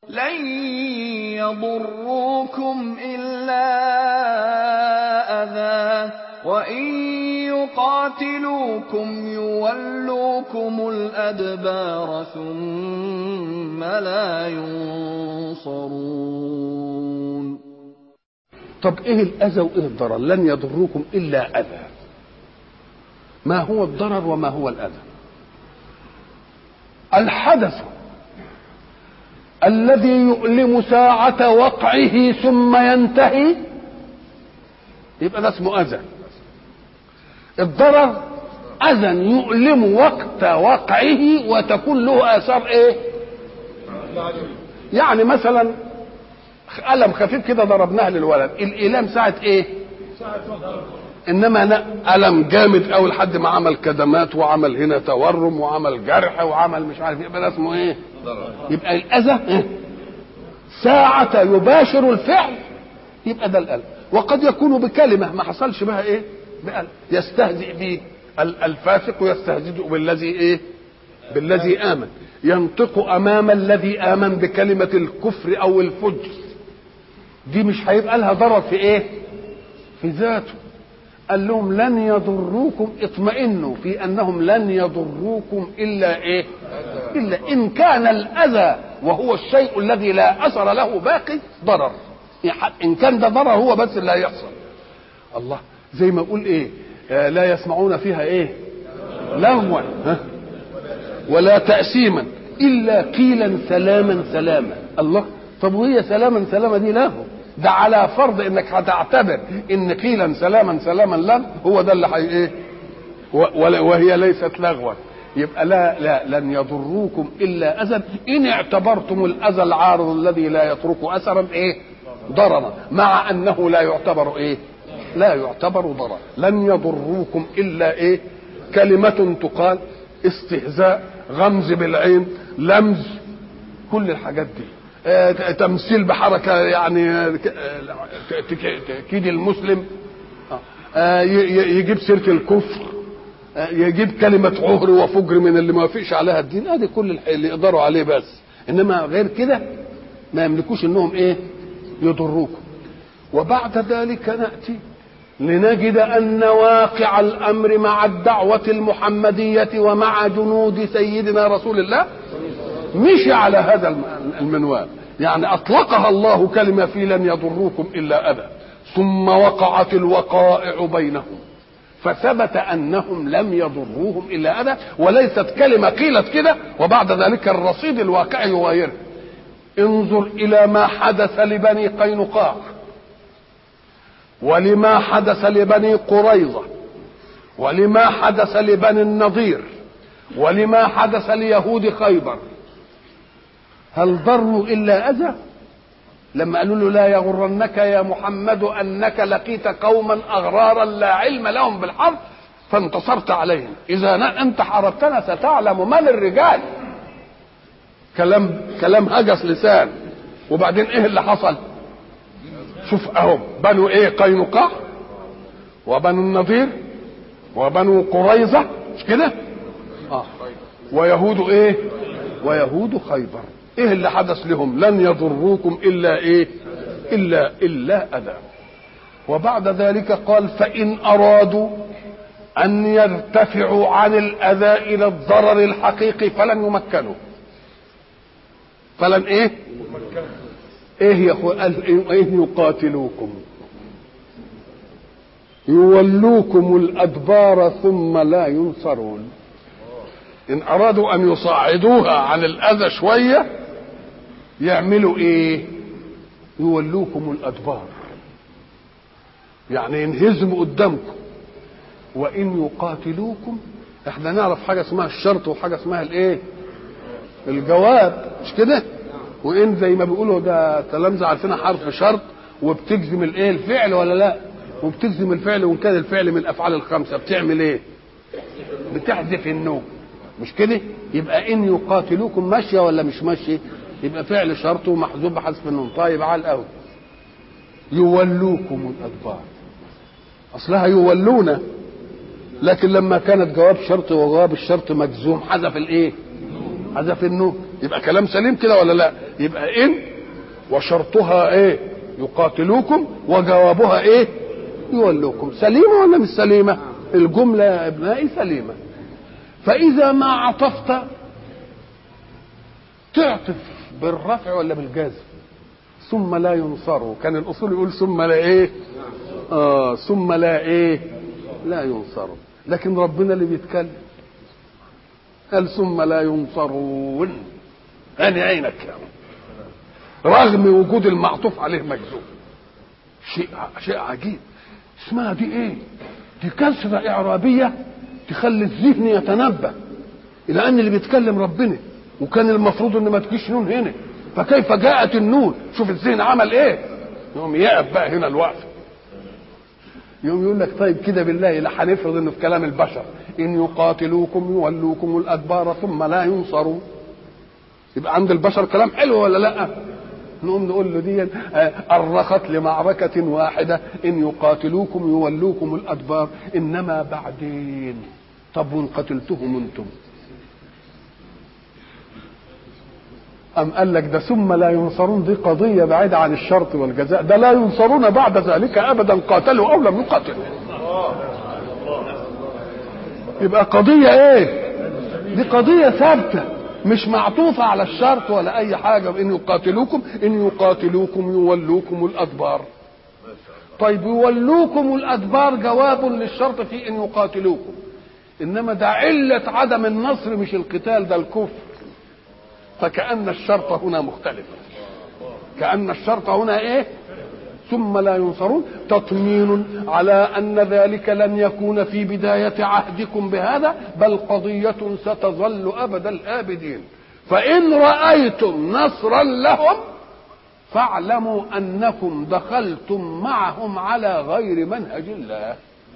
لن يضروكم إلا أذى وإن يقاتلوكم يولوكم الأدبار ثم لا ينصرون. طب ايه الأذى وايه الضرر؟ لن يضروكم إلا أذى. ما هو الضرر وما هو الأذى؟ الحدث الذي يؤلم ساعة وقعه ثم ينتهي يبقى ده اسمه أذى. الضرر أذى يؤلم وقت وقعه وتكون له آثار ايه؟ يعني مثلا ألم خفيف كده ضربناه للولد، الإيلام ساعة ايه؟ انما لا، ألم جامد أوي لحد ما عمل كدمات وعمل هنا تورم وعمل جرح وعمل مش عارف، يبقى ده اسمه ايه؟ يبقى الأذى ساعة يباشر الفعل يبقى ده الألم. وقد يكون بكلمة ما حصلش بها ايه؟ بألم. يستهزئ به الفاسق ويستهزئ بالذي ايه؟ بالذي آمن. ينطق أمام الذي آمن بكلمة الكفر أو الفجر، دي مش هيبقى لها ضرر في ايه؟ في ذاته. قال لهم لن يضروكم، اطمئنوا في انهم لن يضروكم الا ايه؟ الا ان كان الاذى وهو الشيء الذي لا اثر له باقي ضرر. ان كان ده ضرر هو بس اللي هيحصل. الله زي ما اقول ايه؟ لا يسمعون فيها ايه؟ لغوا ولا تأثيما الا قيلا سلاما سلاما. الله، طب وهي سلاما سلاما دي لغو؟ ده على فرض انك هتعتبر ان قيلا سلاما سلاما لن هو ده اللي حي ايه؟ وهي ليست لغوا. يبقى لا لن يضروكم الا اذى ان اعتبرتم الاذى العارض الذي لا يترك اثرا ايه؟ ضررا، مع انه لا يعتبر ايه؟ لا يعتبر ضررا. لن يضروكم الا ايه؟ كلمة تقال، استهزاء، غمز بالعين، لمز، كل الحاجات دي، تمثيل بحركة يعني تأكيد المسلم، يجيب سيرة الكفر، يجيب كلمة عهر وفجر من اللي ما وافقش عليها الدين، هذه كل اللي يقدروا عليه بس. انما غير كده ما يملكوش انهم ايه؟ يضروكم. وبعد ذلك نأتي لنجد ان واقع الامر مع الدعوة المحمدية ومع جنود سيدنا رسول الله مشي على هذا المنوال. يعني اطلقها الله كلمة في لن يضروكم الا اذى، ثم وقعت الوقائع بينهم فثبت انهم لم يضروهم الا اذى، وليست كلمة قيلت كده وبعد ذلك الرصيد الواقع يغيرها. انظر الى ما حدث لبني قينقاع، ولما حدث لبني قريظة، ولما حدث لبني النضير، ولما حدث ليهود خيبر. هل ضروا الا اذى؟ لما قالوا له لا يغرنك يا محمد انك لقيت قوما اغرارا لا علم لهم بالحرب فانتصرت عليهم، اذا انت حاربتنا ستعلم من الرجال. كلام هجس لسان. وبعدين ايه اللي حصل؟ شوف اهم بنو ايه؟ قينقاع وبنو النضير وبنو قريظة، مش كده؟ ويهود ايه؟ ويهود خيبر. ايه اللي حدث لهم؟ لن يضروكم الا ايه؟ الا اذى. وبعد ذلك قال فان ارادوا ان يرتفعوا عن الاذى الى الضرر الحقيقي فلن يمكنوا. فلن ايه؟ ايه يا اخو؟ قال ان يقاتلوكم يولوكم الادبار ثم لا ينصرون. ان ارادوا ان يصعدوها عن الاذى شويه يعملوا ايه؟ يولوكم الادبار، يعني ينهزموا قدامكم. وان يقاتلوكم، احنا نعرف حاجه اسمها الشرط وحاجه اسمها الايه؟ الجواب، مش كده؟ وان زي ما بيقولوا ده تلامذه عارفين حرف شرط وبتجزم الايه؟ الفعل ولا لا؟ وبتجزم الفعل، وان كان الفعل من الافعال الخمسه بتعمل ايه؟ بتحذف النون، مش كده؟ يبقى ان يقاتلوكم ماشيه ولا مش ماشيه؟ يبقى فعل شرط ومحذوف بحذف النون. طيب على الاول يولوكم الادبار، اصلها يولون، لكن لما كانت جواب شرط وجواب الشرط مجزوم حذف الايه؟ حذف النون. يبقى كلام سليم كده ولا لا؟ يبقى إن وشرطها إيه؟ يقاتلوكم، وجوابها إيه؟ يولوكم. سليمة ولا مش سليمة؟ الجملة يا ابنائي سليمة. فإذا ما عطفت تعطف بالرفع ولا بالجزم؟ ثم لا ينصروا، كان الأصول يقول ثم لا إيه؟ ثم لا إيه؟ لا ينصروا. لكن ربنا اللي بيتكلم قال ثم لا ينصرون. أنا عينك يعني، رغم وجود المعطوف عليه مجزوم. شيء عجيب. اسمها دي ايه؟ دي كسرة إعرابية تخلي الذهن يتنبه إلى أن اللي بيتكلم ربنا، وكان المفروض إن ما تجيش نون هنا، فكيف جاءت النون؟ شوف الذهن عمل إيه؟ يقوم يقف بقى هنا الوقف، يقوم يقول لك طيب كده بالله لا هنفرض إنه في كلام البشر إن يقاتلوكم يولوكم الأدبار ثم لا ينصروا، يبقى عند البشر كلام حلو ولا لأ؟ نقوم نقول له دي أرخت لمعركة واحدة إن يقاتلوكم يولوكم الأدبار، إنما بعدين طب وإن قتلتهم أنتم؟ أم قال لك ده ثم لا ينصرون دي قضية بعيدة عن الشرط والجزاء، ده لا ينصرون بعد ذلك أبدا قاتلوا أو لم يقاتلوا. يبقى قضية إيه؟ دي قضية ثابتة مش معطوفة على الشرط ولا أي حاجة. إن يقاتلوكم يولوكم الأدبار. طيب يولوكم الأدبار جواب للشرط في إن يقاتلوكم، إنما ده علة عدم النصر مش القتال، ده الكفر. فكأن الشرط هنا مختلف، كأن الشرط هنا إيه؟ ثم لا ينصرون تطمين على أن ذلك لن يكون في بداية عهدكم بهذا، بل قضية ستظل أبد الآبدين. فإن رأيتم نصرا لهم فاعلموا أنكم دخلتم معهم على غير منهج الله.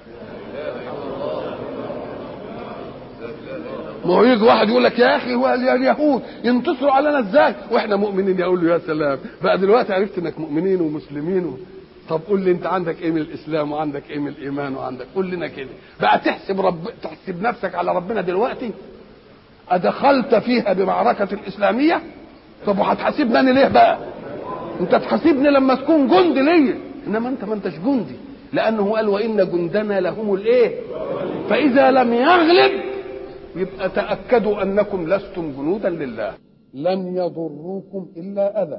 ما هو يجي واحد يقول لك يا اخي هو اليهود ينتصروا علينا ازاي واحنا مؤمنين؟ يقول له يا سلام بقى دلوقتي عرفت انك مؤمنين ومسلمين طب قول لي انت عندك ايه من الاسلام وعندك ايه من الايمان وعندك، قول لنا كده بقى. تحسب نفسك على ربنا دلوقتي؟ ادخلت فيها بمعركه الاسلاميه؟ طب وهتحاسبني انا ليه بقى؟ انت تحاسبني لما تكون جندي ليا، انما انت ما انتش جندي، لانه قال وان جندنا لهم الايه. فاذا لم يغلب يبقى تأكدوا أنكم لستم جنودا لله. لن يضروكم إلا أذى،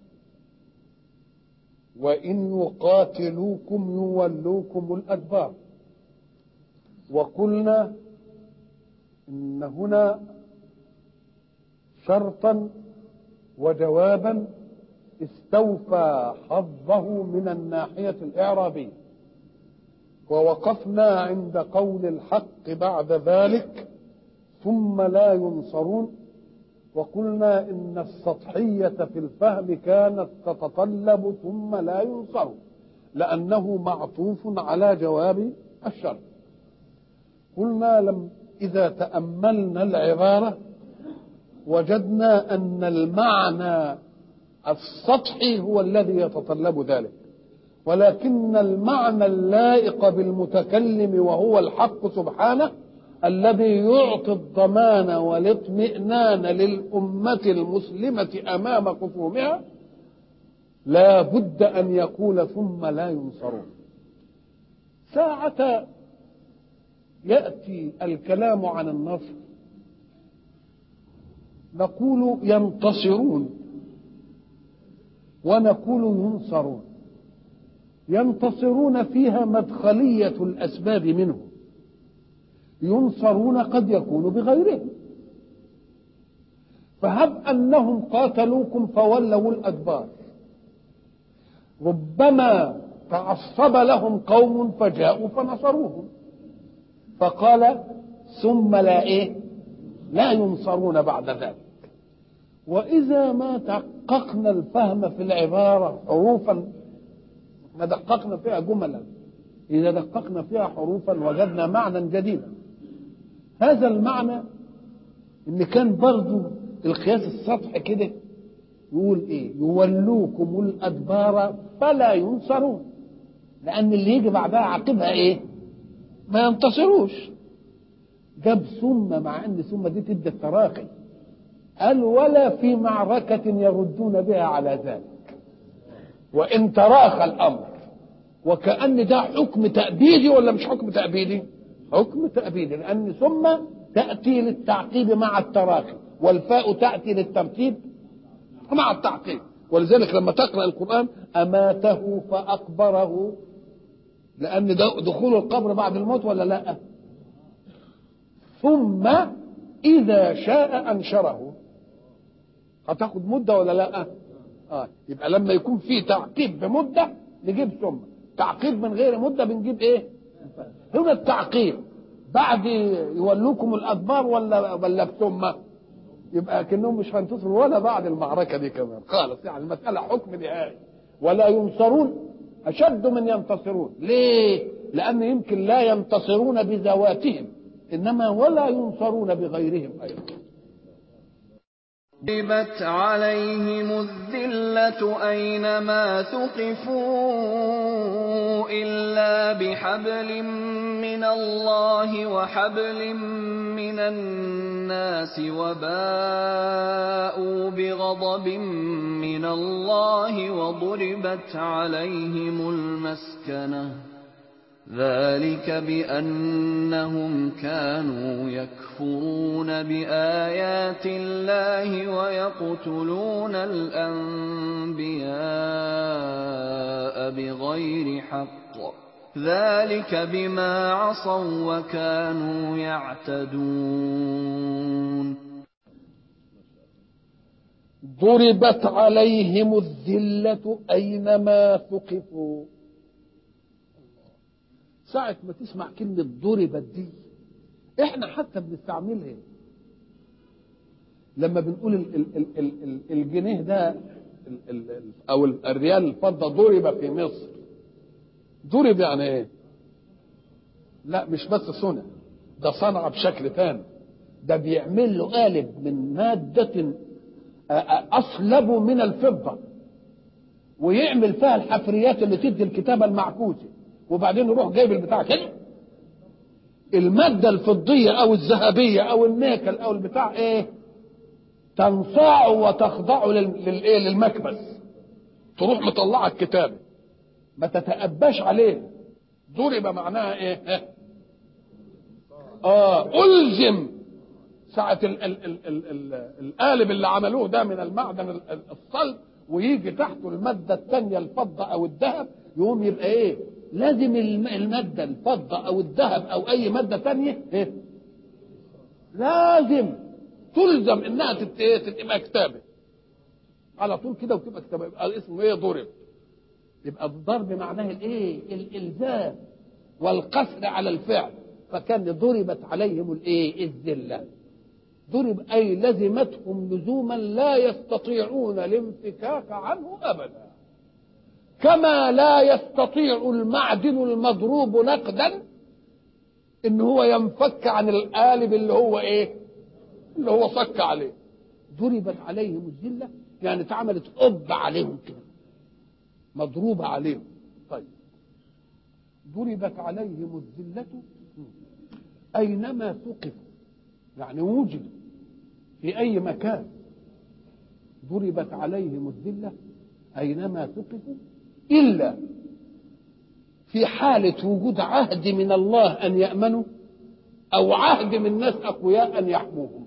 وإن يقاتلوكم يولوكم الأدبار. وقلنا إن هنا شرطا وجوابا استوفى حظه من الناحية الإعرابية، ووقفنا عند قول الحق بعد ذلك ثم لا ينصرون. وقلنا إن السطحية في الفهم كانت تتطلب ثم لا ينصرون لأنه معطوف على جواب الشرط. قلنا إذا تأملنا العبارة وجدنا أن المعنى السطحي هو الذي يتطلب ذلك، ولكن المعنى اللائق بالمتكلم وهو الحق سبحانه الذي يعطي الضمان والاطمئنان للأمة المسلمة أمام خصومها لا بد أن يكون ثم لا ينصرون. ساعة يأتي الكلام عن النصر نقول ينتصرون ونقول ينصرون. ينتصرون فيها مدخلية الأسباب منه، ينصرون قد يكون بغيره. فهب أنهم قاتلوكم فولوا الأدبار، ربما تعصب لهم قوم فجاءوا فنصروهم، فقال ثم لا إيه؟ لا ينصرون بعد ذلك. وإذا ما دققنا الفهم في العبارة حروفا، ما دققنا فيها جملا، إذا دققنا فيها حروفا وجدنا معنى جديدا. هذا المعنى إن كان برضو القياس السطحي كده يقول إيه؟ يولوكم الأدبار فلا ينصرون، لأن اللي يجي بعدها عقبها إيه؟ ما ينتصروش. جاب ثم مع أن ثم دي تدي التراخي، قال ولا في معركة يردون بها على ذلك وإن تراخى الأمر. وكأن ده حكم تأبيدي ولا مش حكم تأبيدي؟ حكم تأبيدي، لأن ثم تأتي للتعقيب مع التراخي، والفاء تأتي للترتيب مع التعقيب. ولذلك لما تقرأ القرآن أماته فأقبره، لأن دخول القبر بعد الموت ولا لا؟ ثم إذا شاء أنشره، هتاخد مدة ولا لا؟ يبقى لما يكون في تعقيب بمدة نجيب ثم، تعقيب من غير مدة بنجيب ايه؟ هنا التعقيب بعد يولوكم الأدبار ولا ثم، يبقى كأنهم مش هينتصروا ولا بعد المعركة دي كمان خالص. يعني المسألة حكم نهائي. ولا ينصرون أشد من ينتصرون. ليه؟ لأن يمكن لا ينتصرون بذواتهم، إنما ولا ينصرون بغيرهم أيضا. ضربت عليهم الذلة أينما ثقفوا إلا بحبل من الله وحبل من الناس وباءوا بغضب من الله وضربت عليهم المسكنة ذلك بأنهم كانوا يكفرون بآيات الله ويقتلون الأنبياء بغير حق ذلك بما عصوا وكانوا يعتدون. ضربت عليهم الذلة أينما ثقفوا. ساعة ما تسمع كلمة ضربت دي احنا حتى بنستعملها لما بنقول الجنيه ده او الريال الفضة ضرب في مصر. ضرب يعني ايه؟ لا مش بس صنع، ده صنع بشكل ثاني، ده بيعمل له قالب من مادة اصلب من الفضة ويعمل فيها الحفريات اللي تدي الكتابة المعكوسة، وبعدين يروح جايب البتاع كده المادة الفضية او الذهبية او النيكل او البتاع ايه تنصاع وتخضع للايه للمكبس، تروح مطلعة الكتابة ما تتأباش عليه. ضرب معناها ايه؟ ألزم. ساعة القالب اللي عملوه ده من المعدن الصلب ويجي تحته المادة الثانية الفضة او الذهب، يقوم يبقى ايه؟ لازم المادة الفضة او الذهب او اي مادة ثانية إيه؟ لازم تلزم انها تبقى كتابة على طول كده وتبقى كتابة، يبقى اسمه ايه؟ ضرب. يبقى الضرب معناه الايه؟ الالزام والقصر على الفعل. فكان ضربت عليهم الايه؟ الذلة. ضرب اي لزمتهم لزوما لا يستطيعون الانفكاك عنه ابدا، كما لا يستطيع المعدن المضروب نقدا ان هو ينفك عن القالب اللي هو ايه؟ اللي هو صك عليه. ضربت عليهم الذلة يعني اتعملت قب عليهم كده، مضروبة عليهم. طيب ضربت عليهم الذلة أينما ثقفوا، يعني وجدوا في أي مكان. ضربت عليهم الذلة أينما ثقفوا إلا في حالة وجود عهد من الله أن يأمنوا أو عهد من ناس أقوياء أن يحموهم.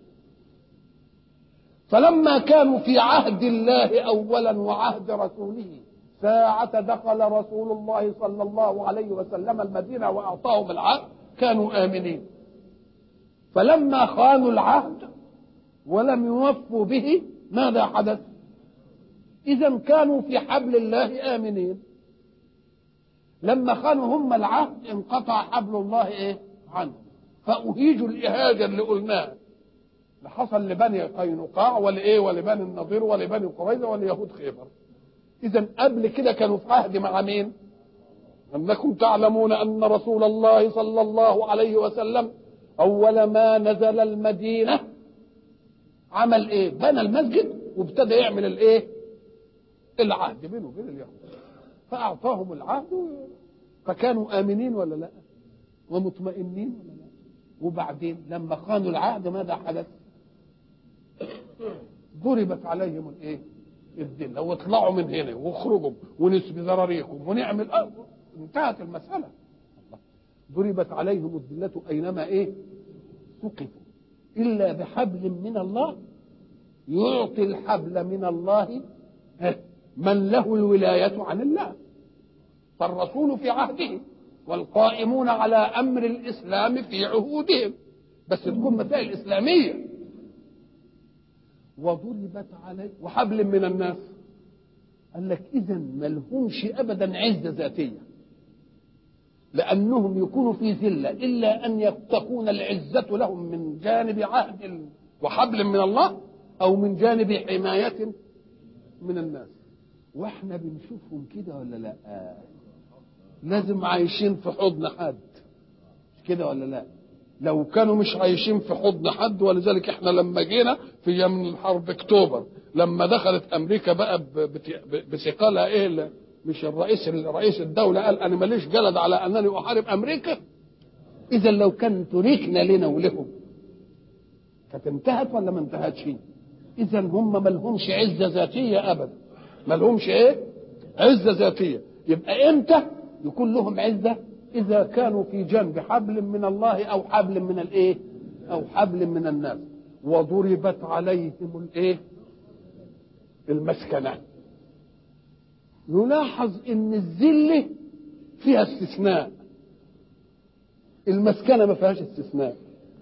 فلما كانوا في عهد الله أولا وعهد رسوله ساعة دخل رسول الله صلى الله عليه وسلم المدينة وأعطاهم العهد كانوا آمنين. فلما خانوا العهد ولم يوفوا به ماذا حدث؟ إذا كانوا في حبل الله آمنين. لما خانوا هم العهد انقطع حبل الله إيه؟ عنهم، فأهيجوا الإهاجة اللي قلناها اللي حصل لبني قينقاع ولإيه؟ ولبني النضير ولبني قريظة وليهود خيبر. إذا قبل كده كانوا في عهد مع مين؟ أنكم تعلمون أن رسول الله صلى الله عليه وسلم أول ما نزل المدينة عمل إيه؟ بنى المسجد وابتدى يعمل الإيه؟ العهد بينه وبين اليهود، فأعطاهم العهد فكانوا آمنين ولا لا؟ ومطمئنين ولا لا؟ وبعدين لما خانوا العهد ماذا حدث؟ ضربت عليهم الايه؟ الذله، واطلعوا من هنا واخرجوا ونسبي ذراريكم ونعمل انتهت المساله. ضربت عليهم الذله اينما ايه؟ ثقفوا الا بحبل من الله، يعطي الحبل من الله من له الولايه عن الله، فالرسول في عهده والقائمون على امر الاسلام في عهودهم، بس تكون مسائل اسلاميه. وضربت عليه وحبل من الناس، قال لك اذا ما لهمش ابدا عزه ذاتيه، لانهم يكونوا في ذله الا ان تكون العزه لهم من جانب عهد وحبل من الله او من جانب حمايه من الناس. واحنا بنشوفهم كده ولا لا؟ لازم عايشين في حضن حد، مش كده ولا لا؟ لو كانوا مش عايشين في حضن حد، ولذلك احنا لما جينا في يوم حرب اكتوبر، لما دخلت امريكا بقى بثقلها ايه، مش رئيس الدوله قال انا ماليش جلد على انني احارب امريكا. اذا لو كان تركنا لنا ولهم كانت انتهت ولا ما انتهتش؟ اذا هم ما لهمش عزه ذاتيه ابدا، ما لهمش ايه؟ عزه ذاتيه. يبقى امتى يكون لهم عزه؟ اذا كانوا في جنب حبل من الله او حبل من الايه؟ او حبل من الناس. وضربت عليهم الايه؟ المسكنه. نلاحظ ان الذله فيها استثناء، المسكنه ما فيهاش استثناء.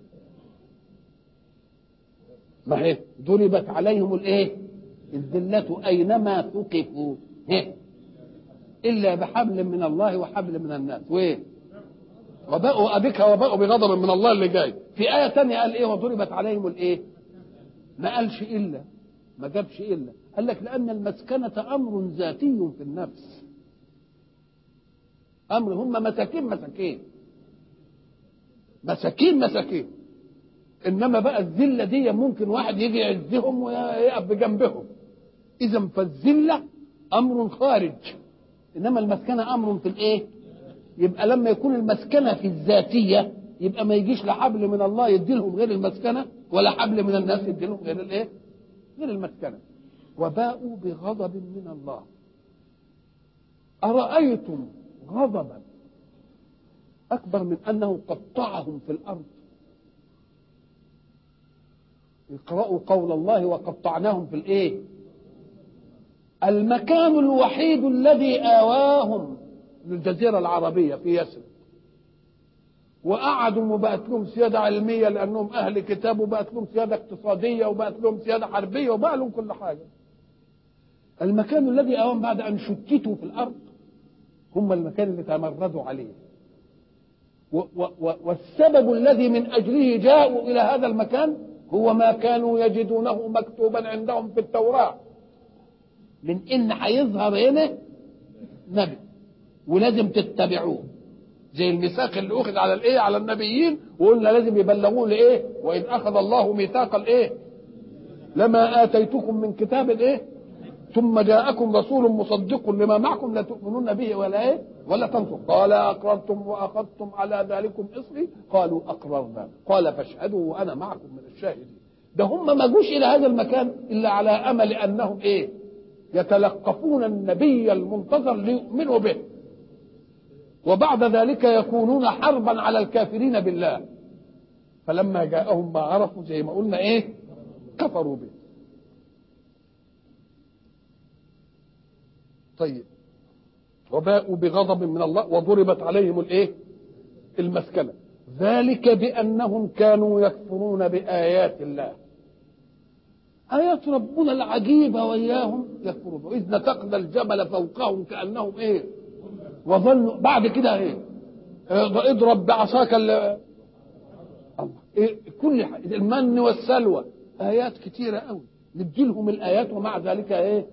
ما هي ضربت عليهم الايه؟ الذله اينما ثقفوا الا بحبل من الله وحبل من الناس. وايه؟ وباءوا ابيك وباءوا بغضب من الله اللي جاي. في ايه ثانيه قال ايه؟ وضربت عليهم الايه؟ ما قالش الا، ما جابش الا، قال لك لان المسكنه امر ذاتي في النفس، امر هم مساكين، انما بقى الذله دي ممكن واحد يجي يعزهم ويقف بجنبهم. اذا فالذله امر خارج، انما المسكنه امر في الايه؟ يبقى لما يكون المسكنه في الذاتيه يبقى ما يجيش لا حبل من الله يدي لهم غير المسكنه، ولا حبل من الناس يدي لهم غير الايه؟ غير المسكنه. وباءوا بغضب من الله. ارايتم غضبا اكبر من انه قطعهم في الارض؟ اقرأوا قول الله وقطعناهم في الايه؟ المكان الوحيد الذي آواهم للجزيرة العربية في يثرب، وقعدوا وبقت لهم سيادة علمية لأنهم أهل كتاب، وبقت لهم سيادة اقتصادية، وبقت لهم سيادة حربية، وبقى لهم كل حاجة. المكان الذي آواهم بعد أن شتتوا في الأرض هم المكان اللي تمردوا عليه، والسبب الذي من أجله جاءوا إلى هذا المكان هو ما كانوا يجدونه مكتوبا عندهم في التوراة، من إن هيظهر هنا نبي ولازم تتبعوه، زي الميثاق اللي أخذ على الإيه؟ على النبيين، وقلنا لازم يبلغوه لإيه؟ وإذ أخذ الله ميثاق الإيه؟ لما آتيتكم من كتاب الإيه؟ ثم جاءكم رسول مصدق لما معكم لا تؤمنون به ولا إيه؟ ولا تنصرون. قال أقررتم وأخذتم على ذلكم إصري؟ قالوا أقررنا. قال فاشهدوا وأنا معكم من الشاهدين. ده هم ما جوش إلى هذا المكان إلا على أمل أنهم إيه؟ يتلقفون النبي المنتظر ليؤمنوا به، وبعد ذلك يكونون حربا على الكافرين بالله. فلما جاءهم ما عرفوا زي ما قلنا ايه؟ كفروا به. طيب، وباءوا بغضب من الله وضربت عليهم الايه؟ المسكنة. ذلك بأنهم كانوا يكفرون بآيات الله. آيات ربنا العجيبة وإياهم يكفرون. وإذ نتقنا الجبل فوقهم كأنهم إيه؟ وظنوا بعد كده إيه؟ اضرب بعصاك الله إيه؟ كل المن والسلوى، آيات كتيرة قوي نديلهم الآيات ومع ذلك إيه؟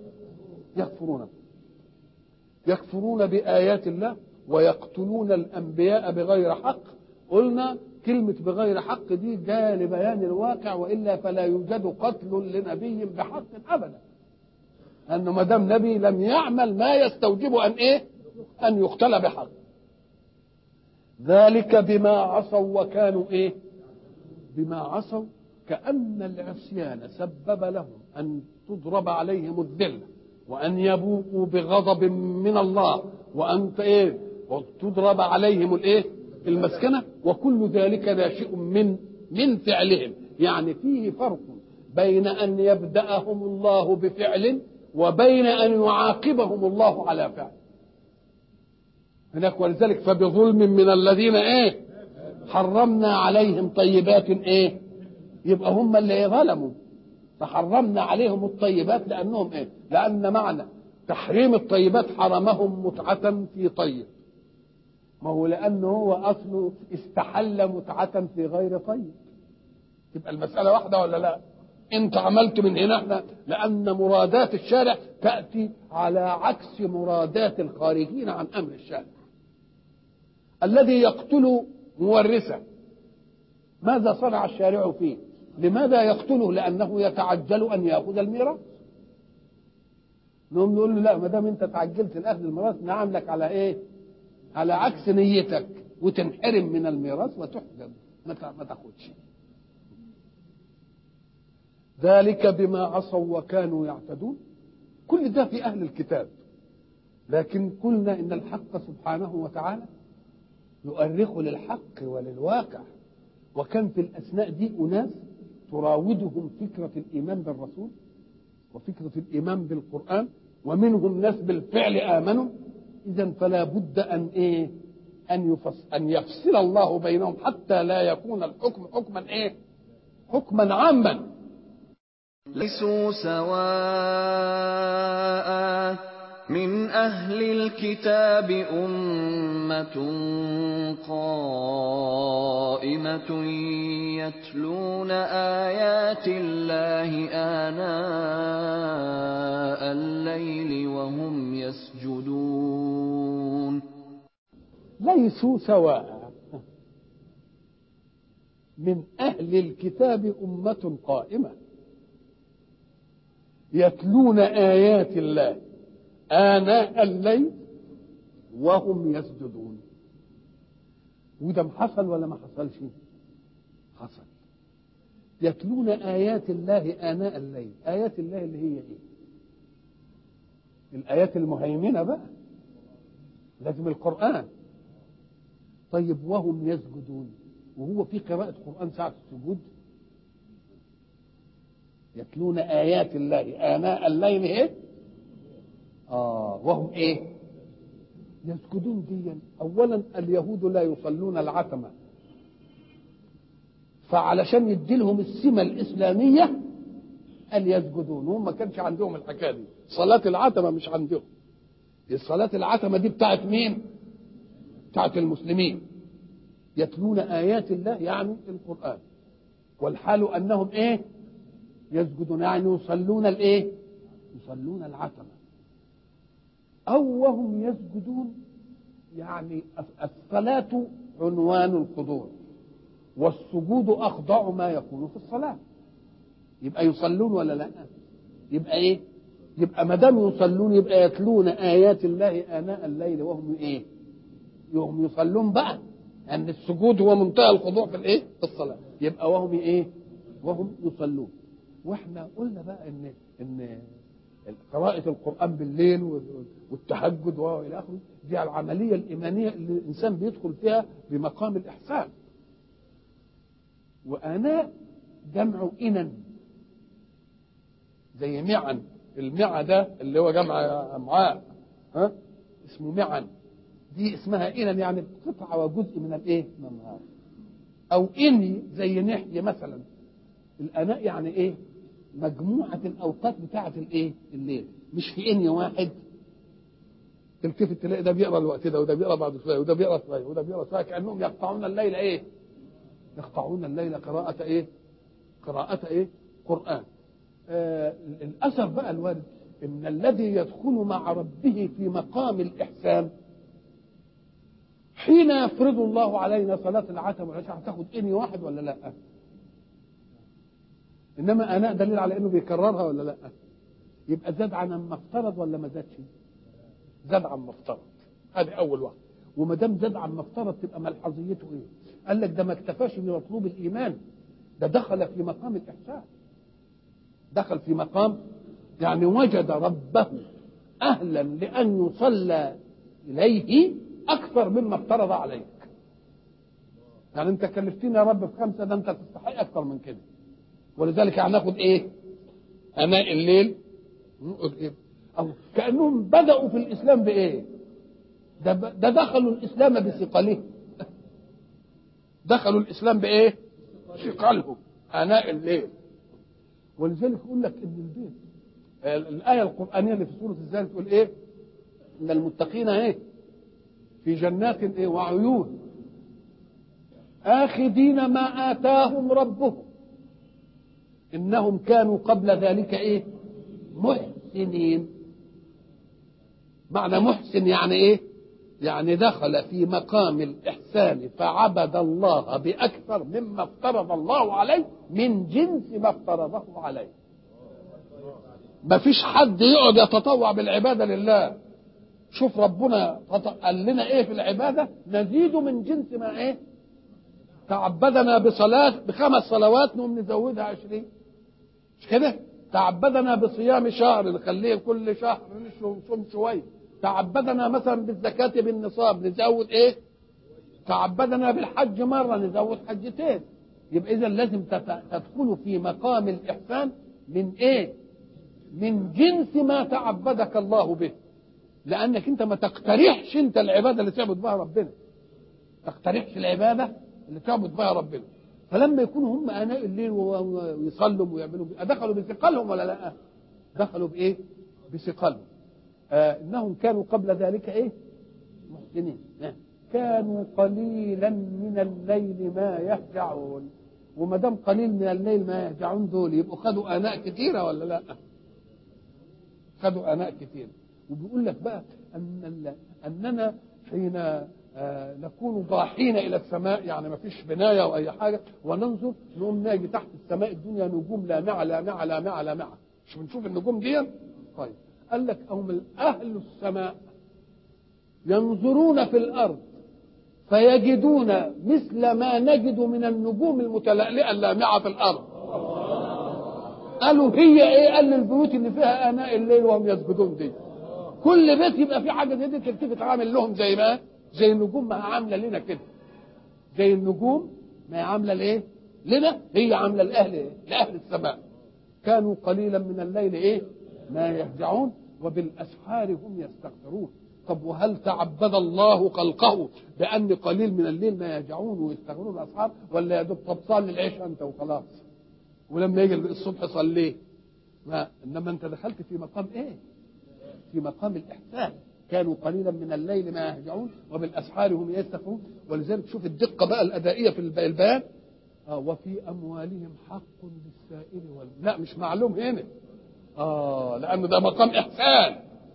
يكفرون بآيات الله ويقتلون الأنبياء بغير حق. قلنا كلمة بغير حق دي جاء لبيان الواقع، وإلا فلا يوجد قتل لنبي بحق أبدا، أنه ما دام نبي لم يعمل ما يستوجب أن إيه؟ أن يقتل بحق. ذلك بما عصوا وكانوا إيه؟ بما عصوا كأن العصيان سبب لهم أن تضرب عليهم الذلة وأن يبوقوا بغضب من الله وأن وتضرب عليهم المسكنة، وكل ذلك ناشئ من فعلهم. يعني فيه فرق بين أن يبدأهم الله بفعل وبين أن يعاقبهم الله على فعل هناك. ولذلك فبظلم من الذين حرمنا عليهم طيبات يبقى هم اللي ظلموا، فحرمنا عليهم الطيبات لأنهم لأن معنى تحريم الطيبات حرمهم متعة في طيب، ما هو لأنه هو أصله استحل متعة في غير طيب. تبقى المسألة واحدة ولا لا؟ انت عملت من هنا احنا، لأن مرادات الشارع تأتي على عكس مرادات الخارجين عن أمر الشارع. الذي يقتل مورثه ماذا صنع الشارع فيه؟ لماذا يقتله؟ لأنه يتعجل أن يأخذ الميراث. نقول له لا، ما دام انت تعجلت الأخذ الميراث نعاملك على على عكس نيتك، وتنحرم من الميراث وتحجب ما تاخدش. ذلك بما عصوا وكانوا يعتدون. كل ده في أهل الكتاب، لكن قلنا إن الحق سبحانه وتعالى يؤرخ للحق وللواقع، وكان في الأثناء دي أناس تراودهم فكرة الإيمان بالرسول وفكرة الإيمان بالقرآن، ومنهم ناس بالفعل آمنوا. إذن فلا بد أن يفصل الله بينهم حتى لا يكون الحكم حكما عاما. ليسوا سواء من أهل الكتاب أمة قائمة يتلون آيات الله آناء الليل وهم يسجدون. ليسوا سواء من أهل الكتاب أمة قائمة يتلون آيات الله آناء الليل وهم يسجدون. وده حصل ولا ما حصلش؟ حصل. يتلون آيات الله آناء الليل. آيات الله اللي هي الآيات المهيمنة بقى، لازم القرآن. طيب وهم يسجدون، وهو في قراءة قرآن ساعة السجود؟ يتلون آيات الله آناء الليل وهم يسجدون. دي أولا اليهود لا يصلون العتمة، فعلشان يديلهم السمة الإسلامية قال يسجدون، وهم ما كانش عندهم الحكاية دي. صلاة العتمة مش عندهم. الصلاة العتمة دي بتاعت مين؟ بتاعت المسلمين. يتلون آيات الله يعني القرآن، والحال أنهم يسجدون، يعني يصلون يصلون العتمة. أو وهم يسجدون يعني الصلاة عنوان الخضوع، والسجود أخضع ما يكون في الصلاة. يبقى يصلون ولا لا؟ يبقى يبقى ما دام يصلون يبقى يتلون آيات الله آناء الليل وهم وهم يصلون بقى، أن السجود هو منتهى الخضوع في الصلاة. يبقى وهم وهم يصلون. واحنا قلنا بقى ان قراءة القرآن بالليل والتهجد والى اخره دي العملية الإيمانية اللي الإنسان بيدخل فيها بمقام الإحسان. وآناء جمع إنن، زي معن. المع ده اللي هو جمع أمعاء اسمه معن، دي اسمها إنن يعني قطعة وجزء من من النهار. أو إني زي نحية مثلا. الآناء يعني مجموعة الأوقات بتاعة الليل، مش في إني واحد. تلتفت تلاقي ده بيقرأ الوقت ده، وده بيقرأ بعد شوية، وده بيقرأ شوية، وده بيقرأ شوية، كأنهم يقطعون الليل يقطعون الليل قراءة قراءة قرآن. الأثر بقى الوارد إن الذي يدخل مع ربه في مقام الإحسان حين يفرض الله علينا صلاة العتمة والعشاء هتاخد إني واحد ولا لا؟ إنما أناء دليل على إنه بيكررها ولا لا؟ يبقى زاد عن ما افترض ولا ما زادش؟ زاد عن ما افترض. هذه أول واحد. وما دام زاد عن ما افترض تبقى ملحظيته قال لك ده ما اكتفاش بمطلوب الإيمان، ده دخل في مقام الإحسان، دخل في مقام يعني وجد ربه أهلا لأن يصلى إليه أكثر مما افترض عليك. يعني أنت كلفتني يا رب ب5، ده أنت تستحق أكثر من كده. ولذلك هناخد إيه؟ آناء الليل، نقول إيه؟ أو كأنهم بدأوا في الإسلام بإيه؟ ده دخلوا الإسلام بثقله. دخلوا الإسلام بإيه؟ ثقلهم آناء الليل. ولذلك يقول لك إن البيت، الآية القرآنية اللي في سورة الزاريات تقول إيه؟ إن المتقين إيه؟ في جنات إيه؟ وعيون آخذين ما آتاهم ربهم إنهم كانوا قبل ذلك إيه؟ محسنين. معنى محسن يعني إيه؟ يعني دخل في مقام الإحسان فعبد الله بأكثر مما افترض الله عليه من جنس ما افترضه عليه. ما فيش حد يقعد يتطوع بالعبادة لله. شوف ربنا قال لنا ايه في العبادة؟ نزيد من جنس ما ايه؟ تعبدنا بصلاة ب5 صلوات نقوم نزودها 20. مش كده؟ تعبدنا بصيام شهر نخليه كل شهر نصوم شوية. تعبدنا مثلا بالزكاة بالنصاب نزود ايه؟ تعبدنا بالحج مرة نزود حجتين. يبقى إذا لازم تدخلوا في مقام الإحسان من ايه؟ من جنس ما تعبدك الله به. لأنك أنت ما تقترحش أنت العبادة اللي تعبد بها ربنا، تقترحش العبادة اللي تعبد بها ربنا. فلما يكونوا هم آناء الليل ويصلوا ويعملوا دخلوا بثقلهم ولا لا؟ دخلوا بإيه؟ بثقلهم. إنهم كانوا قبل ذلك إيه؟ محسنين. كانوا قليلا من الليل ما يهجعون. وما دام قليل من الليل ما يهجعون دول يبقوا خدوا آناء كثيرة ولا لا؟ خدوا آناء كثيرة. وبيقول لك بقى أننا حين نكون ضاحين إلى السماء، يعني ما فيش بناية أو أي حاجة، وننظر نقوم ناجي تحت السماء الدنيا نجوم لامعة لامعة لامعة لامعة. مش بنشوف النجوم دي؟ طيب قال لك هم أهل السماء ينظرون في الأرض فيجدون مثل ما نجد من النجوم المتلألئة اللامعة في الأرض. قالوا هي إيه؟ قال البيوت اللي فيها آناء الليل وهم يسجدون دي. كل بيت يبقى فيه حاجة زي دي تلتفت عامل لهم زي ما زي النجوم ما عاملة لنا كده. زي النجوم ما عاملة لإيه؟ لنا هي عاملة لأهل السماء. كانوا قليلا من الليل إيه؟ ما يهجعون وبالأسحار هم يستغفرون. طب وهل تعبد الله خلقه بأن قليل من الليل ما يهجعون ويستغفرون الأسحار، ولا يا دوب طب صلي العشاء أنت وخلاص ولما يجي الصبح صليه؟ ما إنما أنت دخلت في مقام إيه؟ في مقام الإحسان. كانوا قليلا من الليل ما يهجعون وبالأسحار هم يستغفرون. ولذلك شوف الدقة بقى الأدائية في البيان. وفي أموالهم حق للسائل لا مش معلوم هنا. لأنه ده مقام إحسان.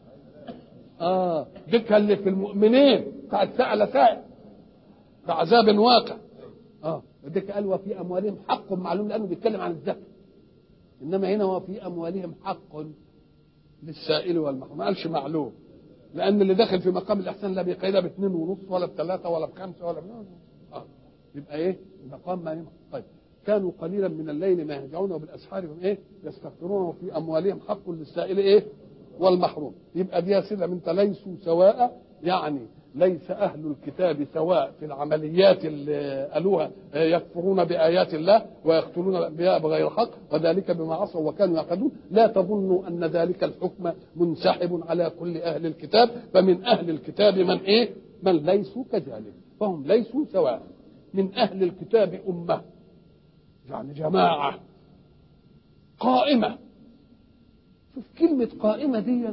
ذكر اللي في المؤمنين قد سأل سائل بعذاب واقع. ذكر قال وفي أموالهم حق معلوم لأنه بيتكلم عن الزكاة. إنما هنا وفي أموالهم حق للسائل والمحروم، ما قالش معلوم، لأن اللي داخل في مقام الإحسان لا بيقيدها ب2.5 ولا ب3 ولا ب5 ولا يبقى إيه؟ مقام ما ينفع. طيب كانوا قليلا من الليل ما يهجعون وبالأسحار هم إيه؟ يستغفرون وفي أموالهم حق للسائل إيه؟ والمحروم. يبقى دي سلم أنت ليسوا سواء، يعني ليس أهل الكتاب سواء في العمليات اللي قالوها يكفرون بآيات الله ويقتلون الأنبياء بغير حق وذلك بما عصوا وكانوا يعتدون. لا تظنوا أن ذلك الحكم منسحب على كل أهل الكتاب، فمن أهل الكتاب من إيه؟ من ليسوا كذلك، فهم ليسوا سواء. من أهل الكتاب أمة يعني جماعة قائمة. شوف كلمة قائمة دي،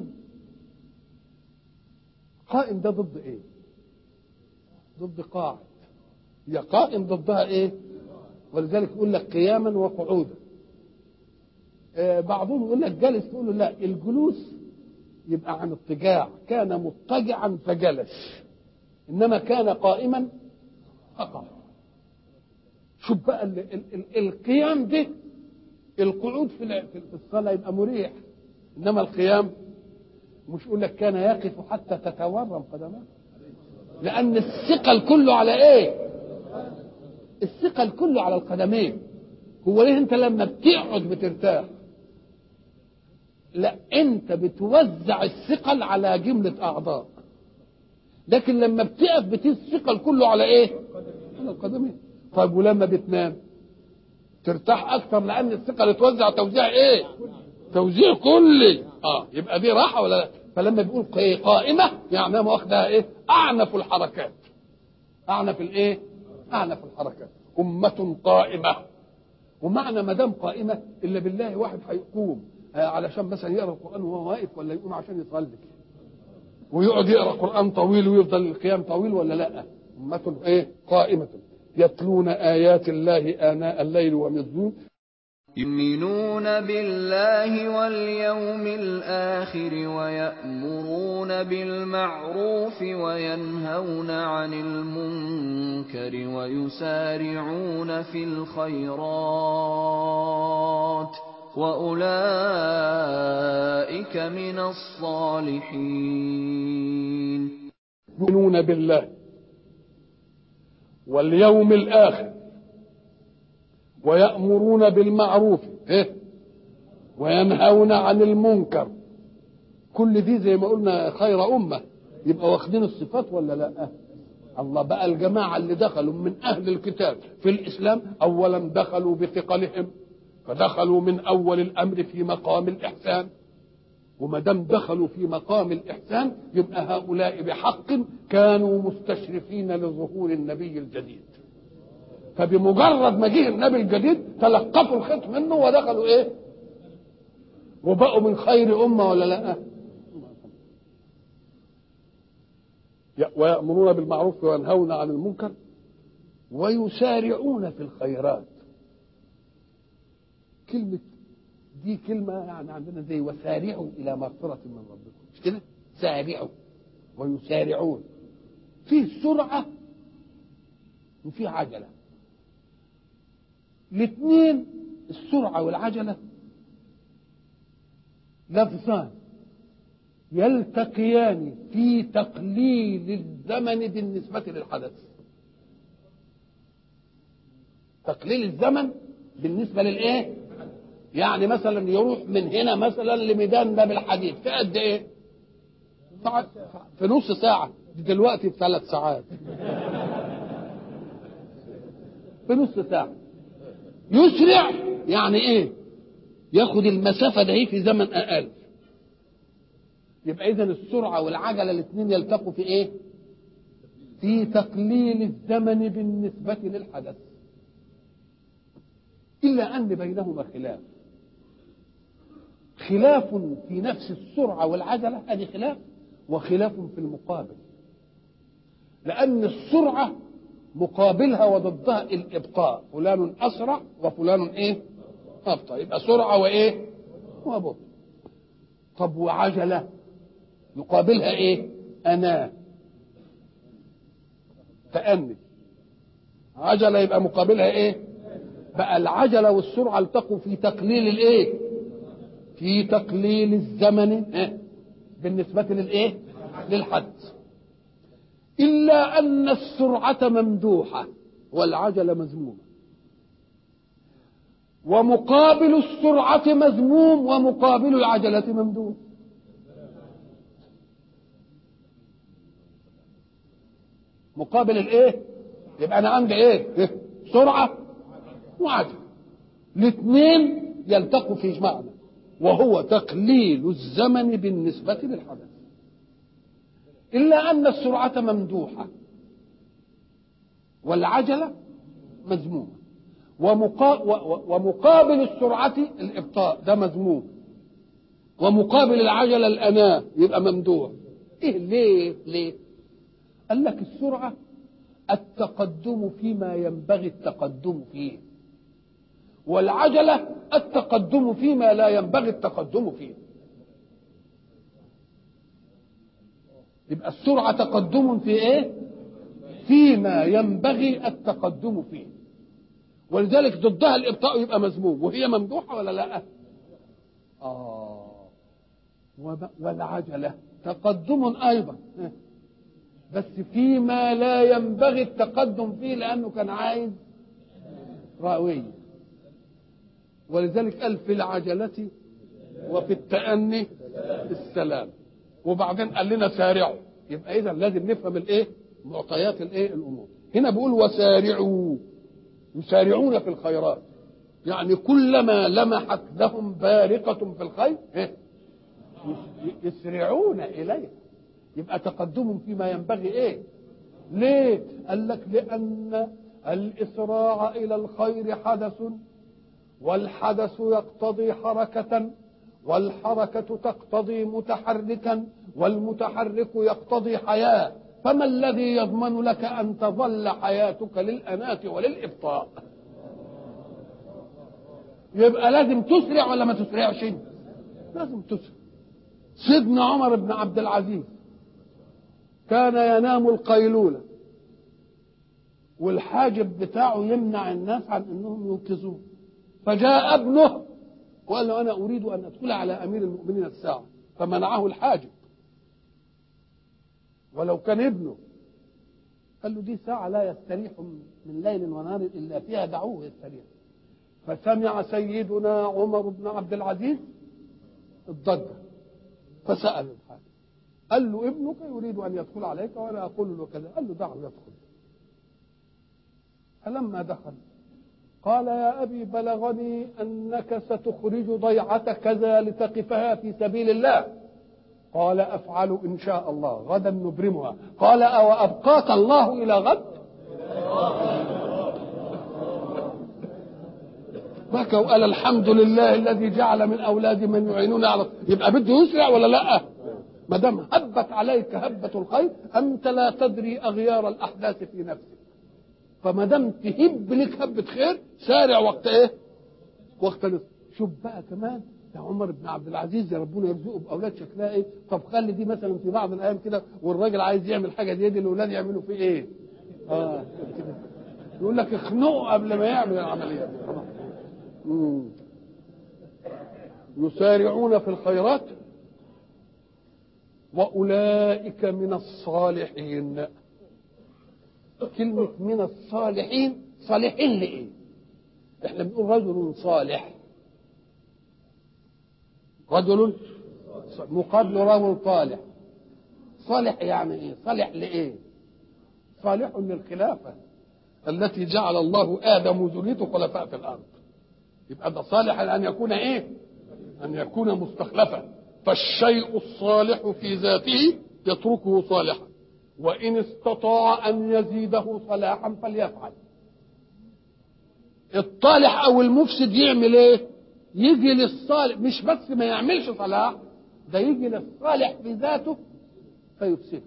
قائم ده ضد ايه؟ ضد قاعد. هي قائم ضدها ايه؟ ولذلك يقول لك قياما وقعودا. بعضهم يقول لك جالس، تقول له لا، الجلوس يبقى عن اضطجاع، كان مضطجعا فجلس، انما كان قائما فقام. شوف بقى القيام ده، القعود في الصلاة يبقى مريح، انما القيام مش يقول لك كان يقف حتى تتورم قدماه، لأن الثقل كله على إيه؟ الثقل كله على القدمين. هو ليه انت لما بتقعد بترتاح؟ لا، انت بتوزع الثقل على جملة اعضاء، لكن لما بتقف بتقيس الثقل كله على ايه؟ على القدمين. طيب ولما بتنام ترتاح اكثر لان الثقل اتوزع توزيع ايه؟ توزيع كلي. يبقى دي راحه ولا لا؟ فلما بيقول قائمه يعني ما واخدها ايه؟ اعنف الحركات. اعنف الايه؟ اعنف الحركات. امه قائمه. ومعنى ما دام قائمه الا بالله واحد هيقوم علشان مثلا يقرا القران وهو واقف، ولا يقوم عشان يصلي ويقعد يقرا قران طويل ويفضل القيام طويل ولا لا؟ امه ايه؟ قائمه يتلون ايات الله اناء الليل ويسجدون يؤمنون بالله واليوم الآخر ويأمرون بالمعروف وينهون عن المنكر ويسارعون في الخيرات وأولئك من الصالحين. يؤمنون بالله واليوم الآخر ويأمرون بالمعروف وينهون عن المنكر. كل دي زي ما قلنا خير أمة، يبقى واخدين الصفات ولا لا؟ الله بقى الجماعة اللي دخلوا من أهل الكتاب في الإسلام أولا دخلوا بثقلهم، فدخلوا من أول الأمر في مقام الإحسان، وما دام دخلوا في مقام الإحسان يبقى هؤلاء بحق كانوا مستشرفين لظهور النبي الجديد. فبمجرد ما جه النبي الجديد تلقفوا الخيط منه ودخلوا ايه؟ وبقوا من خير امه ولا لا؟ ويأمرون بالمعروف وينهون عن المنكر ويسارعون في الخيرات. كلمة دي كلمة يعني عندنا زي وسارعوا إلى مغفرة من ربكم، مش كده؟ سارعوا ويسارعون. فيه سرعة وفيه عجلة. الاثنين السرعة والعجلة لفظان يلتقيان في تقليل الزمن بالنسبة للحدث. تقليل الزمن بالنسبة للإيه؟ يعني مثلا يروح من هنا مثلا لميدان باب الحديد في قد إيه؟ في نص ساعة. دلوقتي في 3 ساعات. في نص ساعة. يسرع يعني ايه؟ ياخد المسافة ده في زمن اقل. يبقى اذا السرعة والعجلة الاثنين يلتقوا في ايه؟ في تقليل الزمن بالنسبة للحدث، الا ان بينهما خلاف في نفس السرعة والعجلة، ادي خلاف، وخلاف في المقابل. لان السرعة مقابلها وضدها الابطاء، فلان اسرع وفلان ايه؟ ابطا. يبقى سرعه وايه؟ وبطء. طب وعجله يقابلها ايه؟ انا تأني. عجله يبقى مقابلها ايه؟ بقى العجله والسرعه التقوا في تقليل الايه؟ في تقليل الزمن بالنسبه للايه؟ للحد. إلا أن السرعة ممدوحة والعجلة مذمومة، ومقابل السرعة مذموم ومقابل العجلة ممدوح. مقابل الايه؟ يبقى أنا عندي ايه؟ سرعة وعجلة، الاثنين يلتقوا في معنى، وهو تقليل الزمن بالنسبة للحدث. إلا أن السرعة ممدوحة والعجلة مذمومة، ومقابل السرعة الإبطاء ده مذموم، ومقابل العجلة الأناة يبقى ممدوح. إيه ليه؟ قال لك السرعة التقدم فيما ينبغي التقدم فيه، والعجلة التقدم فيما لا ينبغي التقدم فيه. يبقى السرعة تقدم في ايه؟ فيما ينبغي التقدم فيه، ولذلك ضدها الابطاء يبقى مذموم، وهي ممدوحة ولا لا؟ والعجلة تقدم ايضا، بس فيما لا ينبغي التقدم فيه لانه كان عايز راوية. ولذلك قال في العجلة وفي التأني السلام. وبعدين قال لنا سارعوا. يبقى إذا لازم نفهم الإيه؟ معطيات الإيه؟ الأمور. هنا بيقول وسارعوا، يسارعون في الخيرات، يعني كلما لمحت لهم بارقة في الخير يسرعون إليه. يبقى تقدم فيما ينبغي إيه؟ ليه؟ قال لك لأن الإسراع إلى الخير حدث، والحدث يقتضي حركة، والحركة تقتضي متحركا، والمتحرك يقتضي حياة. فما الذي يضمن لك أن تظل حياتك للأناة وللإبطاء؟ يبقى لازم تسرع ولا ما تسرعش؟ لازم تسرع. سيدنا عمر بن عبد العزيز كان ينام القيلولة، والحاجب بتاعه يمنع الناس عن انهم يوقظوه، فجاء ابنه وقال له انا اريد ان ادخل على امير المؤمنين الساعه، فمنعه الحاجب. ولو كان ابنه قال له دي ساعه لا يستريح من ليل ونهار الا فيها، دعوه يستريح. فسمع سيدنا عمر بن عبد العزيز الضجه، فسال الحاجب قال له ابنك يريد ان يدخل عليك وانا اقول له كذا. قال له دعه يدخل. فلما دخل قال يا أبي بلغني أنك ستخرج ضيعة كذا لتقفها في سبيل الله. قال أفعل إن شاء الله، غدا نبرمها. قال أو أبقاك الله إلى غد؟ بكى وقال الحمد لله الذي جعل من أولادي من يعينون على. يبقى بده يسرع ولا لا؟ ما دام هبت عليك هبة الخير أنت لا تدري أغيار الأحداث في نفسك، فما دام تهب لك هبة خير سارع وقت ايه؟ وقت نصر. شوف بقى كمان ده عمر بن عبد العزيز، يا ربنا يرزقه باولاد شكلها ايه؟ طب خلي دي مثلا في بعض الايام كده والراجل عايز يعمل حاجه دي الاولاد يعملوا فيه ايه؟ كده يقول لك اخنقه قبل ما يعمل العمليه. يسارعون في الخيرات واولئك من الصالحين. كلمة من الصالحين، صالحين لإيه؟ إحنا بنقول رجل صالح، رجل مقابل رجل صالح. صالح يعني إيه؟ صالح لإيه؟ صالح للخلافة التي جعل الله آدم وذريته خلفاء في الأرض. يبقى ده صالح أن يكون إيه؟ أن يكون مستخلفا. فالشيء الصالح في ذاته يتركه صالحا، وإن استطاع أن يزيده صلاحا فليفعل. الطالح أو المفسد يعمل إيه؟ يجي للصالح، مش بس ما يعملش صلاح، ده يجي للصالح في ذاته فيفسده.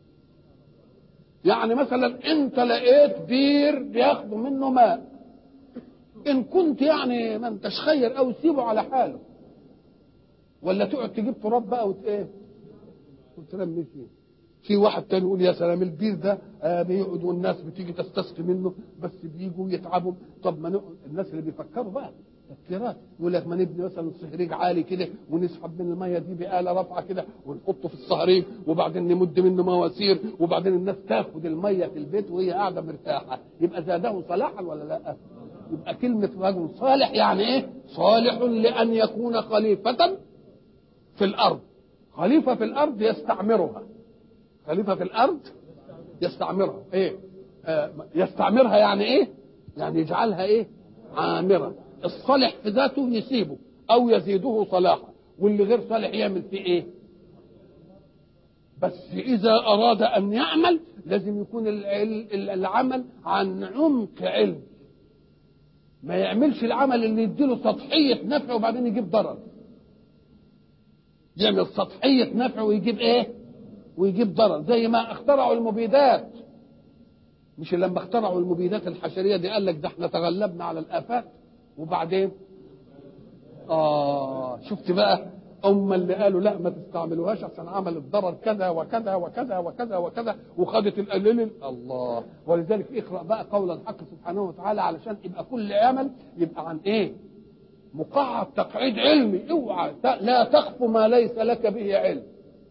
يعني مثلا أنت لقيت بير بياخدوا منه ماء، إن كنت يعني ما أنتش خير أو سيبه على حاله، ولا تقعد تجيب تراب بقى وترمي فيه. في واحد تاني يقول يا سلام البير ده بيقعد والناس بتيجي تستسقي منه، بس بيجوا يتعبوا. طب ما الناس اللي بيفكروا بقى تفكيرات، يقول لك ما نبني مثلا صهريج عالي كده ونسحب من الميه دي بآلة رافعه كده ونحطه في الصهريج، وبعدين نمد منه مواسير، وبعدين الناس تاخد الميه في البيت وهي قاعده مرتاحه. يبقى زاده صلاحا ولا لا؟ يبقى كلمه رجل صالح يعني ايه؟ صالح لان يكون خليفه في الارض. خليفه في الارض يستعمرها. خليفة في الأرض يستعمرها. إيه؟ يستعمرها يعني إيه؟ يعني يجعلها إيه؟ عامرة. الصالح في ذاته يسيبه أو يزيده صلاحا، واللي غير صالح يعمل فيه إيه؟ بس إذا أراد أن يعمل لازم يكون العمل عن عمق علم، ما يعملش العمل اللي يديله سطحية نفع وبعدين يجيب ضرر. يعمل سطحية نفع ويجيب إيه؟ ويجيب ضرر. زي ما اخترعوا المبيدات، مش لما اخترعوا المبيدات الحشريه دي قال لك ده احنا تغلبنا على الافات، وبعدين شفت بقى اللي قالوا لا ما تستعملوهاش عشان عملت ضرر كذا وكذا وكذا وكذا وكذا وخدت القليل. الله. ولذلك اقرا بقى قول الحق سبحانه وتعالى علشان يبقى كل عمل يبقى عن ايه؟ مقعد تقعيد علمي. اوعى لا تخف ما ليس لك به علم.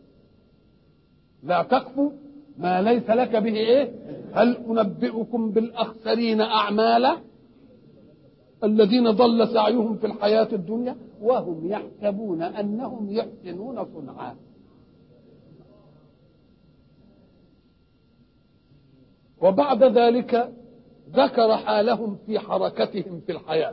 لا تقف ما ليس لك به ايه؟ هل انبئكم بالاخسرين اعمالا؟ الذين ضل سعيهم في الحياة الدنيا وهم يحسبون أنهم يحسنون صنعا. وبعد ذلك ذكر حالهم في حركتهم في الحياة،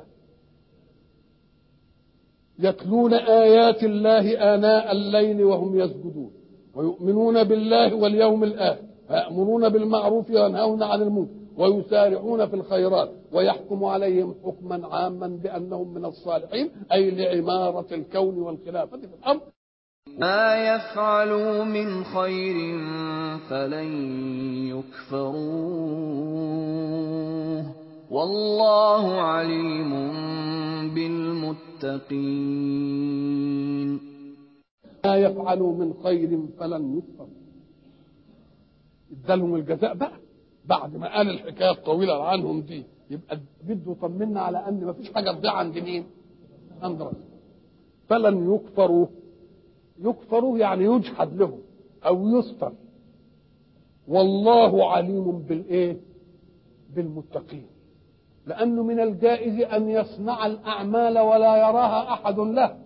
يتلون آيات الله آناء الليل وهم يسجدون ويؤمنون بالله واليوم الآخر ويأمرون بالمعروف وينهون عن المنكر ويسارعون في الخيرات ويحكم عليهم حكما عاما بأنهم من الصالحين، أي لعمارة الكون والخلافة في الأرض. ما يفعلوا من خير فلن يكفروه والله عليم بالمتقين. ما يفعلوا من خير فلن يكفروه، ادالهم الجزاء بقى بعد ما قال الحكايه الطويله عنهم دي، يبقى بده يطمنا على ان ما فيش حاجه تضيع عند مين؟ عند ربنا. فلن يكفروا، يكفروا يعني يجحد لهم او يستر. والله عليم بالايه؟ بالمتقين. لانه من الجائز ان يصنع الاعمال ولا يراها احد له،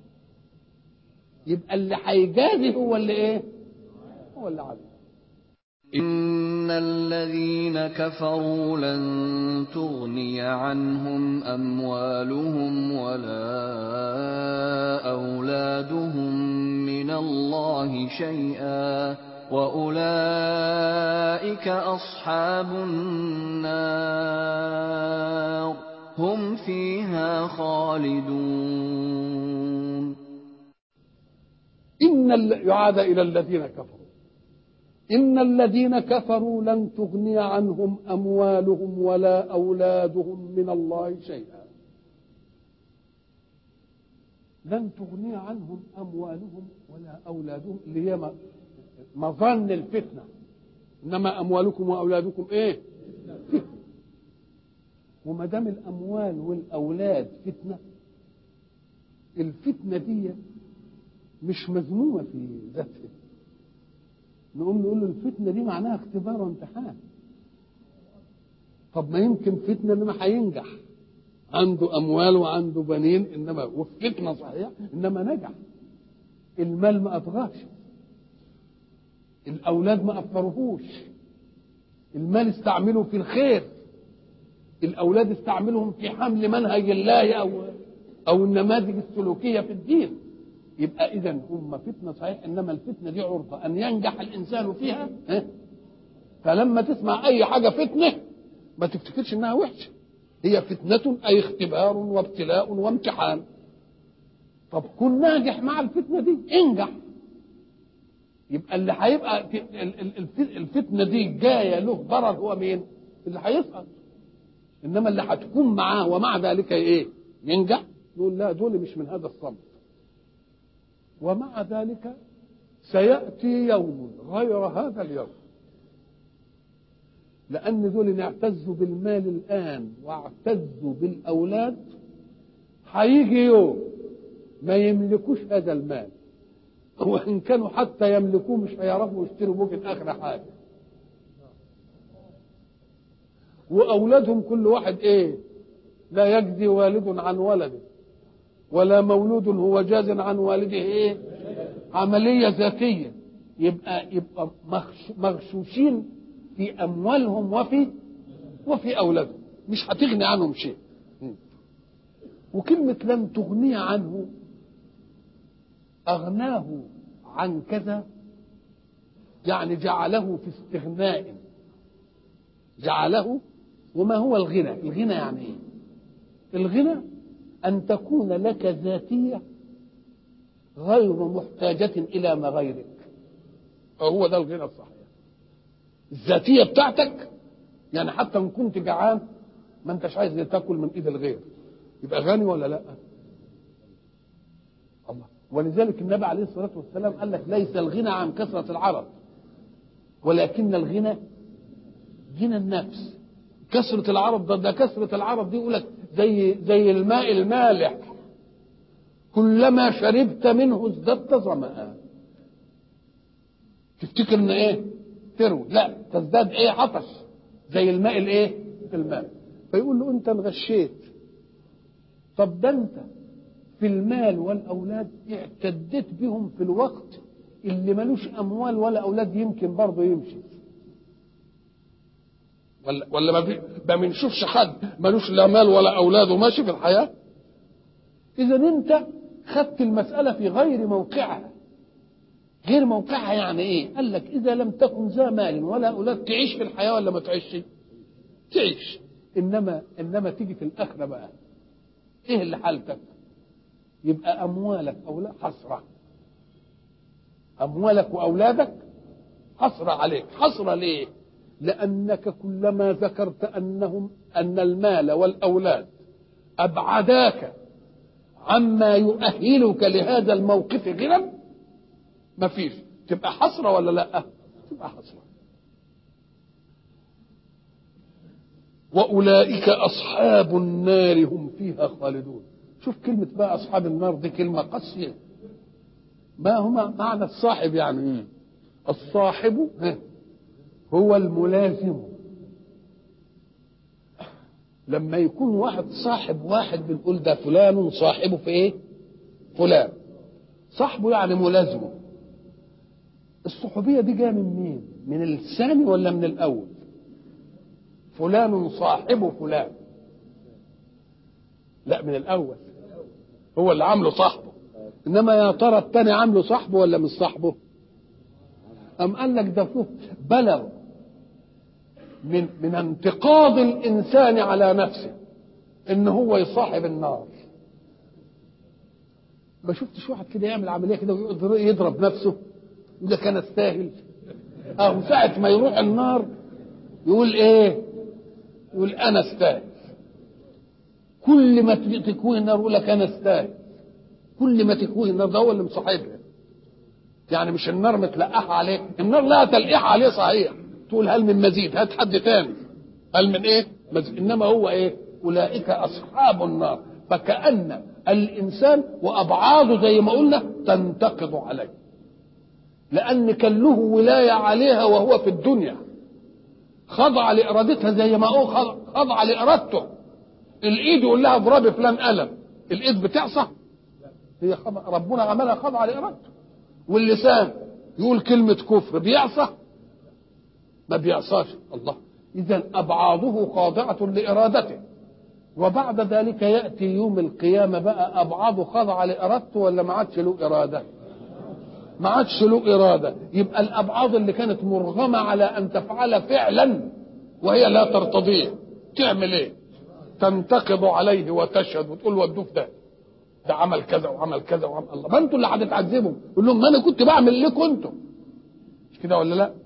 يبقى اللي هيجازي هو اللي ايه؟ هو اللي عليه. إن الذين كفروا لن تغني عنهم أموالهم ولا أولادهم من الله شيئا وأولئك أصحاب النار هم فيها خالدون. يعاد إلى الذين كفروا، إن الذين كفروا لن تغني عنهم أموالهم ولا أولادهم من الله شيئا. لن تغني عنهم أموالهم ولا أولادهم اللي هي مظن الفتنة، إنما أموالكم وأولادكم إيه؟ فتنة. وما دام الأموال والأولاد فتنة، الفتنة دي مش مذمومة في ذاتها. نقوم نقول له الفتنة دي معناها اختبار وامتحان. طب ما يمكن فتنة انما هينجح، عنده اموال وعنده بنين، انما والفتنة صحيح انما نجح. المال ما اطغاش، الاولاد ما اثروهوش، المال استعمله في الخير، الاولاد استعملهم في حمل منهج الله او النماذج السلوكية في الدين. يبقى اذا هم فتنه صحيح، انما الفتنه دي عرضه ان ينجح الانسان فيها. فلما تسمع اي حاجه فتنه ما تفتكرش انها وحشه، هي فتنه اي اختبار وابتلاء وامتحان. طب كن ناجح مع الفتنه دي، انجح. يبقى اللي هيبقى الفتنه دي جايه له ضرر هو مين؟ اللي هيسقط. انما اللي هتكون معاه ومع ذلك ايه؟ ينجح. يقول لا، دول مش من هذا الصنف. ومع ذلك سيأتي يوم غير هذا اليوم، لأن دول اعتزوا بالمال الآن واعتزوا بالأولاد، هيجي يوم ما يملكوش هذا المال، وإن كانوا حتى يملكوه مش هيعرفوا يشتروا ممكن آخر حاجة. وأولادهم كل واحد إيه؟ لا يجزي والد عن ولده ولا مولود هو جاز عن والده ايه؟ عملية ذاتية. يبقى مغشوشين في اموالهم وفي اولادهم، مش هتغني عنهم شيء. وكلمة لن تغني عنه، اغناه عن كذا يعني جعله في استغناء، جعله. وما هو الغنى؟ الغنى يعني ايه؟ الغنى أن تكون لك ذاتية غير محتاجة إلى ما غيرك. هو ده الغنى الصحيح، الذاتية بتاعتك. يعني حتى إن كنت جعان ما أنتش عايز تاكل من إيد الغير، يبقى غني ولا لا؟ الله. ولذلك النبي عليه الصلاة والسلام قال لك ليس الغنى عن كثرة العرض، ولكن الغنى غنى النفس. كثرة العرض ده كثرة العرض دي يقول لك زي الماء المالح، كلما شربت منه ازددت ظمأ. تفتكر ان ايه؟ تروي، لا، تزداد ايه؟ عطش. زي الماء الايه؟ الماء. فيقول له انت انغشيت طب ده انت في المال والأولاد اعتدت بهم في الوقت اللي ملوش أموال ولا أولاد يمكن برضه يمشي، ولا ما بنشوفش حد ملوش لا مال ولا أولاد وماشي في الحياة. إذا أنت خدت المسألة في غير موقعها. غير موقعها يعني إيه؟ قال لك إذا لم تكن ذا مال ولا أولاد تعيش في الحياة ولا ما تعيش؟ تعيش. إنما تيجي في الآخرة بقى إيه اللي حالتك؟ يبقى أموالك أولاد حسرة، أموالك وأولادك حسرة عليك. حسرة ليه؟ لأنك كلما ذكرت أن المال والأولاد أبعداك عما يؤهلك لهذا الموقف غنى، مفيش، تبقى حسرة ولا لا؟ تبقى حسرة. وأولئك أصحاب النار هم فيها خالدون. شوف كلمة بقى أصحاب النار دي كلمة قاسية. ما هما معنى الصاحب يعني؟ الصاحب هو الملازم. لما يكون واحد صاحب واحد بنقول ده فلان صاحبه في ايه؟ فلان. صاحبه يعني ملازمه. الصحوبية دي جايه من مين؟ من الثاني ولا من الأول؟ فلان صاحبه فلان، لا من الأول، هو اللي عامله صاحبه. إنما يا ترى الثاني عامله صاحبه ولا مش صاحبه؟ أم قال لك ده فوق بلغ من انتقاض الإنسان على نفسه إن هو يصاحب النار. ما شفتش واحد كده يعمل عملية كده ويقعد يضرب نفسه يقول لك أنا أستاهل؟ ساعة ما يروح النار يقول إيه؟ يقول أنا أستاهل. كل ما تكوه النار يقول لك أنا أستاهل. كل ما تكوه النار ده هو اللي مصاحبها. يعني مش النار متلقحة عليه، النار لا تلقح عليه صحيح، تقول هل من مزيد، هات حد تاني، هل من ايه مزيد. انما هو ايه؟ اولئك اصحاب النار. فكأن الانسان وابعاضه زي ما قلنا تنتقض عليه، لان كان له ولاية عليها وهو في الدنيا، خضع لارادتها زي ما هو خضع لارادته. الايد يقول لها اضربي فلان قلم، الايد بتعصى؟ هي ربنا عملها خضع لارادته. واللسان يقول كلمة كفر بيعصى؟ ما بيعصاش الله. إذا أبعاضه خاضعة لإرادته. وبعد ذلك يأتي يوم القيامة بقى أبعاضه خاضعة لإرادته ولا ما عادش له إرادة؟ ما عادش له إرادة. يبقى الأبعاض اللي كانت مرغمة على أن تفعل فعلا وهي لا ترتضيه تعمل إيه؟ تنتقض عليه وتشهد وتقول ودوه ده عمل كذا وعمل كذا وعمل. الله، ما انتوا اللي هتتعذبوا. قول لهم ما انا كنت بعمل لكم انتوا، مش كده ولا لا؟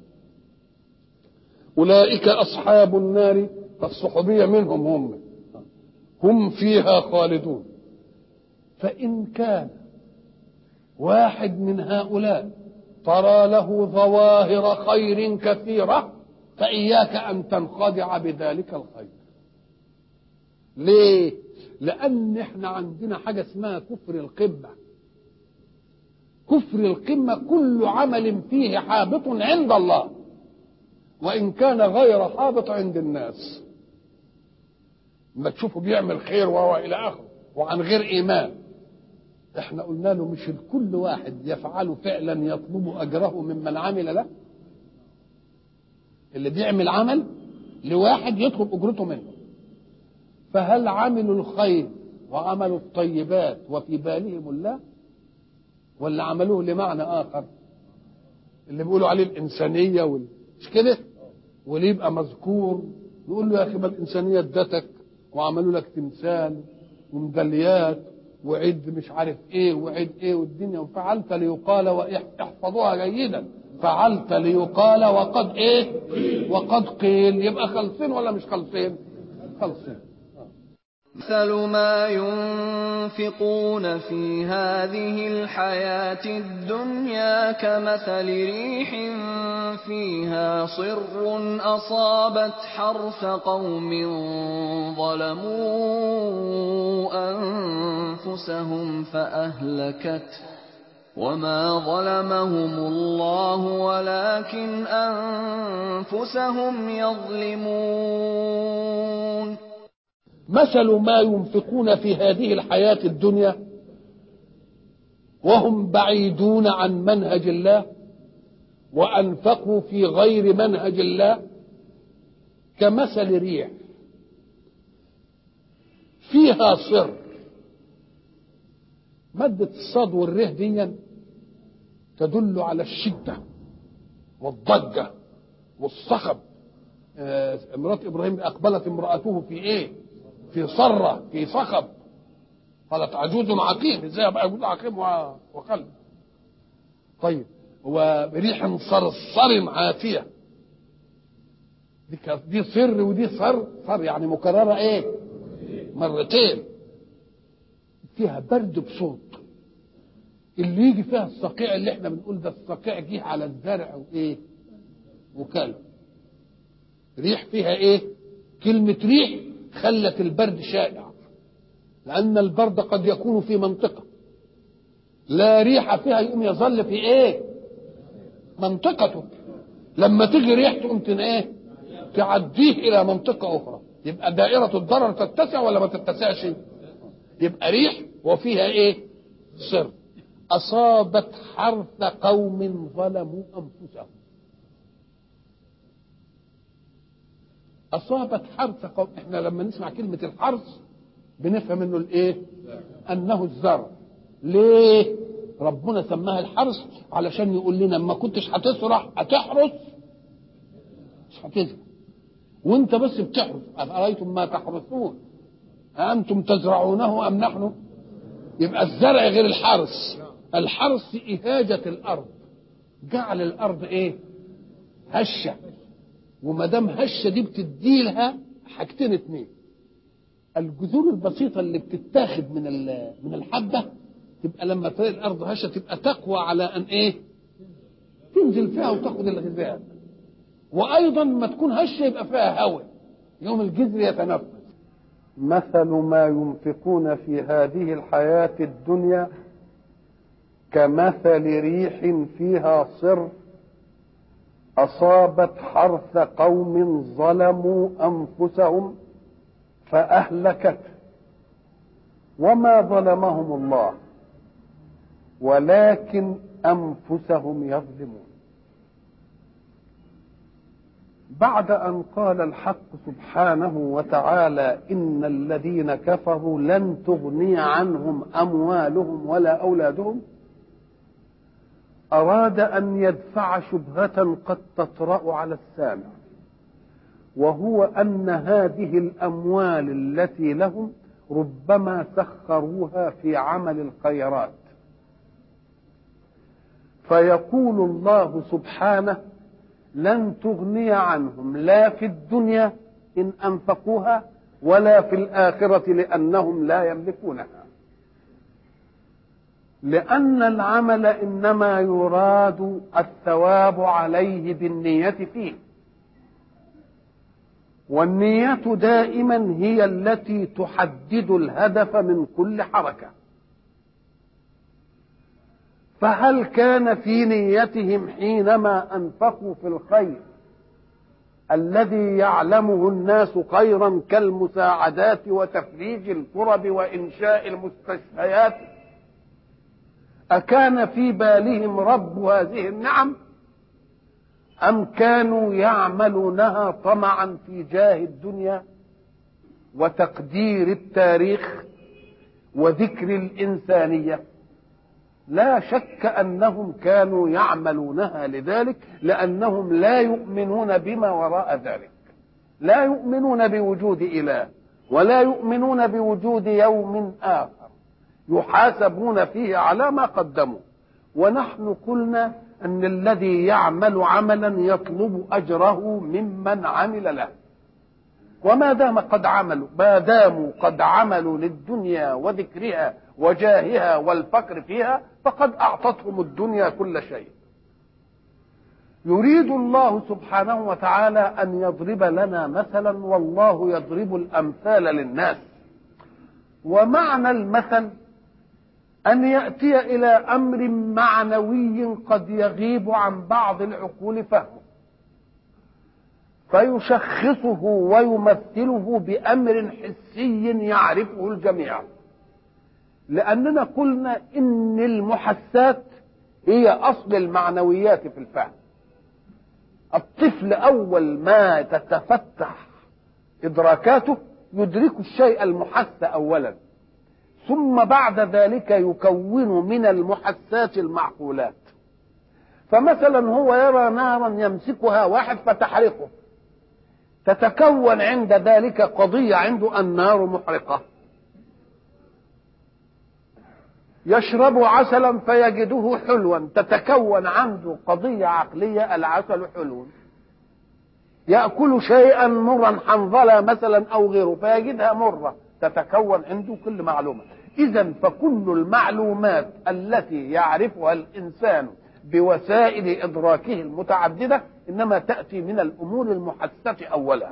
اولئك اصحاب النار فالصحوبيه منهم هم فيها خالدون. فان كان واحد من هؤلاء ترى له ظواهر خير كثيره فاياك ان تنخدع بذلك الخير. ليه؟ لأن احنا عندنا حاجة اسمها كفر القمة. كفر القمة كل عمل فيه حابط عند الله وإن كان غير حابط عند الناس. ما تشوفه بيعمل خير وهو إلى آخره وعن غير إيمان، احنا قلنا له مش الكل واحد يفعل فعلا يطلب أجره ممن عمل له. اللي بيعمل عمل لواحد يطلب أجرته منه. فهل عملوا الخير وعملوا الطيبات وفي بالهم الله ولا عملوه لمعنى آخر اللي بيقولوا عليه الإنسانية مش كده؟ واللي يبقى مذكور يقول له يا أخي ما الإنسانية ادتك وعملوا لك تمثال وميداليات وعد مش عارف ايه وعد ايه والدنيا وفعلت ليقال واحفظوها جيدا فعلت ليقال وقد ايه وقد قيل. يبقى خلصين ولا مش خلصين؟ خلصين. مثل ما ينفقون في هذه الحياة الدنيا كمثل ريح فيها صر أصابت حرث قوم ظلموا أنفسهم فأهلكته وما ظلمهم الله ولكن أنفسهم يظلمون. مثل ما ينفقون في هذه الحياة الدنيا وهم بعيدون عن منهج الله وأنفقوا في غير منهج الله كمثل ريح فيها صر. مادة الصاد والره دي تدل على الشدة والضجة والصخب. امرأة إبراهيم أقبلت امرأته في إيه؟ في صرة، في صخب. قالت عجوز عقيم. إزاي أبقى عجوز عقيم وقلب؟ طيب، وريح صرصر عاتية. دي صر ودي صر يعني مكررة إيه؟ مرتين. فيها برد بصوت. اللي يجي فيها الصقيع اللي احنا بنقول ده الصقيع جه على الزرع وايه وكله. ريح فيها ايه؟ كلمة ريح خلت البرد شائع، لأن البرد قد يكون في منطقة لا ريح فيها يقوم يظل في ايه؟ منطقته. لما تيجي ريح تقوم ايه؟ تعديه إلى منطقة أخرى. يبقى دائرة الضرر تتسع ولا ما تتسعش؟ يبقى ريح وفيها ايه؟ سر. أصابت حرث قوم ظلموا أنفسهم. أصابت حرث قوم. احنا لما نسمع كلمة الحرث بنفهم انه الايه؟ انه الزرع. ليه ربنا سماها الحرث؟ علشان يقول لنا ما كنتش هتسرح هتحرث مش هتزرع، وانت بس بتحرث. أفرأيتم ما تحرثون أأنتم تزرعونه أم نحن؟ يبقى الزرع غير الحرث. الحرث إهاجة الأرض، جعل الأرض إيه؟ هشة. وما دام هشة دي بتدي لها حاجتين اتنين. الجذور البسيطة اللي بتتاخد من الحبة تبقى لما تلاقي الأرض هشة تبقى تقوى على أن إيه؟ تنزل فيها وتاخد الغذاء. وأيضا ما تكون هشة يبقى فيها هواء يوم الجذر يتنفس. مثل ما ينفقون في هذه الحياة الدنيا كمثل ريح فيها صر أصابت حرث قوم ظلموا أنفسهم فأهلكت وما ظلمهم الله ولكن أنفسهم يظلمون. بعد أن قال الحق سبحانه وتعالى إن الذين كفروا لن تغني عنهم أموالهم ولا أولادهم، أراد أن يدفع شبهة قد تطرأ على السامع، وهو أن هذه الأموال التي لهم ربما سخروها في عمل الخيرات. فيقول الله سبحانه لن تغني عنهم لا في الدنيا إن أنفقوها ولا في الآخرة لأنهم لا يملكونها، لأن العمل إنما يراد الثواب عليه بالنية فيه، والنية دائما هي التي تحدد الهدف من كل حركة. فهل كان في نيتهم حينما أنفقوا في الخير الذي يعلمه الناس خيرا كالمساعدات وتفريج الكرب وإنشاء المستشفيات، أكان في بالهم رب هذه النعم أم كانوا يعملونها طمعا في جاه الدنيا وتقدير التاريخ وذكر الإنسانية؟ لا شك أنهم كانوا يعملونها لذلك، لأنهم لا يؤمنون بما وراء ذلك، لا يؤمنون بوجود إله ولا يؤمنون بوجود يوم آخر يحاسبون فيه على ما قدموا. ونحن قلنا أن الذي يعمل عملا يطلب أجره ممن عمل له، وما دام قد عملوا، ما داموا قد عملوا للدنيا وذكرها وجاهها والفقر فيها فقد أعطتهم الدنيا كل شيء. يريد الله سبحانه وتعالى أن يضرب لنا مثلا، والله يضرب الأمثال للناس. ومعنى المثل أن يأتي إلى أمر معنوي قد يغيب عن بعض العقول فهمه، فيشخصه ويمثله بأمر حسي يعرفه الجميع. لأننا قلنا إن المحسات هي أصل المعنويات في الفهم. الطفل أول ما تتفتح إدراكاته يدرك الشيء المحس أولا، ثم بعد ذلك يكون من المحسات المعقولات. فمثلا هو يرى نارا يمسكها واحد فتحرقه، تتكون عند ذلك قضية عنده النار محرقة. يشرب عسلا فيجده حلوا، تتكون عنده قضية عقلية العسل حلو. يأكل شيئا مرا حنظلة مثلا أو غيره فيجدها مرة، تتكون عنده كل معلومة. إذن فكل المعلومات التي يعرفها الإنسان بوسائل إدراكه المتعددة إنما تأتي من الأمور المحسة أولا.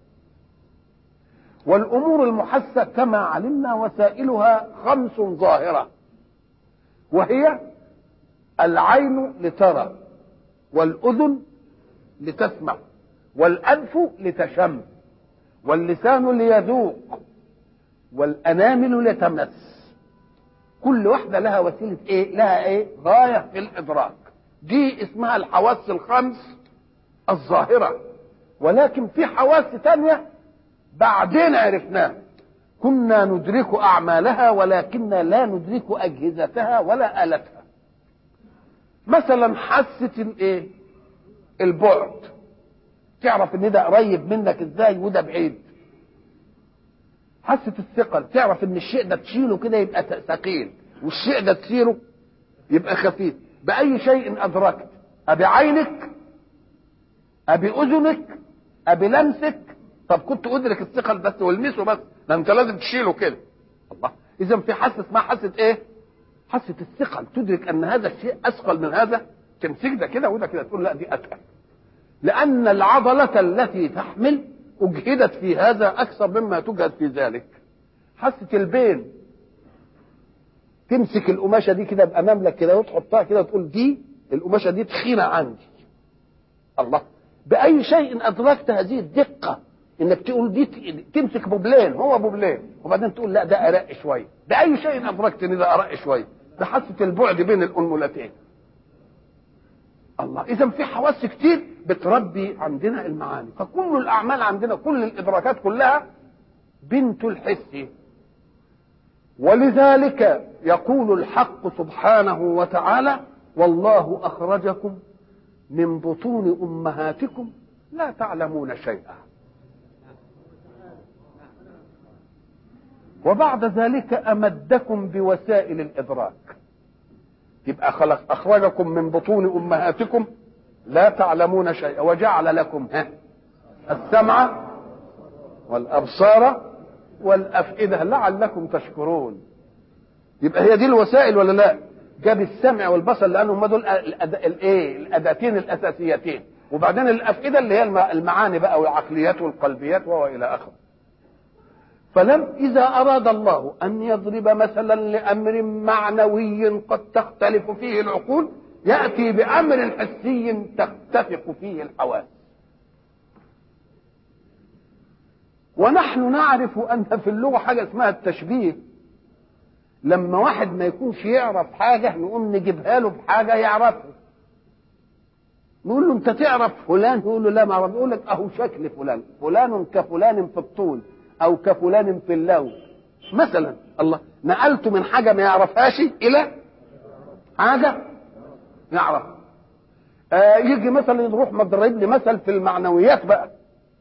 والأمور المحسة كما علمنا وسائلها 5 ظاهرة، وهي العين لترى، والأذن لتسمع، والأنف لتشم، واللسان ليذوق، والأنامل لتمس. كل واحدة لها وسيلة إيه؟ لها إيه؟ غاية في الإدراك. دي اسمها الحواس ال5 الظاهرة. ولكن في حواس تانية بعدين عرفناها، كنا ندرك أعمالها ولكننا لا ندرك أجهزتها ولا آلتها. مثلا حاسة الإيه؟ البعد، تعرف ان ده قريب منك ازاي وده بعيد. حاسة الثقل، تعرف ان الشيء ده تشيله كده يبقى ثقيل، والشيء ده تسيره يبقى خفيف. بأي شيء أدركت؟ أبعينك؟ أبأذنك؟ أبلمسك؟ طب كنت أدرك الثقل بس والمسه بس، ده أنت لازم تشيله كده. الله، إذا في حاسة اسمها حاسة إيه؟ حاسة الثقل، تدرك أن هذا الشيء أثقل من هذا، تمسك ده كده وده كده تقول لا دي أثقل، لأن العضلة التي تحمل أجهدت في هذا أكثر مما تجهد في ذلك. حاسة البين، تمسك القماشة دي كده بأمام لك كده وتحطها كده وتقول دي القماشة دي تخينة عندي. الله، بأي شيء أدركت هذه الدقة إنك تقول دي تمسك بوبلين، هو بوبلين، وبعدين تقول لا ده أرق شوية. بأي شيء أدركت إن ده أرق شوية؟ بحاسة البعد بين الأنملتين. الله، إذا في حواس كتير بتربي عندنا المعاني. فكل الأعمال عندنا، كل الإدراكات كلها بنت الحس. ولذلك يقول الحق سبحانه وتعالى: والله أخرجكم من بطون أمهاتكم لا تعلمون شيئا. وبعد ذلك أمدكم بوسائل الإدراك. يبقى خلق أخرجكم من بطون أمهاتكم لا تعلمون شيئا، وجعل لكم السمع والأبصار والأفئدة لعلكم تشكرون. يبقى هي دي الوسائل ولا لا؟ جاب السمع والبصر لأنهم دول الأداتين الأساسيتين، وبعدين الأفئدة اللي هي المعاني بقى والعقليات والقلبيات وإلى آخره. فلم إذا أراد الله أن يضرب مثلا لأمر معنوي قد تختلف فيه العقول، يأتي بأمر حسي تتفق فيه الحواس. ونحن نعرف أن في اللغة حاجة اسمها التشبيه. لما واحد ما يكونش يعرف حاجة نقوم نجيبها له بحاجة يعرفها. نقول له أنت تعرف فلان؟ يقول له لا ما أعرف. يقول لك أهو شكل فلان، فلان كفلان في الطول أو كفلان في اللون مثلا. الله، نقلته من حاجة ما يعرفهاش إلى حاجة يعرف. يجي مثلا نروح مضرب لي مثل في المعنويات بقى،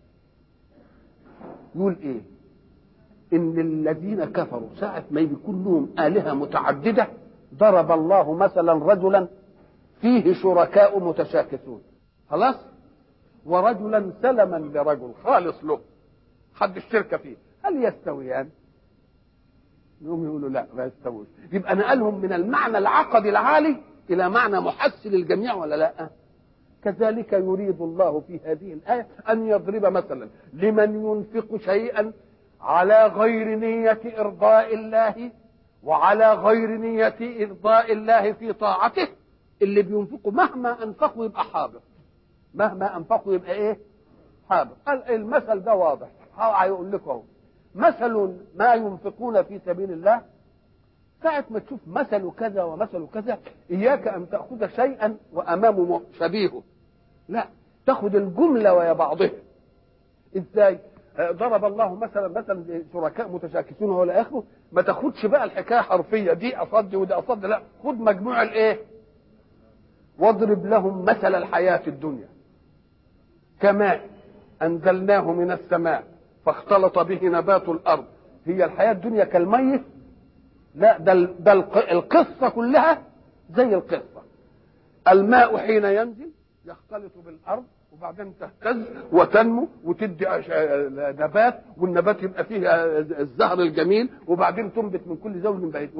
يقول إيه؟ إن الذين كفروا ساعة ما يكون لهم آلهة متعددة ضرب الله مثلا رجلا فيه شركاء متشاكسون، خلاص، ورجلا سلما لرجل خالص له حد الشركة فيه، هل يستويان؟ يقوم يقولوا لا ما يستويش. يبقى نقلهم من المعنى العقدي العالي إلى معنى محسن للجميع ولا لا؟ كذلك يريد الله في هذه الآية أن يضرب مثلا لمن ينفق شيئا على غير نية إرضاء الله وعلى غير نية إرضاء الله في طاعته. اللي بينفقوا مهما أنفقوا يبقى حابط، مهما أنفقوا يبقى إيه؟ حاضر. قال المثل ده واضح، هيقول لكم اهو. مثل ما ينفقون في سبيل الله، ساعة ما تشوف مثل كذا ومثل كذا إياك أن تأخذ شيئا وأمامه شبيهه، لا، تأخذ الجملة ويا بعضها. إزاي؟ ضرب الله مثلا شركاء متشاكسون ولا آخره، ما تاخدش بقى الحكاية حرفية، دي أصد ودي أصد، لا، خد مجموع الإيه؟ واضرب لهم مثل الحياة الدنيا كماء أنزلناه من السماء فاختلط به نبات الأرض. هي الحياة الدنيا كالميت؟ لا، ده القصة كلها زي القصة. الماء حين ينزل يختلط بالأرض وبعدين تهتز وتنمو وتدي نبات، والنبات يبقى فيه الزهر الجميل، وبعدين تنبت من كل زوج بعيد،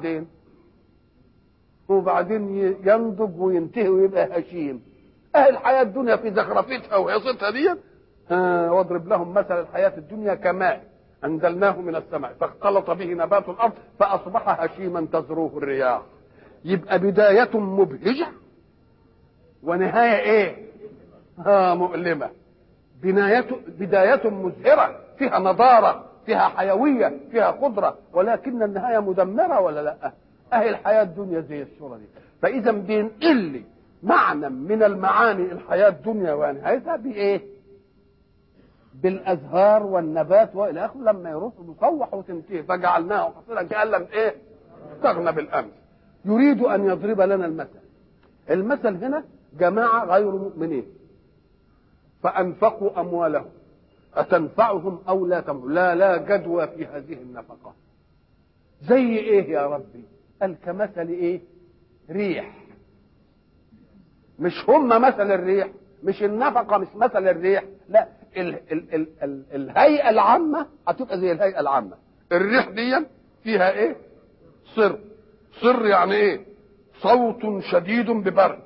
وبعدين ينضج وينتهي ويبقى هشيم. الحياة الدنيا في زخرفتها وهيصتها دي. واضرب لهم مثل الحياة الدنيا كماء أنزلناه من السماء فاختلط به نبات الأرض فأصبح هشيما تذروه الرياح. يبقى بداية مبهجة ونهاية إيه؟ مؤلمة. بداية مزهرة فيها نضارة، فيها حيوية، فيها قدرة، ولكن النهاية مدمرة ولا لا؟ الحياة الدنيا زي الصورة دي. فإذا بينقل لي معنى من المعاني الحياة الدنيا ونهايتها بإيه؟ بالأزهار والنبات وإلى آخره، لما يروح مصوح وتنتهي فجعلناه حصيرا كأن لم إيه؟ استغنى بالأمس. يريد أن يضرب لنا المثل. المثل هنا جماعة غير مؤمنين فأنفقوا أموالهم أتنفعهم أو لا تنفعهم؟ لا جدوى في هذه النفقة. زي إيه يا ربي؟ قال كمثل إيه؟ ريح. مش هم مثل الريح، مش النفقة مش مثل الريح، لا، الهيئة العامة هتبقى زي الهيئة العامة. الريح دي فيها إيه؟ صر يعني إيه؟ صوت شديد ببرد.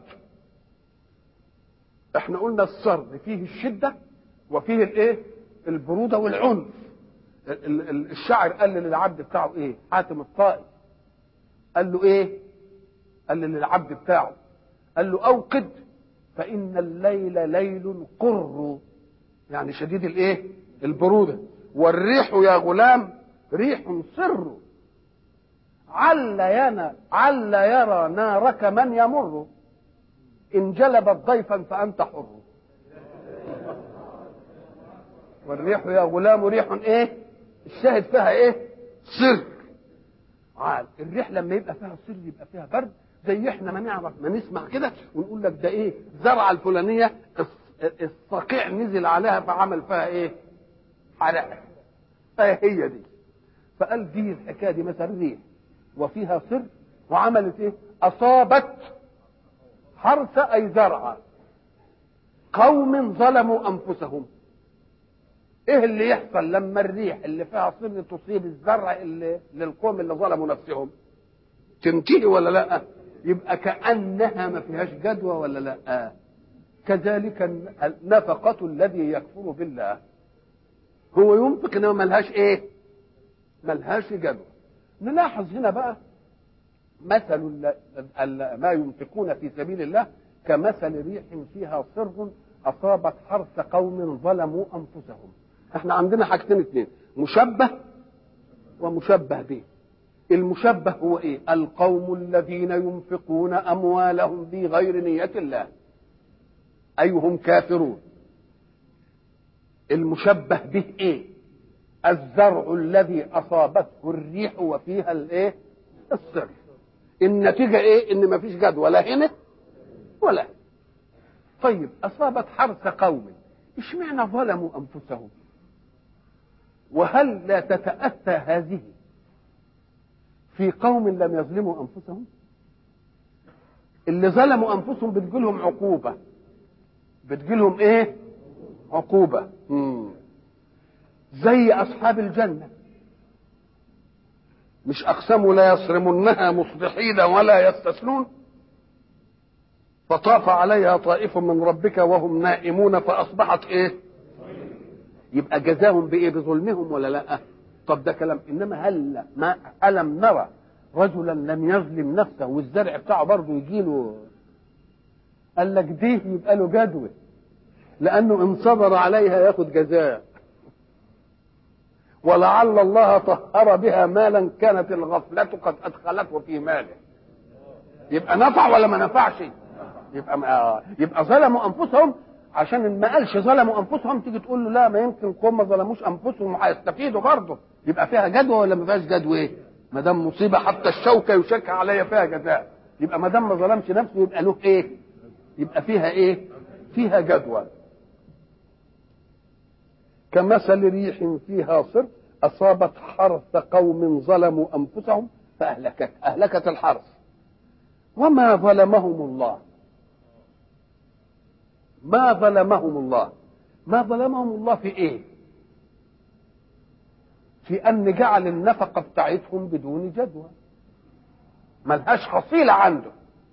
احنا قلنا الصرد فيه الشدة وفيه الايه؟ البرودة والعنف. الشاعر قال للعبد بتاعه ايه؟ حاتم الطائي قال له ايه؟ قال للعبد بتاعه، قال له اوقد فإن الليل ليل قر، يعني شديد الايه؟ البرودة. والريح يا غلام ريح صر، عل يرى نارك من يمر، إن جلبت ضيفا فأنت حر. والريح يا غلام ريح ايه؟ الشاهد فيها ايه؟ صر. الريح لما يبقى فيها صر يبقى فيها برد. زي احنا ما نعرف ما نسمع كده ونقول لك ده ايه؟ زرعه الفلانيه الصقيع نزل عليها فعمل فيها ايه؟ حرقه. هي دي. فقال دي الحكايه دي مثلا ريح وفيها صر وعملت ايه؟ اصابت حرث اي زرع قوم ظلموا انفسهم. ايه اللي يحصل لما الريح اللي فيها صر تصيب الزرع اللي للقوم اللي ظلموا نفسهم؟ تنتهي ولا لا؟ يبقى كأنها ما فيهاش جدوى ولا لا؟ كذلك النفقة الذي يكفر بالله هو ينفق انما ملهاش ايه؟ ملهاش جدوى. نلاحظ هنا بقى مثل ما ينفقون في سبيل الله كمثل ريح فيها صر أصابت حرث قوم ظلموا أنفسهم. احنا عندنا حاجتين اتنين، مشبه ومشبه به. المشبه هو ايه؟ القوم الذين ينفقون أموالهم بغير نية الله، أي هم كافرون. المشبه به ايه؟ الزرع الذي أصابته الريح وفيها الايه؟ الصر. النتيجة ايه؟ ان مفيش جدوى لا هنا ولا هنا. طيب أصابت حرث قوم، اشمعنى ظلموا أنفسهم؟ وهل لا تتأتى هذه في قوم لم يظلموا أنفسهم؟ اللي ظلموا أنفسهم بتجيلهم عقوبة. بتجيلهم إيه؟ عقوبة. زي أصحاب الجنة، مش أقسموا لا يصرمنها مصبحين ولا يستثنون فطاف عليها طائف من ربك وهم نائمون فأصبحت إيه؟ يبقى جزاهم بإيه؟ بظلمهم ولا لا؟ طب ده كلام. إنما هل ما ألم نرى رجلا لم يظلم نفسه والزرع بتاعه برضه يجيله؟ قال لك دي يبقى له جدوى. لأنه إن صبر عليها ياخد جزاء، ولعل الله طهر بها مالا كانت الغفلة قد أدخلته في ماله. يبقى نفع ولا ما نفعش؟ يبقى ظلموا أنفسهم. عشان ما قالش ظلموا أنفسهم تيجي تقول له لا، ما يمكن قوم ما ظلموش أنفسهم وهيستفيدوا برضه. يبقى فيها جدوى ولا ما فيهاش جدوى؟ ما دام مصيبة حتى الشوكة يشك عليها فيها جزاء، يبقى ما دام ما ظلمش نفسه يبقى له إيه؟ يبقى فيها إيه؟ فيها جدوى. كمثل ريح فيها صر أصابت حرث قوم ظلموا أنفسهم أهلكت الحرث وما ظلمهم الله. ما ظلمهم الله في إيه؟ في أن جعل النفقة بتاعتهم بدون جدوى، ملهاش حصيلة عنده،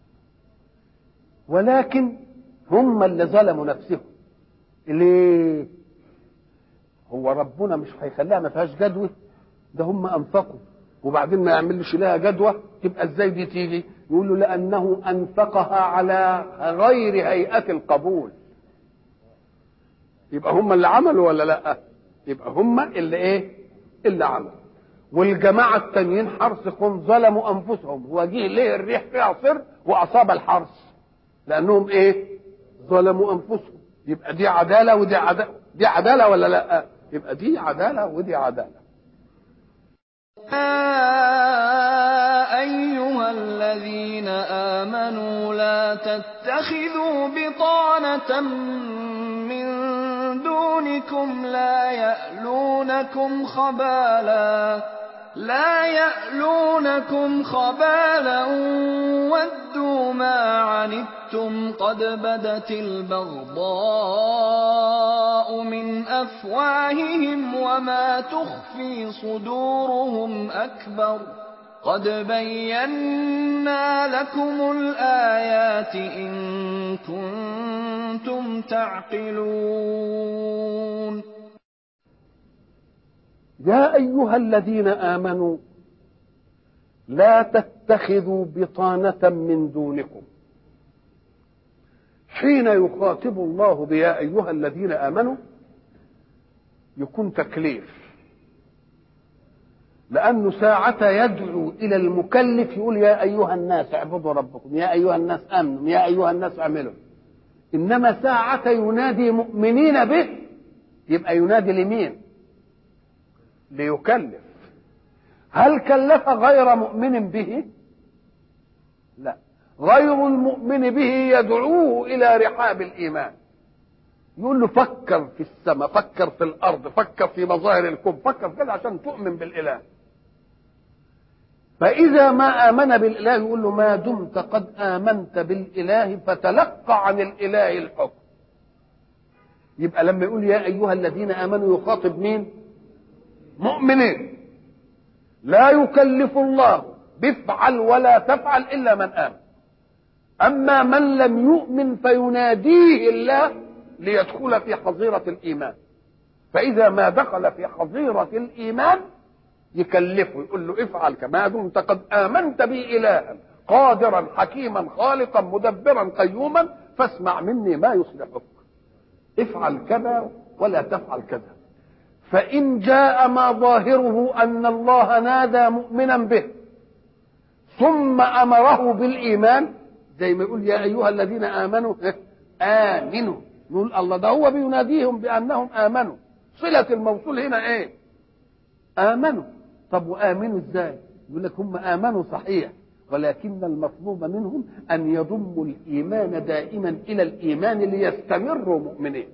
ولكن هم اللي ظلموا نفسهم. ليه؟ هو ربنا مش هيخليها ما فيهاش جدوى؟ ده هم انفقوا وبعدين ما يعملش لها جدوى، تبقى ازاي دي تيجي؟ يقول له لانه انفقها على غير هيئة القبول. يبقى هم اللي عملوا ولا لا؟ يبقى هم اللي ايه؟ اللي عملوا. والجماعة التانيين حرثكم ظلموا انفسهم، وجيه ليه الريح فيها صر واصاب الحرث؟ لانهم ايه؟ ظلموا انفسهم. يبقى دي عدالة ودي عدالة، دي عدالة ولا لا؟ يبقى دي عدالة ودي عدالة. يا أيها الذين آمنوا لا تتخذوا بطانة من دونكم لا يألونكم خبالا ودوا ما عنتم قد بدت البغضاء من أفواههم وما تخفي صدورهم أكبر قد بينا لكم الآيات إن كنتم تعقلون. يا أيها الذين آمنوا لا تتخذوا بطانة من دونكم. حين يخاطب الله بيا أيها الذين آمنوا يكون تكليف، لأنه ساعة يدعو إلى المكلف يقول يا أيها الناس اعبدوا ربكم، يا أيها الناس آمنوا، يا أيها الناس اعملوا. إنما ساعة ينادي مؤمنين به يبقى ينادي لمين؟ ليكلف. هل كلف غير مؤمن به؟ لا، غير المؤمن به يدعوه إلى رحاب الإيمان، يقول له فكر في السماء، فكر في الأرض، فكر في مظاهر الكون، فكر في كده عشان تؤمن بالإله. فإذا ما آمن بالإله يقول له ما دمت قد آمنت بالإله فتلقى عن الإله الحكم. يبقى لما يقول يا أيها الذين آمنوا يخاطب مين؟ مؤمنين. لا يكلف الله بافعل ولا تفعل إلا من آمن. أما من لم يؤمن فيناديه الله ليدخل في حظيرة الإيمان. فإذا ما دخل في حظيرة الإيمان يكلفه، يقول له افعل كما دمت قد آمنت بي إلها قادرا حكيما خالقا مدبرا قيوما فاسمع مني ما يصلحك، افعل كذا ولا تفعل كذا. فإن جاء ما ظاهره أن الله نادى مؤمنا به ثم أمره بالإيمان، زي ما يقول يا أيها الذين آمنوا آمنوا، نقول الله ده هو بيناديهم بأنهم آمنوا، صلة الموصول هنا إيه؟ آمنوا. طب وآمنوا إزاي؟ يقول لك هم آمنوا صحيح، ولكن المطلوب منهم أن يضموا الإيمان دائما إلى الإيمان ليستمروا مؤمنين،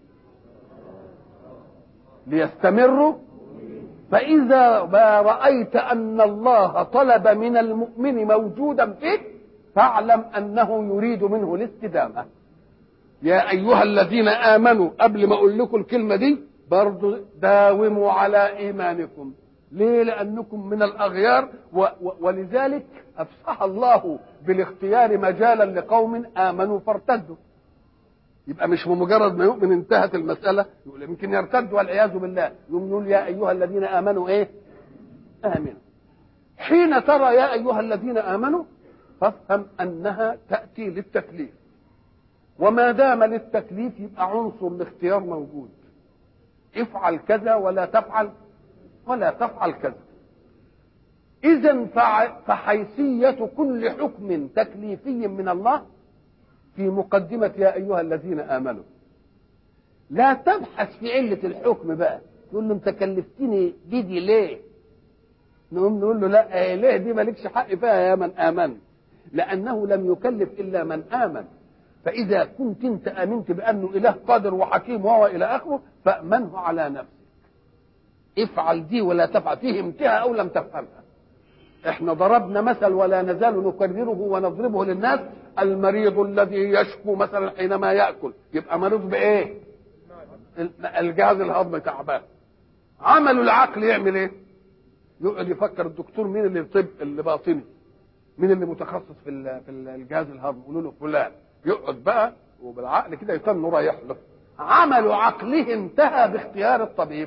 ليستمروا. فإذا ما رأيت أن الله طلب من المؤمن موجودا فيك فاعلم أنه يريد منه الاستدامة. يا أيها الذين آمنوا، قبل ما أقول لكم الكلمة دي برضو داوموا على إيمانكم. ليه؟ لأنكم من الأغيار، ولذلك أفسح الله بالاختيار مجالا لقوم آمنوا فارتدوا. يبقى مش بمجرد ما يؤمن انتهت المسألة، يقول يمكن يرتد والعياذ بالله، يقول يا أيها الذين آمنوا إيه؟ آمنوا. حين ترى يا أيها الذين آمنوا فافهم أنها تأتي للتكليف. وما دام للتكليف يبقى عنصر الاختيار موجود، افعل كذا ولا تفعل كذا. إذن فحيثية كل حكم تكليفي من الله في مقدمة يا أيها الذين آمنوا. لا تبحث في علة الحكم بقى، تقول له أنت كلفتني دي ليه؟ نقول له لا، ليه دي مالكش حق فيها يا من آمن، لأنه لم يكلف إلا من آمن. فإذا كنت أنت آمنت بأنه إله قادر وحكيم وهو إلى آخره، فأمنه على نفسك. افعل دي ولا تفعل، فهمتها أو لم تفهمها. احنا ضربنا مثل ولا نزال نكرره ونضربه للناس. المريض الذي يشكو مثلا حينما يأكل يبقى مريض بإيه؟ الجهاز الهضمي تعبان. عمل العقل يعمل ايه؟ يقعد يفكر الدكتور مين اللي طب اللي باطني، مين اللي متخصص في الجهاز الهضمي، يقولوا له فلان. يقعد بقى وبالعقل كده يتم رايح له. عمل عقله انتهى باختيار الطبيب.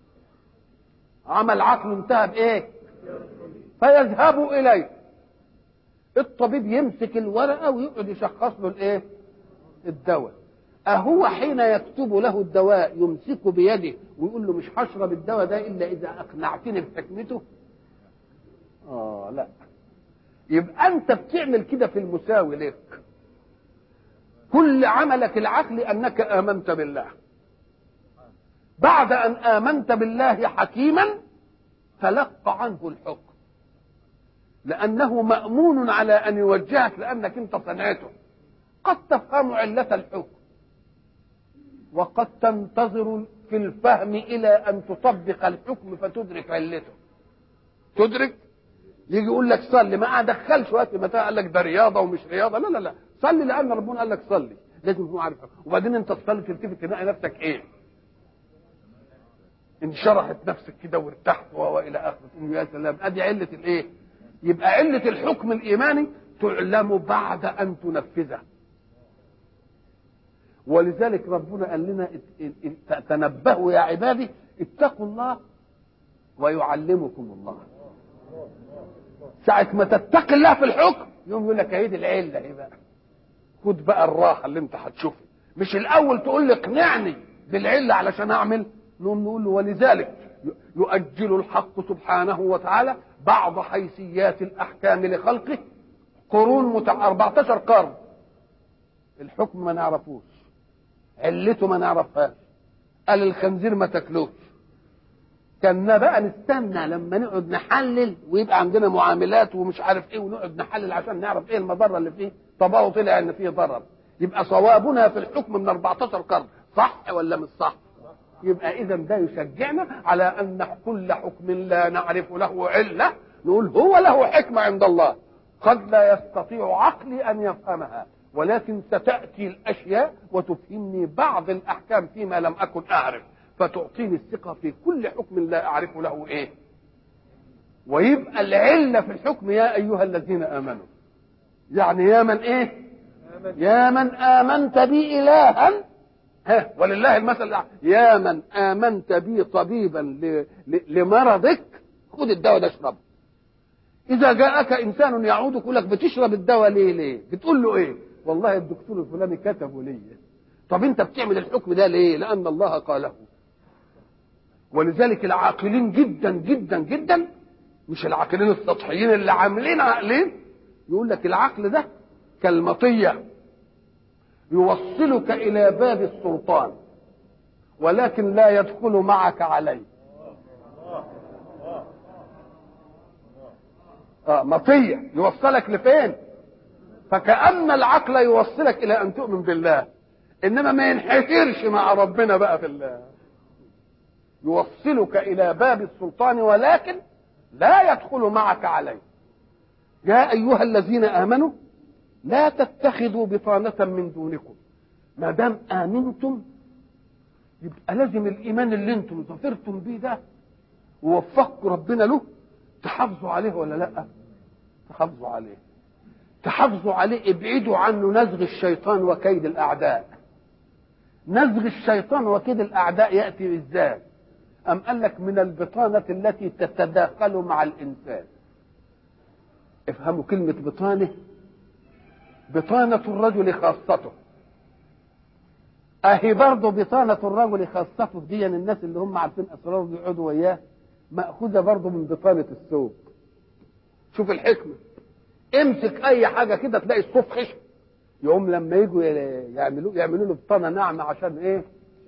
عمل عقله انتهى بايه؟ فيذهب اليه الطبيب، يمسك الورقه ويقعد يشخص له الايه؟ الدواء. أهو حين يكتب له الدواء يمسكه بيده ويقول له مش هشرب الدواء ده إلا إذا أقنعتني بحكمته؟ لا. يبقى أنت بتعمل كده في المساوي لك. كل عملك العقلي أنك آمنت بالله. بعد أن آمنت بالله حكيما تلقى عنه الحكم، لأنه مأمون على أن يوجهك لأنك أنت صنعته. قد تفهم علة الحكم وقد تنتظر في الفهم إلى أن تطبق الحكم فتدرك علته. تدرك، يجي يقول لك صلي، ما أدخلش وقت متى قال لك ده رياضة ومش رياضة، لا صلي لأن ربنا قال لك صلي، لازم هو عارف. وبعدين أنت تصلي تلتفت تلاقي نفسك إيه؟ انشرحت نفسك كده وارتحت وإلى آخره. تقول يا سلام، أدي علة الإيه؟ يبقى علة الحكم الإيماني تعلم بعد أن تنفذه. ولذلك ربنا قال لنا تنبهوا يا عبادي اتقوا الله ويعلمكم الله. ساعة ما تتقي الله في الحكم يوم يقول لك اهي دي العلة ايه بقى، خد بقى الراحة اللي انت هتشوفها. مش الأول تقول لي اقنعني بالعلة علشان أعمل. نقول له ولذلك يؤجل الحق سبحانه وتعالى بعض حيثيات الأحكام لخلقه قرون 14 قرن. الحكم ما نعرفوش، علته ما نعرفهاش. قال الخنزير ما تاكلوش، كنا بقى نستنى لما نقعد نحلل ويبقى عندنا معاملات ومش عارف ايه، ونقعد نحلل عشان نعرف ايه المضره اللي فيه. طبعا طلع ان فيه ضرر. يبقى صوابنا في الحكم من 14 قرن صح ولا مش صح؟ يبقى اذا ده يشجعنا على ان كل حكم لا نعرف له عله نقول هو له حكمه عند الله، قد لا يستطيع عقلي ان يفهمها، ولكن ستأتي الأشياء وتفهمني بعض الأحكام فيما لم أكن أعرف، فتعطيني الثقة في كل حكم لا أعرف له إيه. ويبقى العلة في الحكم يا أيها الذين آمنوا، يعني يا من إيه؟ يا من آمنت بي إلها، ولله المثل الأعلى. يا من آمنت بي طبيبا لمرضك، خد الدواء ده اشربه. إذا جاءك إنسان يعودك يقول لك بتشرب الدواء ليه؟ بتقول له إيه؟ والله الدكتور الفلاني كتبه لي. طب أنت بتعمل الحكم ده ليه؟ لأن الله قاله. ولذلك العاقلين جدا جدا جدا، مش العاقلين السطحيين اللي عاملين عقلين، يقول لك العقل ده كالمطية يوصلك إلى باب السلطان ولكن لا يدخل معك عليه. مطية يوصلك لفين؟ فكأن العقل يوصلك إلى أن تؤمن بالله، إنما ما ينحكرش مع ربنا بقى في الله. يوصلك إلى باب السلطان ولكن لا يدخل معك عليه. يا أيها الذين آمنوا لا تتخذوا بطانة من دونكم. ما دام آمنتم يبقى لازم الإيمان اللي انتم ظفرتم بيه ده ووفقكم ربنا له تحافظوا عليه ولا لا؟ تحافظوا عليه. تحافظوا عليه، ابعدوا عنه نزغ الشيطان وكيد الأعداء. نزغ الشيطان وكيد الأعداء يأتي ازاي؟ أم قال لك من البطانة التي تتداخل مع الإنسان. افهموا كلمة بطانة. بطانة الرجل خاصته، اهي برضه بطانه الرجل خاصته دي الناس اللي هم عارفين اسراره بيقعدوا وياه ماخوذه برضه من بطانه الثوب. شوف الحكمه، امسك اي حاجه كده تلاقي الصوف خشن، يقوم لما يجوا يعملوا له بطانه ناعمه عشان ايه؟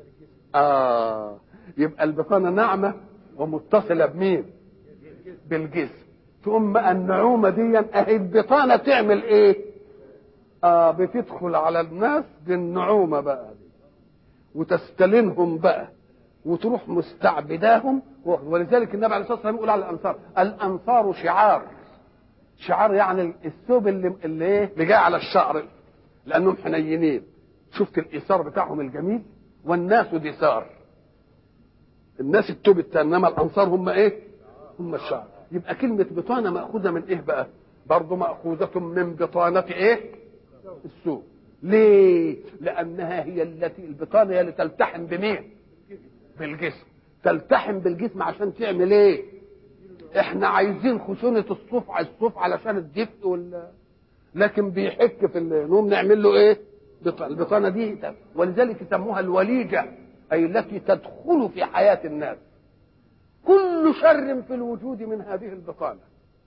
يبقى البطانه ناعمه ومتصله بمين؟ بالجسم. تقوم بقى النعومه دي اهي البطانه تعمل ايه؟ بتدخل على الناس بالنعومه بقى دي وتستلنهم بقى وتروح مستعبداهم. ولذلك النبي عليه الصلاه والسلام يقول على الانصار: الانصار شعار يعني الثوب اللي ايه؟ اللي جاي على الشعر لانهم حنينين. شفت الايثار بتاعهم الجميل؟ والناس دثار. الناس التوب التاني، انما الانصار هم ايه؟ هم الشعر. يبقى كلمه بطانه ماخوذه من ايه بقى؟ برضه ماخوذه من بطانه ايه؟ الثوب. ليه؟ لانها هي التي البطانه هي اللي تلتحم بمين؟ بالجسم. تلتحم بالجسم عشان تعمل ايه؟ احنا عايزين خشونه الصوف علشان الدفء لكن بيحك في نقوم نعمل له ايه؟ البطانه دي. ولذلك يسموها الوليجه، اي التي تدخل في حياه الناس. كل شر في الوجود من هذه البطانه،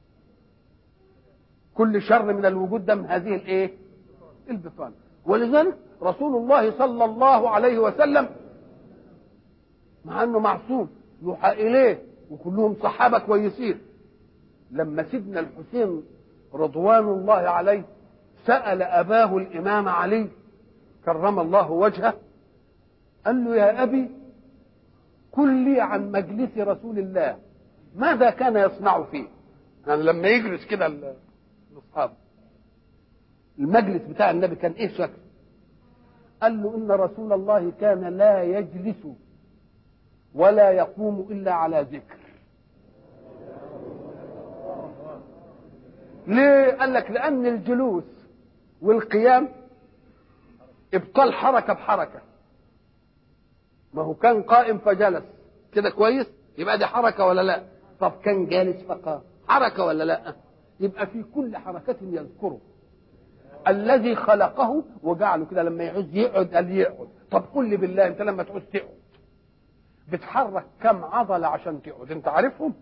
كل شر من الوجود ده من هذه الايه؟ البطانه. ولذلك رسول الله صلى الله عليه وسلم مع انه معصوم يوحى اليه وكلهم صحابه كويسين، لما سيدنا الحسين رضوان الله عليه سأل أباه الإمام علي كرم الله وجهه، قال له: يا أبي قل لي عن مجلس رسول الله ماذا كان يصنع فيه؟ يعني لما يجلس كده الأصحاب المجلس بتاع النبي كان إيه شكله؟ قال له: إن رسول الله كان لا يجلس ولا يقوم إلا على ذكر. ليه؟ قال لك لأن الجلوس والقيام ابطال حركة بحركة. ما هو كان قائم فجلس كده كويس، يبقى دي حركة ولا لا؟ طب كان جالس فقام، حركة ولا لا؟ يبقى في كل حركة يذكره الذي خلقه وجعله كده. لما يعوز يقعد قال يقعد. طب قل لي بالله، انت لما تعوز تقعد بتحرك كم عضلة عشان تقعد؟ انت عارفهم؟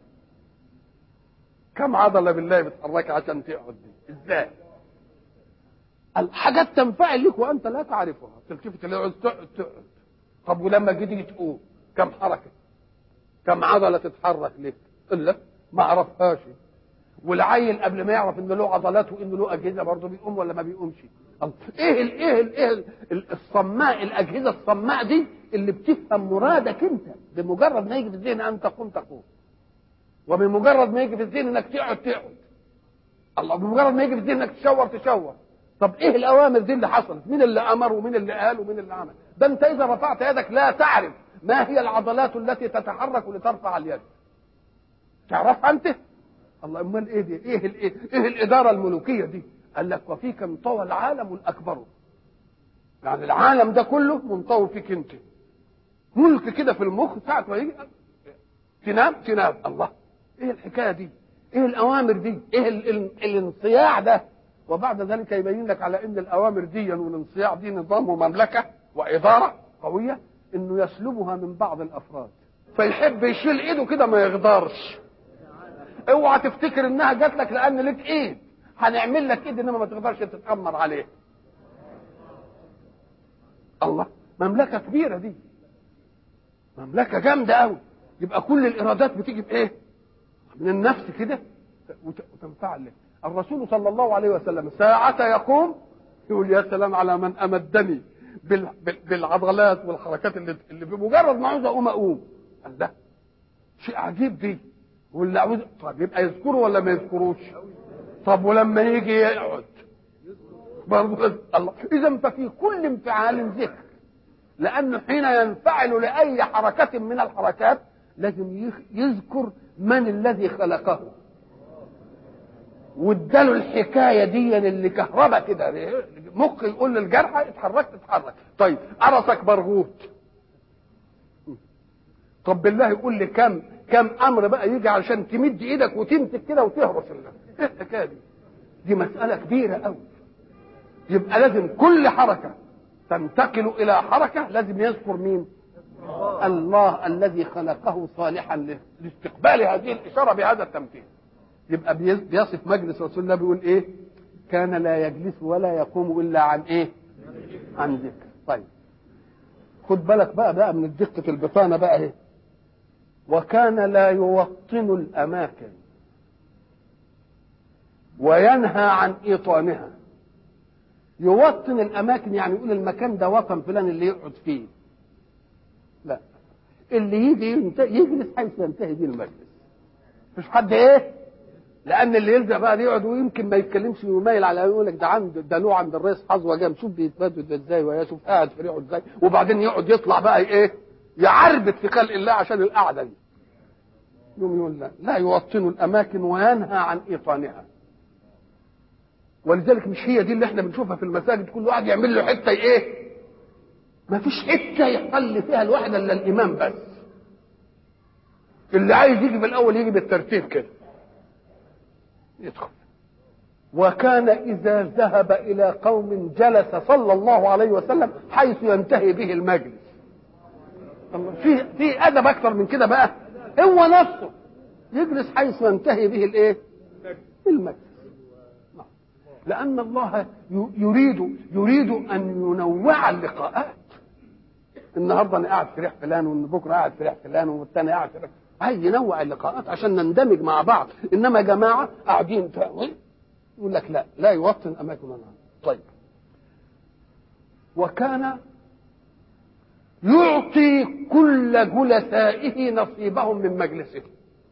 كم عضلة بالله بتحركها عشان تقعد دي؟ ازاي؟ الحاجات تنفعل لك وانت لا تعرفها. تلتفت اللي عاوز تقعد. طب ولما تيجي تقوم كم حركة؟ كم عضلة تتحرك لك؟ الا ما عرفهاش. والعيل قبل ما يعرف ان له عضلات وان له اجهزه برضه بيقوم ولا ما بيقومش؟ ايه الصماء، الاجهزه الصماء دي اللي بتفهم مرادك انت بمجرد ما يجي في الذهن ان تقوم تقوم، وبمجرد ما يجي في الذهن انك تقعد. الله، بمجرد ما يجي في الذهن انك تشور. طب ايه الاوامر دي اللي حصلت؟ مين اللي امر ومين اللي قال ومين اللي عمل؟ ده انت اذا رفعت يدك لا تعرف ما هي العضلات التي تتحرك لترفع اليد. تعرفها انت؟ الله، امال ايه دي؟ ايه الاداره الملوكيه دي؟ قال لك: وفيك انطوى العالم الاكبر. يعني العالم ده كله منطوي فيك انت. ملك كده في المخ، ساعه ما يجي تنام. الله، ايه الحكايه دي؟ ايه الاوامر دي؟ ايه الانصياع ده؟ وبعد ذلك يبين لك على ان الاوامر دي والانصياع دي نظام ومملكه واداره قويه، انه يسلبها من بعض الافراد، فيحب يشيل ايده كده ما يقدرش. اوعى تفتكر انها جات لك لان لك ايد، هنعمل لك ايد انما ما تقدرش تتامر عليه. الله، مملكه كبيره دي، مملكه جامده قوي. يبقى كل الارادات بتيجي بايه؟ من النفس كده وتنفعل له. الرسول صلى الله عليه وسلم ساعة يقوم يقول: يا سلام على من امدني بالعضلات والحركات اللي بمجرد ما عاوز اقوم. قال ده شيء عجيب دي. واللي عاوز طب يبقى يذكره ولا ما يذكروش؟ طب ولما يجي يقعد برضه الله. اذا ففي كل انفعال ذكر، لانه حين ينفعل لاي حركة من الحركات لازم يذكر من الذي خلقه واداله الحكايه دي اللي كهرباء كده. مخ يقول للجرحى اتحرك. طيب قرصك برغوت، طب بالله يقول لي كم امر بقى يجي علشان تمد ايدك وتمسك كده وتهرس. ايه الحكايه دي؟ دي مساله كبيره قوي. يبقى لازم كل حركه تنتقل الى حركه لازم يذكر مين؟ الله الذي خلقه صالحا لاستقبال هذه الاشاره بهذا التمثيل. يبقى بيصف مجلس رسول الله بيقول ايه؟ كان لا يجلس ولا يقوم الا عن ايه؟ عن ذكر. طيب خد بالك بقى من دقه البطانه بقى ايه؟ وكان لا يوطن الاماكن وينهى عن ايطانها. يوطن الاماكن يعني يقول المكان ده وطن فلان اللي يقعد فيه، لا، اللي يجي يجلس حيث ينتهي به المجلس. مش حد ايه؟ لان اللي يلزق بقى يقعد ويمكن ما يتكلمش ويميل على يقول لك ده له عند الرئيس حظوه جام، شوف بيتبدل ازاي ويا شوف قاعد في ريحه ازاي، وبعدين يقعد يطلع بقى ايه؟ يعربد في خلق الله عشان القعده دي. يقول لا يوطن الاماكن وينهى عن ايطانها. ولذلك مش هي دي اللي احنا بنشوفها في المساجد، كل واحد يعمل له حته ايه؟ ما فيش حته يصلي فيها الواحد الا الامام بس. اللي عايز يجي بالاول يجي بالترتيب كده يدخل. وكان اذا ذهب الى قوم جلس صلى الله عليه وسلم حيث ينتهي به المجلس. في ادب اكثر من كده بقى؟ هو نفسه يجلس حيث ينتهي به الايه؟ المجلس. لأن الله يريد أن ينوع اللقاءات. النهارده أنا قاعد في ريح فلان، وبكره قاعد في ريح فلان، والثاني قاعد في ريح. عايز ينوع اللقاءات عشان نندمج مع بعض. إنما جماعة قاعدين يقول لك لا يوطن أماكننا. طيب وكان يعطي كل جلسائه نصيبهم من مجلسه،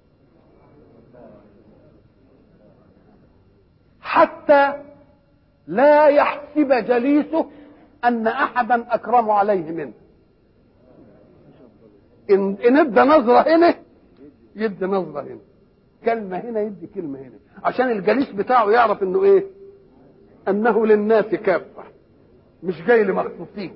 حتى لا يحسب جليسه ان احدا اكرم عليه منه. ان ادى نظره هنا يدي نظره هنا، كلمه هنا يدي كلمه هنا، عشان الجليس بتاعه يعرف انه ايه؟ انه للناس كافه، مش جاي لمخصوصين.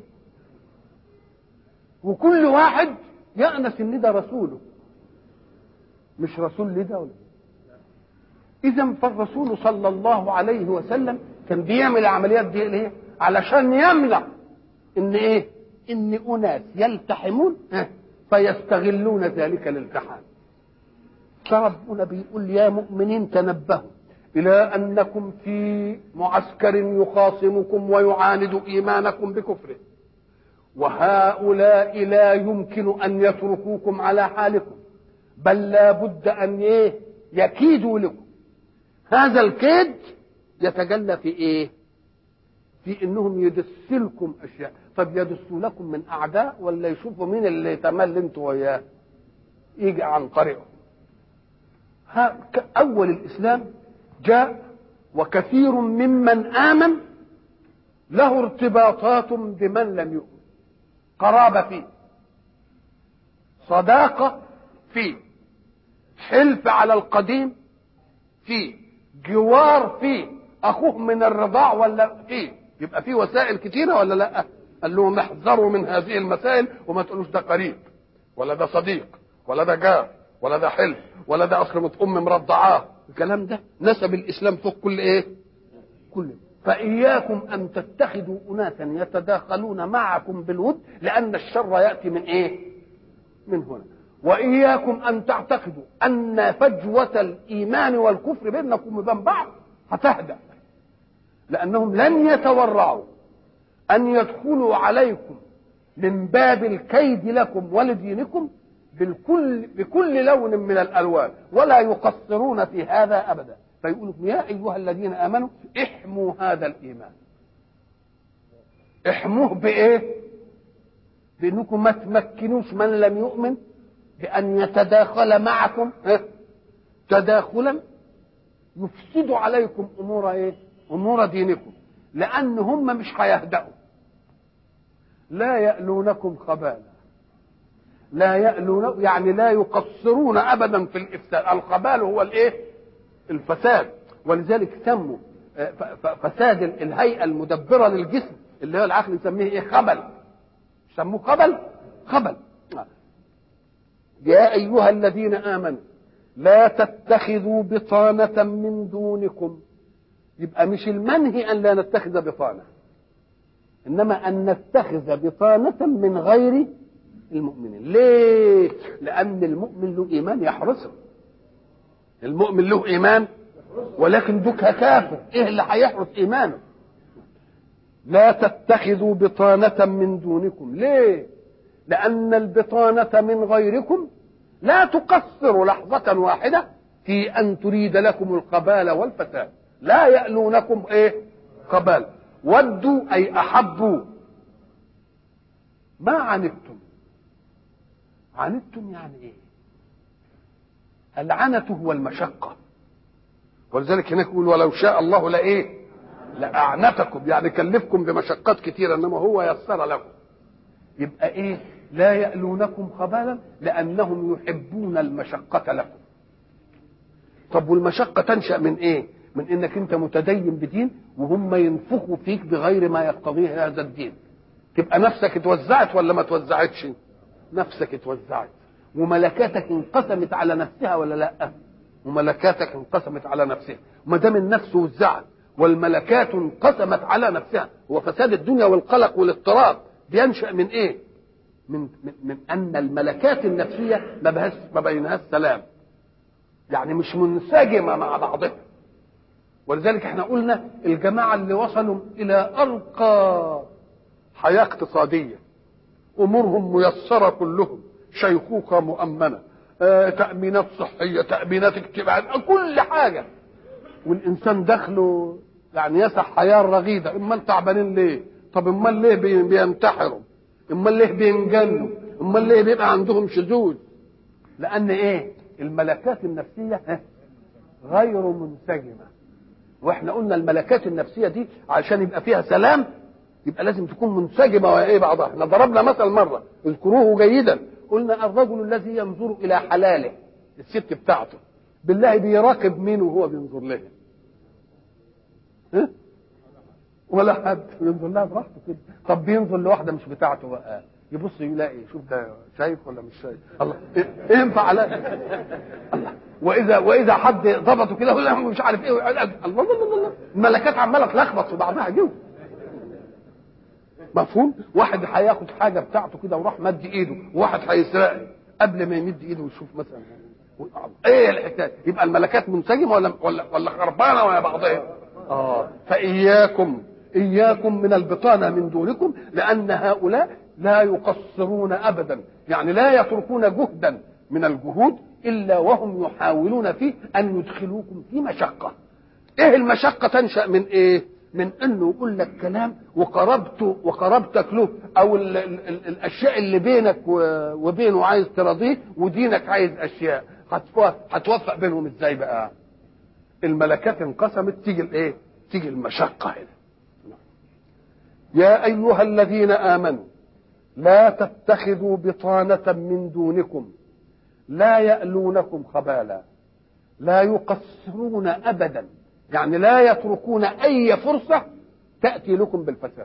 وكل واحد يأنس ان ده رسوله، مش رسول لده ولا. إذا فالرسول صلى الله عليه وسلم كان بيعمل العمليات دي ليه؟ علشان يمنع إن إيه؟ إن أناس يلتحمون فيستغلون ذلك الالتحام. فربنا بيقول يا مؤمنين تنبهوا إلى أنكم في معسكر يخاصمكم ويعاند إيمانكم بكفره، وهؤلاء لا يمكن أن يتركوكم على حالكم، بل لا بد أن إيه؟ يكيدوا لكم. هذا الكيد يتجلى في ايه؟ في انهم يدسلكم اشياء. طب يدسوا لكم من اعداء ولا يشوفوا مين اللي يتمل انتوا وياه يجي عن طريقه. اول الاسلام جاء وكثير ممن امن له ارتباطات بمن لم يؤمن، قرابه فيه، صداقه فيه، حلف على القديم فيه، جوار فيه، اخوه من الرضاع ولا فيه. يبقى فيه وسائل كتيره ولا لا؟ قال لهم احذروا من هذه المسائل وما تقولوش ده قريب ولا ده صديق ولا ده جار ولا ده حلف ولا ده اصل مرضعاه. الكلام ده نسب الاسلام فوق كل ايه؟ كل. فاياكم ان تتخذوا اناسا يتداخلون معكم بالود، لان الشر ياتي من ايه؟ من هنا. وإياكم أن تعتقدوا أن فجوة الإيمان والكفر بينكم وبين بعض هتهدأ، لأنهم لن يتورعوا أن يدخلوا عليكم من باب الكيد لكم ولدينكم بكل لون من الألوان، ولا يقصرون في هذا أبدا. فيقول يا أيها الذين آمنوا احموا هذا الإيمان. احموه بإيه؟ بأنكم ما تمكنوش من لم يؤمن بأن يتداخل معكم تداخلا يفسد عليكم أمور إيه؟ أمور دينكم، لأن هم مش هيهدأوا. لا يألونكم خبالا، لا يألون يعني لا يقصرون أبدا في الإفساد. الخبال هو الإيه؟ الفساد. ولذلك سموا فساد الهيئة المدبرة للجسم اللي هو العقل يسميه إيه؟ خبل. سموه خبل. يا أيها الذين آمنوا لا تتخذوا بطانة من دونكم. يبقى مش المنهي أن لا نتخذ بطانة، إنما أن نتخذ بطانة من غير المؤمنين. ليه؟ لأن المؤمن له إيمان يحرسه، المؤمن له إيمان، ولكن دوك كافر، إيه اللي هيحرس إيمانه؟ لا تتخذوا بطانة من دونكم. ليه؟ لأن البطانة من غيركم لا تقصر لحظة واحدة في أن تريد لكم القبال والفساد. لا يألونكم إيه؟ قبال. ودوا أي أحبوا ما عنتم. عنتم يعني إيه؟ العنة هو المشقة، ولذلك هناك يقول ولو شاء الله لإيه؟ لأعنتكم، يعني كلفكم بمشقات كثيرة إنما هو يسر لكم. يبقى إيه؟ لا يألونكم خبالا لأنهم يحبون المشقة لكم. طب والمشقة تنشأ من إيه؟ من إنك أنت متدين بدين وهم ينفخوا فيك بغير ما يقتضيه هذا الدين. تبقى نفسك اتوزعت ولا ما اتوزعتش؟ نفسك اتوزعت، وملكاتك انقسمت على نفسها ولا لا؟ وملكاتك انقسمت على نفسها. ما دام النفس وزعت والملكات انقسمت على نفسها، هو فساد الدنيا والقلق والاضطراب بينشأ من ايه؟ من ان الملكات النفسيه ما بينهاش سلام، يعني مش منسجمه مع بعضها. ولذلك احنا قلنا الجماعه اللي وصلوا الى ارقى حياه اقتصاديه، امورهم ميسره كلهم، شيخوخه مؤمنه، تامينات صحيه، تامينات اجتماعيه، كل حاجه، والانسان دخله يعني يسح حياه رغيده. امال تعبانين ليه؟ طب امال ليه بينتحروا؟ امال ليه بينجنوا؟ امال ليه بيبقى عندهم شذوذ؟ لان ايه؟ الملكات النفسيه غير منسجمه. واحنا قلنا الملكات النفسيه دي عشان يبقى فيها سلام يبقى لازم تكون منسجمه وايه بعضها. احنا ضربنا مثل مره اذكروه جيدا، قلنا الرجل الذي ينظر الى حلاله الست بتاعته بالله بيراقب مين وهو بينظر لها؟ ها؟ ولا حد بينظر لها براحته كده. طب بينظر لواحده مش بتاعته بقى، يبص يلاقي شوف ده شايف ولا مش شايف؟ الله ايه ينفع على الله. واذا حد ضبطه كده ولا مش عارف ايه، الله الله الله، الملكات عماله تلخبط في بعضها جوه. مفهوم؟ واحد هياخد حاجه بتاعته كده وراح مد ايده، وواحد هيسرق قبل ما يمد ايده ويشوف مثلا ايه الحكايه. يبقى الملكات منسجمه ولا خربانه ولا بعضها؟ فاياكم من البطانه من دونكم، لان هؤلاء لا يقصرون ابدا، يعني لا يتركون جهدا من الجهود الا وهم يحاولون فيه ان يدخلوكم في مشقه. ايه المشقه؟ تنشا من ايه؟ من انه يقول لك كلام وقربتك له، او الاشياء اللي بينك وبينه عايز ترضيه، ودينك عايز اشياء، هتوفق بينهم ازاي بقى؟ الملكات انقسمت، تيجي الايه؟ تيجي المشقه هنا. يا ايها الذين امنوا لا تتخذوا بطانه من دونكم لا يألونكم خبالا، لا يقصرون ابدا، يعني لا يتركون اي فرصه تاتي لكم بالفساد.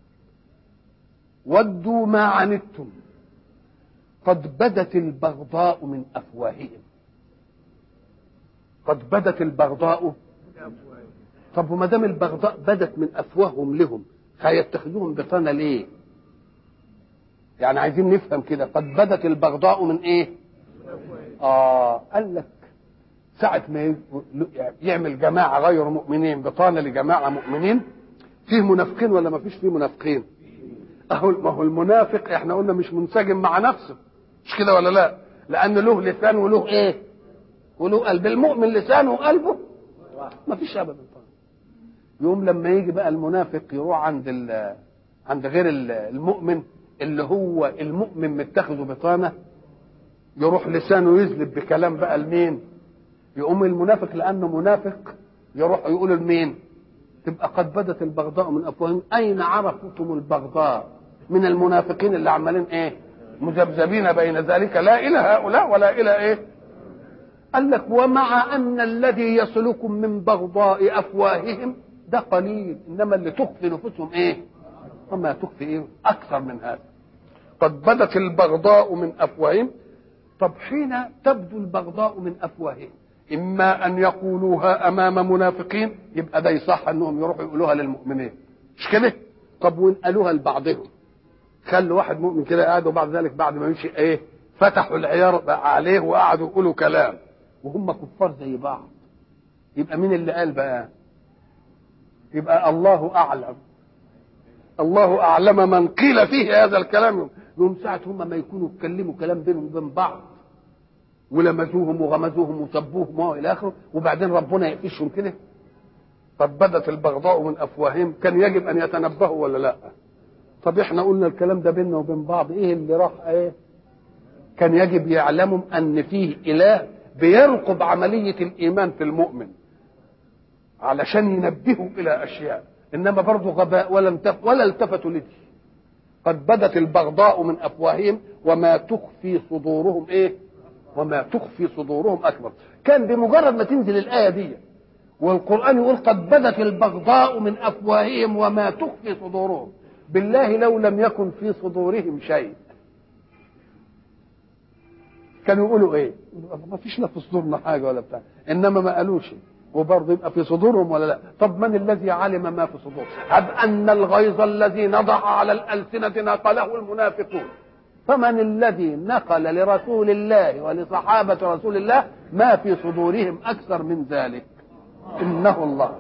ودوا ما عنتم قد بدت البغضاء من افواههم. قد بدت البغضاء. طب وما دام البغضاء بدت من افواههم لهم، هيتخذوهم بطانه ليه؟ يعني عايزين نفهم كده، قد بدت البغضاء من ايه؟ قال لك ساعة ما يعمل جماعة غير مؤمنين بطانة لجماعة مؤمنين، فيه منافقين ولا ما فيش فيه منافقين؟ ما هو المنافق احنا قلنا مش منسجم مع نفسه، مش كده ولا لا؟ لأن له لسان وله ايه؟ وله قلب. المؤمن لسانه وقلبه ما فيش أبدا. يوم لما يجي بقى المنافق يروح عند غير المؤمن اللي هو المؤمن متخذه بطانة، يروح لسانه يزلب بكلام بقى لمين؟ يقوم المنافق لانه منافق يروح يقول لمين؟ تبقى قد بدت البغضاء من افواههم. اين عرفتم البغضاء؟ من المنافقين اللي عمالين ايه؟ مذبذبين بين ذلك، لا الى هؤلاء ولا الى ايه؟ قال لك ومع ان الذي يصلكم من بغضاء افواههم ده قليل، انما اللي تخفي نفوسهم ايه؟ وما تخفي ايه؟ اكثر من هذا. قد بدت البغضاء من افواههم. طب حين تبدو البغضاء من افواههم، اما ان يقولوها امام منافقين، يبقى ده يصح انهم يروحوا يقولوها للمؤمنين، مش كده؟ طب وقالوها لبعضهم، خلوا واحد مؤمن كده قاعد، وبعد ذلك بعد ما يمشي ايه فتحوا العيار عليه وقعدوا يقولوا كلام وهم كفار زي بعض. يبقى مين اللي قال بقى؟ يبقى الله اعلم. الله اعلم من قيل فيه هذا الكلام. يوم ساعه هم ما يكونوا اتكلموا كلام بينهم وبين بعض ولمزوهم وغمزوهم وسبوهم والى اخره، وبعدين ربنا يقفشهم كده. طب بدت البغضاء من افواههم، كان يجب ان يتنبهوا ولا لا؟ طب احنا قلنا الكلام ده بيننا وبين بعض، ايه اللي راح ايه؟ كان يجب يعلموا ان فيه اله بيرقب عمليه الايمان في المؤمن علشان ينبهوا الى اشياء، انما برضه غباء ولا التفتوا لدي. قد بدت البغضاء من افواههم وما تخفي صدورهم ايه؟ وما تخفي صدورهم اكبر. كان بمجرد ما تنزل الايه دي والقران يقول قد بدت البغضاء من افواههم وما تخفي صدورهم، بالله لو لم يكن في صدورهم شيء كانوا يقولوا ايه؟ ما فيش لا في صدورنا حاجه ولا بتاع، انما ما قالوش وبرضه يبقى في صدورهم ولا لا؟ طب من الذي علم ما في صدورهم؟ هب ان الغيظ الذي نضع على الالسنه نقله المنافقون، فمن الذي نقل لرسول الله ولصحابه رسول الله ما في صدورهم اكثر من ذلك؟ انه الله.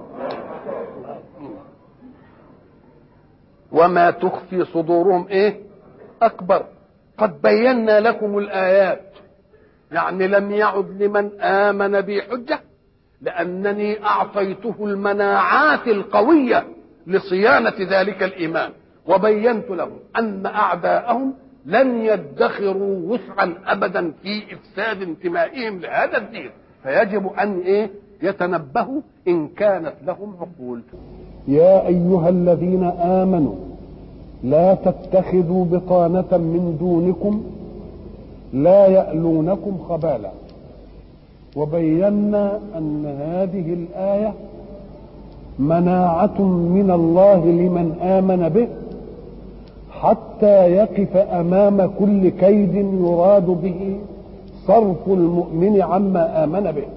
وما تخفي صدورهم ايه؟ اكبر. قد بينا لكم الايات، يعني لم يعد لمن امن بي حجه، لانني اعطيته المناعات القويه لصيانه ذلك الايمان، وبينت لهم ان اعداءهم لن يدخروا وسعا ابدا في افساد انتمائهم لهذا الدين، فيجب ان ايه؟ يتنبهوا ان كانت لهم عقول. يا ايها الذين امنوا لا تتخذوا بطانة من دونكم لا يألونكم خبالا. وبينا أن هذه الآية مناعة من الله لمن آمن به حتى يقف أمام كل كيد يراد به صرف المؤمن عما آمن به.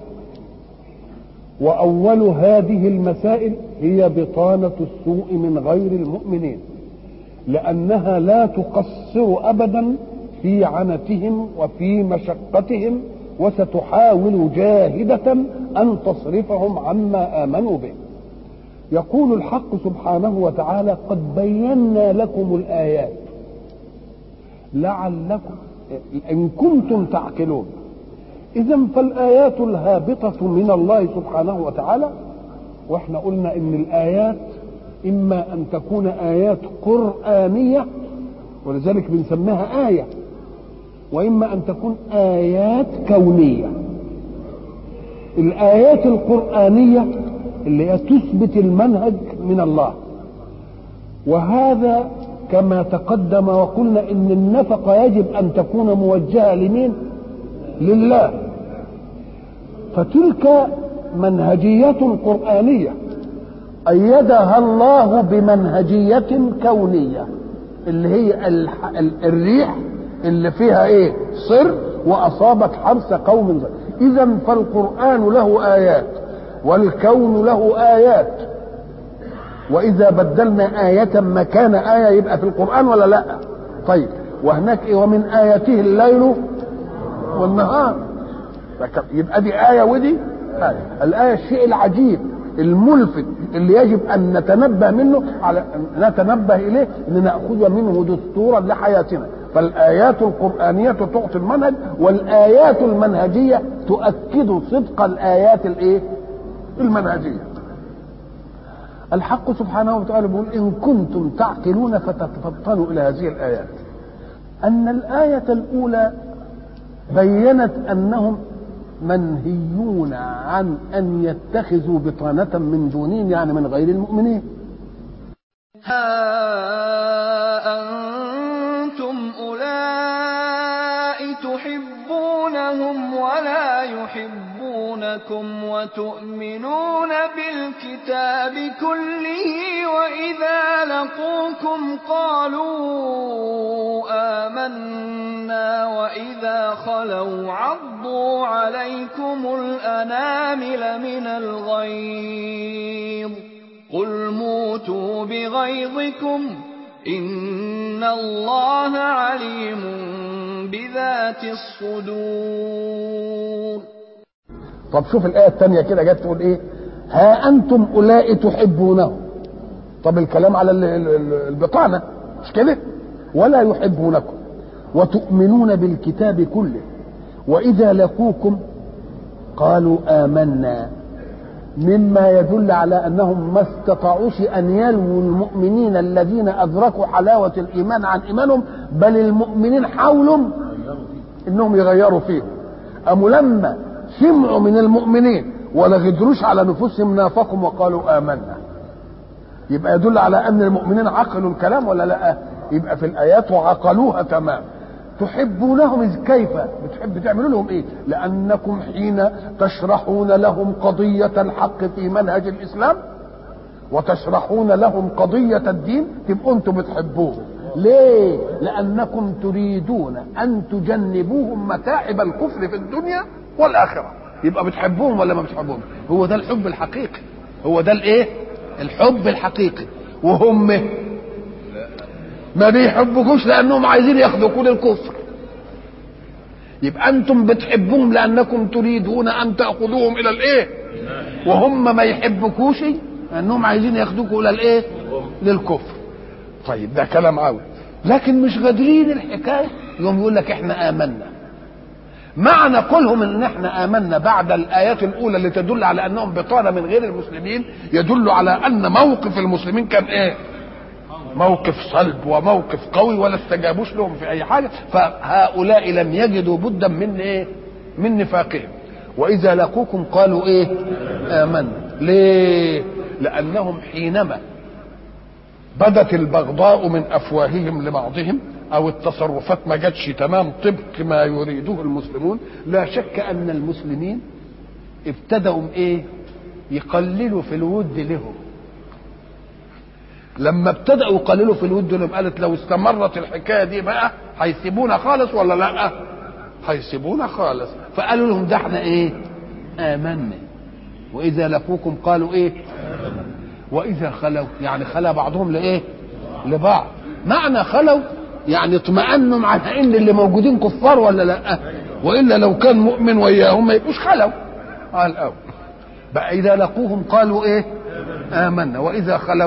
وأول هذه المسائل هي بطانة السوء من غير المؤمنين، لأنها لا تقصر أبدا في عنتهم وفي مشقتهم، وستحاول جاهدة أن تصرفهم عما آمنوا به. يقول الحق سبحانه وتعالى قد بينا لكم الآيات لعلكم إن كنتم تعقلون. إذن فالآيات الهابطة من الله سبحانه وتعالى، وإحنا قلنا إن الآيات إما أن تكون آيات قرآنية ولذلك بنسميها آية، وإما أن تكون آيات كونية. الآيات القرآنية اللي هي تثبت المنهج من الله، وهذا كما تقدم وقلنا إن النفقة يجب أن تكون موجهة لمين؟ لله. فتلك منهجية قرآنية أيدها الله بمنهجية كونية اللي هي الريح اللي فيها ايه؟ صر وأصابت حرث قوم ذا. إذن فالقرآن له آيات والكون له آيات، وإذا بدلنا آية مكان آية يبقى في القرآن ولا لا؟ طيب وهناك إيه؟ ومن آياته الليل والنهار، يبقى دي آية ودي آية. الآية الشيء العجيب الملفت اللي يجب أن نتنبه منه على نتنبه إليه لنأخذ منه دستورا لحياتنا. فالآيات القرآنية تعطي المنهج، والآيات المنهجية تؤكد صدق الآيات الإيه؟ المنهجية. الحق سبحانه وتعالى يقول إن كنتم تعقلون فتفطنوا إلى هذه الآيات. أن الآية الأولى بينت أنهم منهيون عن أن يتخذوا بطانة من دونهم، يعني من غير المؤمنين. ها أنتم أولئك تحبونهم ولا يحبونكم وتؤمنون بالكتاب كله، وإذا لقوكم قالوا آمنا وإذا خلوا عضوا عليكم الأنامل من الغيظ قل موتوا بغيظكم إن الله عليم بذات الصدور. طب شوف الآية الثانية كده جت تقول إيه؟ ها أنتم أولئك تحبونهم. طب الكلام على البطانة مش كده؟ ولا يحبونكم وتؤمنون بالكتاب كله وإذا لقوكم قالوا آمنا، مما يدل على أنهم ما استطاعوش أن يلووا المؤمنين الذين أدركوا حلاوة الإيمان عن إيمانهم، بل المؤمنين حاولوا إنهم يغيروا فيهم. أم لما سمعوا من المؤمنين ولا غدروش على نفوسهم نافقهم وقالوا آمنا، يبقى يدل على أن المؤمنين عقلوا الكلام ولا لا؟ يبقى في الآيات وعقلوها تمام. تحبونهم كيف؟ بتحب تعملوا لهم ايه؟ لأنكم حين تشرحون لهم قضية الحق في منهج الإسلام وتشرحون لهم قضية الدين تبقوا انتم بتحبوهم. ليه؟ لأنكم تريدون أن تجنبوهم متاعب الكفر في الدنيا والآخرة. يبقى بتحبوهم ولا ما بتحبوهم؟ هو ده الحب الحقيقي، هو ده الايه؟ الحب الحقيقي. وهم ما بيحبوكوش لانهم عايزين ياخذوكوا للكفر. يبقى انتم بتحبوهم لانكم تريدون ان تاخذوهم الى الايه؟ وهم ما يحبوكوش لانهم عايزين ياخذوكوا الى الايه؟ للكفر. طيب ده كلام عاوز، لكن مش قادرين الحكايه. يوم يقول لك احنا امنا. معنى قولهم ان احنا امنا بعد الايات الاولى اللي تدل على انهم بطانه من غير المسلمين يدل على ان موقف المسلمين كان ايه؟ موقف صلب وموقف قوي، ولا استجابوش لهم في اي حاجه. فهؤلاء لم يجدوا بدا من ايه؟ من نفاقهم. واذا لقوكم قالوا ايه؟ امنا. ليه؟ لانهم حينما بدت البغضاء من افواههم لبعضهم او التصرفات ما جاتش تمام طبق ما يريده المسلمون، لا شك ان المسلمين ابتدوا ايه؟ يقللوا في الود لهم. لما ابتدأوا يقللوا في الود لهم قالت لو استمرت الحكايه دي بقى هيسيبونا خالص ولا لا؟ هيسيبونا خالص. فقالوا لهم ده احنا ايه؟ آمنا. واذا لقوكم قالوا ايه؟ واذا خلوا، يعني خلا بعضهم لايه؟ لبعض. معنى خلوا يعني اطمأنوا على ان اللي موجودين كفار ولا لا؟ والا لو كان مؤمن وياهم ما يبقوش خلوا. قال او بقى اذا لقوهم قالوا ايه؟ آمنا. واذا خلوا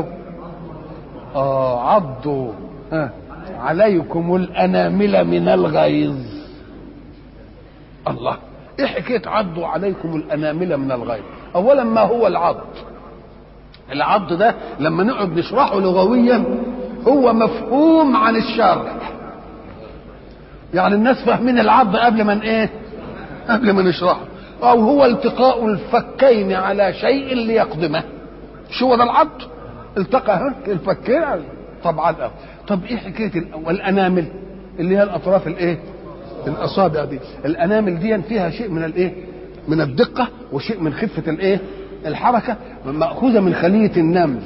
عضوا عليكم الأنامل من الغيظ. الله، ايه حكايه عضوا عليكم الأنامل من الغيظ؟ اولا ما هو العض؟ العض ده لما نقعد نشرحه لغويا هو مفهوم عن الشرع، يعني الناس فاهمين العض قبل من ايه؟ قبل ما نشرحه. او هو التقاء الفكين على شيء ليقدمه. شو ده العض؟ التقى الفكين طبعا. طب ايه حكايه الانامل اللي هي الاطراف الايه؟ الاصابع دي. الانامل دي فيها شيء من الايه؟ من الدقه وشيء من خفه الايه؟ الحركه، ماخوذه من خليه النمل.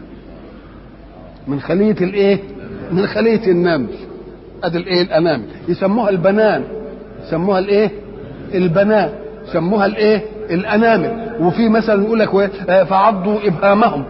من خليه الايه؟ من خليه النمل. ادي الايه؟ الانامل. يسموها البنان، يسموها الايه؟ البنان، يسموها الايه؟ الانامل. وفي مثلا يقول لك فعضوا ابهامهم.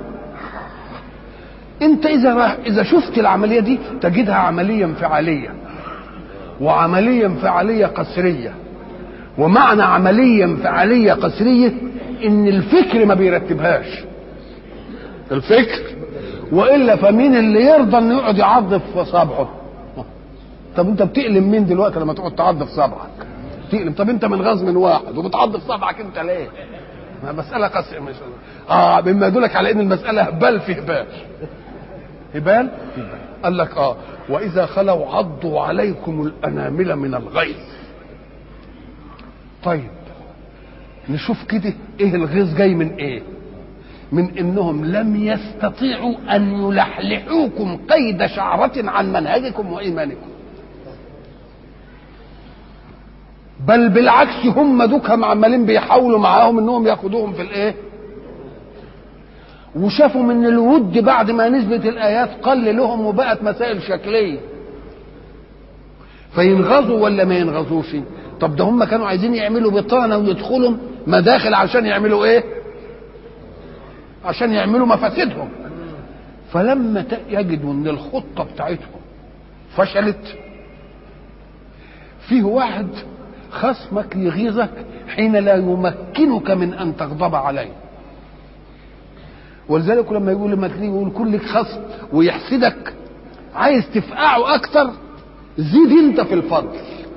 انت اذا شفت العمليه دي تجدها عمليه انفعاليه، وعمليه انفعاليه قسريه. ومعنى عمليه انفعاليه قسريه ان الفكر ما بيرتبهاش الفكر، والا فمين اللي يرضى انه يقعد يعض في صبعه؟ طب انت بتألم مين دلوقتي لما تقعد تعض في صبعك؟ تألم. طب انت من غاز من واحد وبتعض في صبعك انت ليه؟ مساله قسريه مش مما يدلك على ان المساله هبال في هبال. هبال. قال لك واذا خلوا عضوا عليكم الانامل من الغيظ. طيب نشوف كده ايه الغيظ جاي من ايه؟ من انهم لم يستطيعوا ان يلحلحوكم قيد شعرة عن منهجكم وايمانكم، بل بالعكس هم دوكهم عمالين بيحاولوا معاهم انهم ياخدوهم في الايه؟ وشافوا من الود بعد ما نزلت الايات قل لهم وبقت مسائل شكليه، فينغزوا ولا ما ينغزوش؟ طب ده هم كانوا عايزين يعملوا بطانه ويدخلوا مداخل عشان يعملوا ايه؟ عشان يعملوا مفاسدهم. فلما يجدوا ان الخطه بتاعتهم فشلت، فيه واحد خصمك يغيظك حين لا يمكنك من ان تغضب عليه. ولذلك لما يقول كل لك خصم ويحسدك، عايز تفقعه اكتر، زيد انت في الفضل،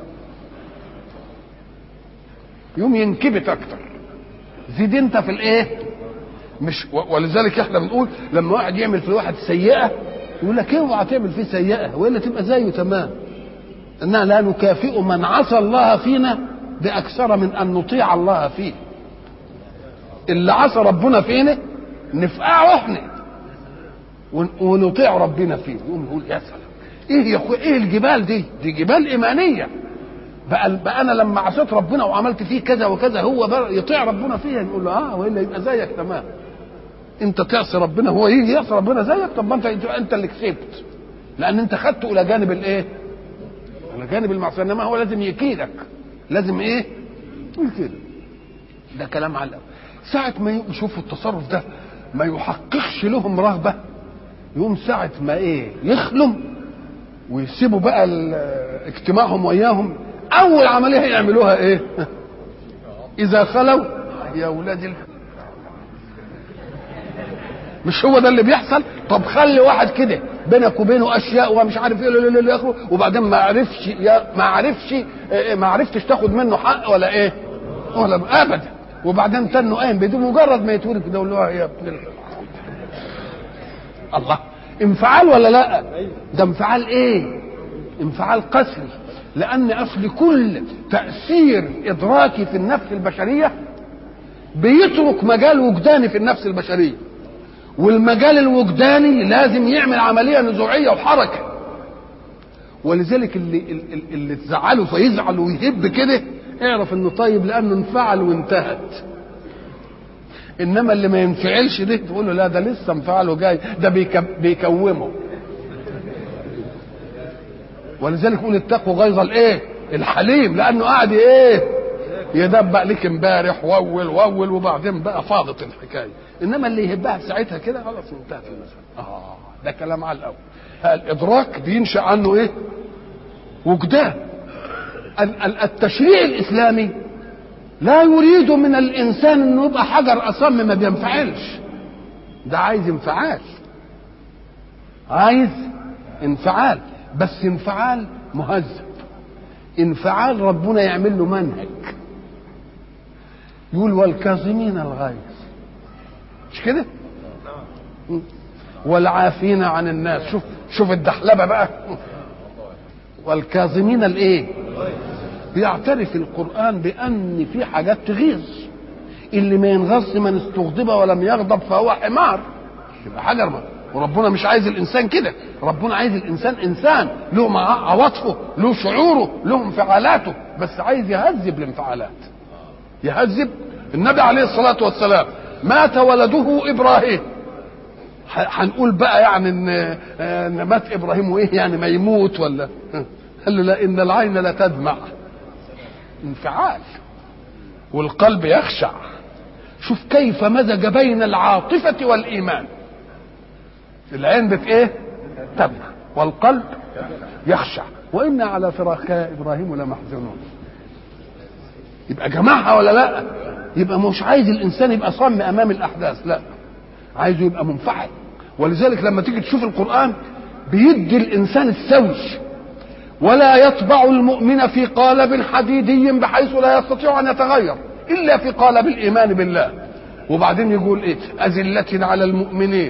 يوم ينكبت اكتر، زيد انت في الايه مش. ولذلك احنا بنقول لما واحد يعمل في واحد سيئه يقول لك اوعى تعمل فيه سيئه والا تبقى زيه تمام. اننا لا نكافئ من عصى الله فينا باكثر من ان نطيع الله فيه. اللي عصى ربنا فينا نفقعه احنا ونطيع ربنا فيه. يقوم يقول يا سلام، ايه يا اخويا، ايه الجبال دي جبال ايمانيه. بقى انا لما عصيت ربنا وعملت فيه كذا وكذا هو يطيع ربنا فيها، نقول له والا يبقى زيك تمام. انت تعصي ربنا هو يجي يعصي ربنا زيك؟ طب ما انت اللي كسبت، لان انت خدته الى جانب الايه، الى جانب المعصيه. انما هو لازم يكيدك، لازم ايه يكيدك. ده كلام على الأول. ساعة ما يشوفوا التصرف ده ما يحققش لهم رغبة، يوم ساعة ما ايه يخلم ويسيبوا بقى اجتماعهم وياهم، اول عملية يعملوها ايه؟ اذا خلوا يا ولاد مش هو ده اللي بيحصل؟ طب خلي واحد كده بينك وبينه اشياء ومش عارف ايه اللي اخره، وبعدين ما عرفتش تاخد منه حق ولا ايه ولا ابدا، وبعدين تنه قايم بدون مجرد ما يتولد كده يقول له يا ابن الله. انفعال ولا لا؟ ده انفعال ايه؟ انفعال قسري. لان اصل كل تاثير ادراكي في النفس البشريه بيترك مجال وجداني في النفس البشريه، والمجال الوجداني لازم يعمل عمليه نزوعيه وحركه. ولذلك اللي تزعله فيزعل ويهب كده اعرف انه طيب لانه انفعل وانتهت. انما اللي ما ينفعلش ده تقول له لا ده لسه انفعله جاي، ده بيكومه. ولذلك يقول اتقوا غيظ الايه الحليم، لانه قاعد ايه يدبق لك امبارح وول وبعدين بقى فاضت الحكايه. انما اللي يهبها في ساعتها كده خلاص انتهت المساله. ده كلام على الاول. الادراك بينشا عنه ايه؟ وجدان. التشريع الاسلامي لا يريد من الانسان انه يبقى حجر اصم ما بينفعلش، ده عايز انفعال، عايز انفعال، بس انفعال مهذب، انفعال ربنا يعمل له منهج. يقول والكاظمين الغيظ، مش كده؟ والعافين عن الناس. شوف الدحلبه بقى. والكاظمين الايه؟ بيعترف القرآن بأن في حاجات تغيظ. اللي ما ينغص من استغضب ولم يغضب فهو حمار، يبقى حجر. وربنا مش عايز الإنسان كده، ربنا عايز الإنسان إنسان له عواطفه، له شعوره، له انفعالاته، بس عايز يهذب الانفعالات، يهذب. النبي عليه الصلاة والسلام مات ولده إبراهيم. هنقول بقى يعني إن مات إبراهيم وإيه يعني ما يموت ولا؟ قال له لا، إن العين لا تدمع، انفعال، والقلب يخشع. شوف كيف مزج بين العاطفة والإيمان. العين ايه؟ تدمع، والقلب يخشع. وإن على فراقك يا إبراهيم لمحزونون. يبقى جمعها ولا لا؟ يبقى مش عايز الإنسان يبقى صم أمام الأحداث، لا، عايزه يبقى منفعل. ولذلك لما تيجي تشوف القرآن بيدي الإنسان السوي، ولا يطبع المؤمن في قالب حديدي بحيث لا يستطيع ان يتغير الا في قالب الايمان بالله. وبعدين يقول ايه؟ اذلة على المؤمنين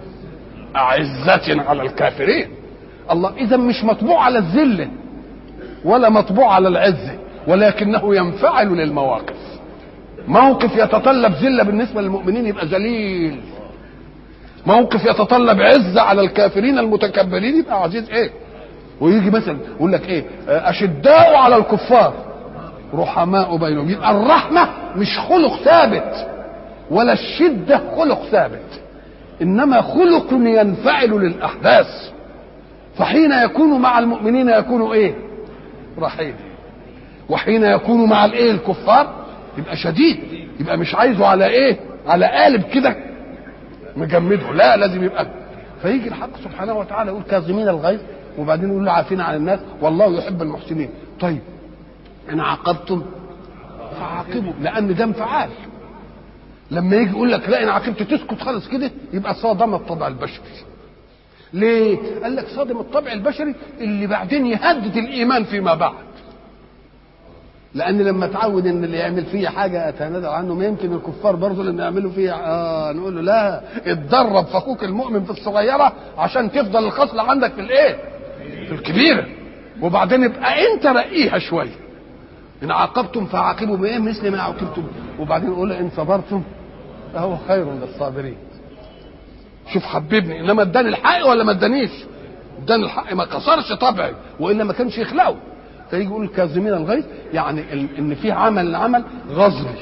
اعزة على الكافرين. الله، اذا مش مطبوع على الذله ولا مطبوع على العزه، ولكنه ينفعل للمواقف. موقف يتطلب ذله بالنسبه للمؤمنين يبقى ذليل، موقف يتطلب عزه على الكافرين المتكبرين يبقى عزيز ايه. ويجي مثلا يقول لك ايه؟ اشداء على الكفار رحماء بينهم. يبقى الرحمه مش خلق ثابت، ولا الشده خلق ثابت، انما خلق ينفعل للاحداث. فحين يكون مع المؤمنين يكون ايه؟ رحيم. وحين يكون مع الايه؟ الكفار يبقى شديد. يبقى مش عايزه على ايه؟ على قالب كده مجمده، لا لازم يبقى. فيجي الحق سبحانه وتعالى يقول كاظمين الغيظ، وبعدين يقول له عافين عن الناس والله يحب المحسنين. طيب ان عاقبتم فعاقبوا، لان ده انفعال. لما يجي يقول لك لا ان عاقبت تسكت خالص كده، يبقى صادم الطبع البشري. ليه؟ قال لك صادم الطبع البشري اللي بعدين يهدد الايمان فيما بعد. لان لما تعود ان اللي يعمل فيا حاجه اتنازل عنه، ما يمكن الكفار برضه اللي يعملوا فيا نقول له لا اتدرب في اخوك المؤمن في الصغيره عشان تفضل الخصله عندك في الايه؟ في الكبيره. وبعدين يبقى انت رقيها شويه. ان عاقبتم فعاقبوا بايه؟ مثل ما عاقبتم. وبعدين يقول ان صبرتم فهو خير للصابرين. شوف حببني، انما اداني الحق ولا ما ادانيش؟ اداني الحق، ما كسرش طبعي، والا ما كانش يخلقه. فيجي يقول كاظمين الغيظ، يعني ان في عمل غزري.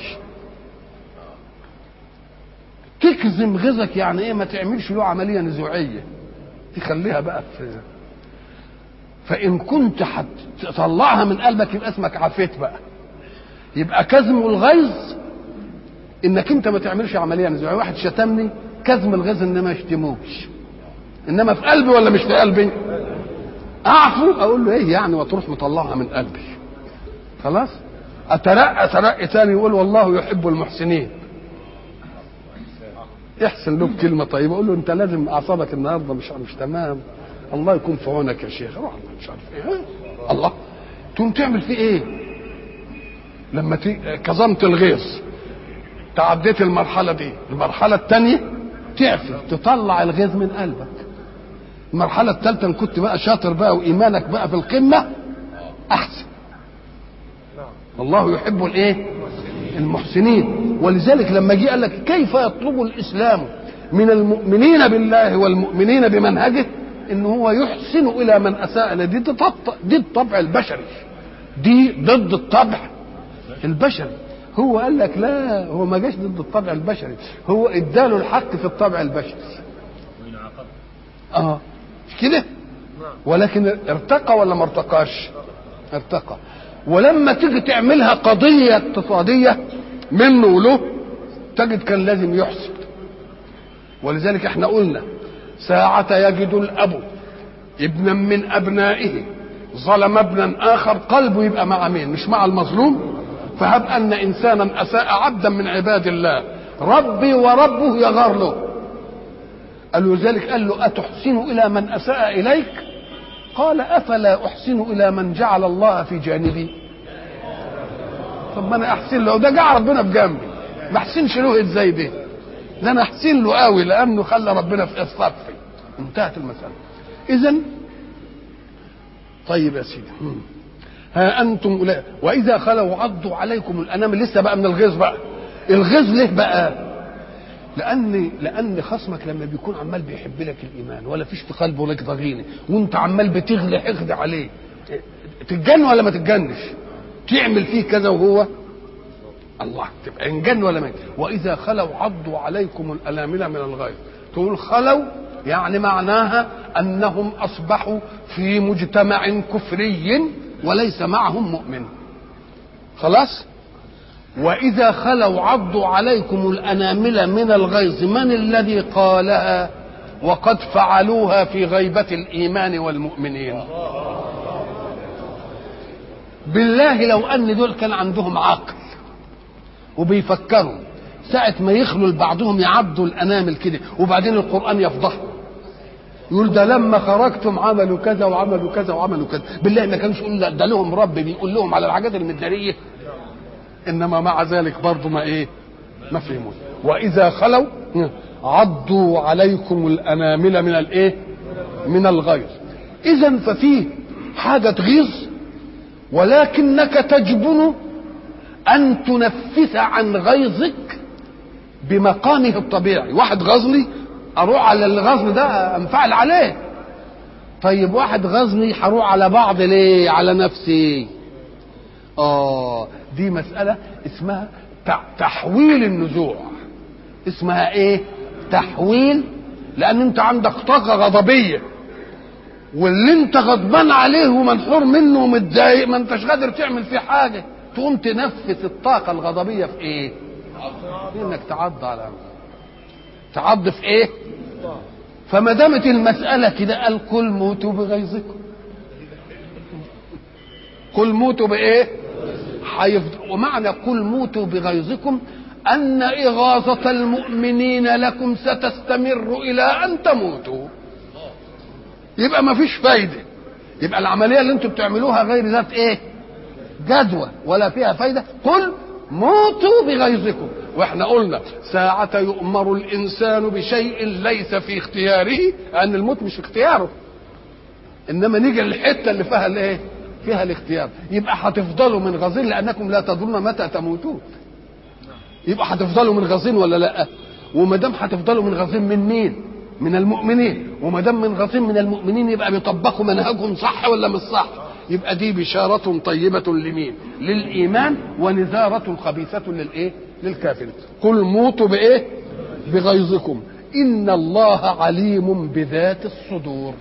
تكظم غيظك يعني ايه؟ ما تعملش له عمليه نزوعيه، تخليها بقى في. فان كنت هتطلعها من قلبك يبقى اسمك عافيت بقى. يبقى كظم الغيظ انك انت ما تعملش عمليه نزوعيه. واحد شتمني، كظم الغيظ ان ما يشتموش، انما في قلبي ولا مش في قلبي؟ اعفو، اقول له ايه يعني، وتروح مطلعها من قلبي خلاص. اترقى ثاني يقول والله يحب المحسنين، يحسن له بكلمه طيبه، اقول له انت لازم اعصابك النهارده مش تمام، الله يكون في عونك يا شيخ، روح مش عارف ايه الله. تقوم تعمل فيه ايه؟ لما كظمت الغيظ تعديت المرحله دي، المرحله الثانيه تعفي تطلع الغيظ من قلبك. المرحله الثالثه ان كنت بقى شاطر بقى وايمانك بقى في القمه احسن. الله يحب الايه؟ المحسنين. ولذلك لما جه قال لك كيف يطلب الاسلام من المؤمنين بالله والمؤمنين بمنهجه ان هو يحسن الى من اساء اليه. دي الطبع البشري، دي ضد الطبع البشري. هو قال لك لا، هو ما جاش ضد الطبع البشري، هو اداله الحق في الطبع البشري. مش كده؟ ولكن ارتقى ولا ما ارتقاش؟ ارتقى. ولما تيجي تعملها قضيه اقتصاديه منه وله، تجد كان لازم يحسن. ولذلك احنا قلنا ساعة يجد الاب ابنا من ابنائه ظلم ابنا اخر، قلبه يبقى مع مين؟ مش مع المظلوم. فهب ان انسانا اساء عبدا من عباد الله، ربي وربه يغار له. قال له ذلك، قال له اتحسن الى من اساء اليك؟ قال افلا احسن الى من جعل الله في جانبي؟ طب ما انا احسن له، ده جعل ربنا في جنبي، ما احسنش له ازاي ده؟ ده انا احسن له قوي لانه خلى ربنا في صفي. انتهت المساله. اذا طيب يا سيدي، ها انتم أولئك واذا خلوا عضوا عليكم الانام. لسه بقى من الغيظ بقى. الغيظ ليه بقى؟ لان خصمك لما بيكون عمال بيحب لك الايمان ولا فيش في قلبه لك ضغينه، وانت عمال بتغلي حقد عليه، تتجن ولا ما تتجنش؟ تعمل فيه كذا وهو الله، تبقى انجن ولا ما؟ واذا خلوا عضوا عليكم الانامل من الغيظ. تقول خلوا يعني معناها انهم اصبحوا في مجتمع كفري وليس معهم مؤمن. خلاص. واذا خلوا عضوا عليكم الانامل من الغيظ، من الذي قالها وقد فعلوها في غيبة الايمان والمؤمنين؟ بالله لو ان دول كان عندهم عقل وبيفكروا ساعة ما يخلوا لبعضهم يعضوا الانامل كده، وبعدين القرآن يفضحهم يقول ده لما خرجتم عملوا كذا وعملوا كذا وعملوا كذا. بالله ما كانش يقول ده لهم رب بيقول لهم على الحاجات المداريه. انما مع ذلك برضه ما فهموش. واذا خلوا عضوا عليكم الانامل من الايه؟ من الغيظ. اذا ففيه حاجه تغيظ، ولكنك تجبن ان تنفس عن غيظك بمقامه الطبيعي. واحد غزني اروح على الغزن ده انفعل عليه. طيب واحد غزني هروح على بعض ليه؟ على نفسي. دي مسألة اسمها تحويل النزوع. اسمها ايه؟ تحويل. لان انت عندك طاقة غضبية، واللي انت غضبان عليه ومنحور منه ومتضايق ما انتش قادر تعمل فيه حاجة، تقوم تنفس الطاقة الغضبية في ايه؟ انك تعض على نفسك. تعض في ايه؟ فما دامت المساله كده قال قل موتوا بغيظكم. قل موتوا بايه؟ ومعنى قل موتوا بغيظكم ان اغاظه المؤمنين لكم ستستمر الى ان تموتوا. يبقى ما فيش فايده، يبقى العمليه اللي انتم بتعملوها غير ذات ايه؟ جدوى ولا فيها فايده. قل موتوا بغيظكم. واحنا قلنا ساعة يؤمر الانسان بشيء ليس في اختياره، ان الموت مش في اختياره، انما نيجي للحته اللي فيها الايه؟ فيها الاختيار. يبقى هتفضلوا من غزين لانكم لا تدرون متى تموتون. يبقى هتفضلوا من غزين ولا لا؟ وما دام هتفضلوا من غزين من مين؟ من المؤمنين. وما دام من غزين من المؤمنين يبقى بيطبقوا منهجهم صح ولا مش صح؟ يبقى دي بشارة طيبة لمين؟ للإيمان، ونذارة خبيثة للإيه؟ للكافر. قل موتوا بإيه؟ بغيظكم إن الله عليم بذات الصدور.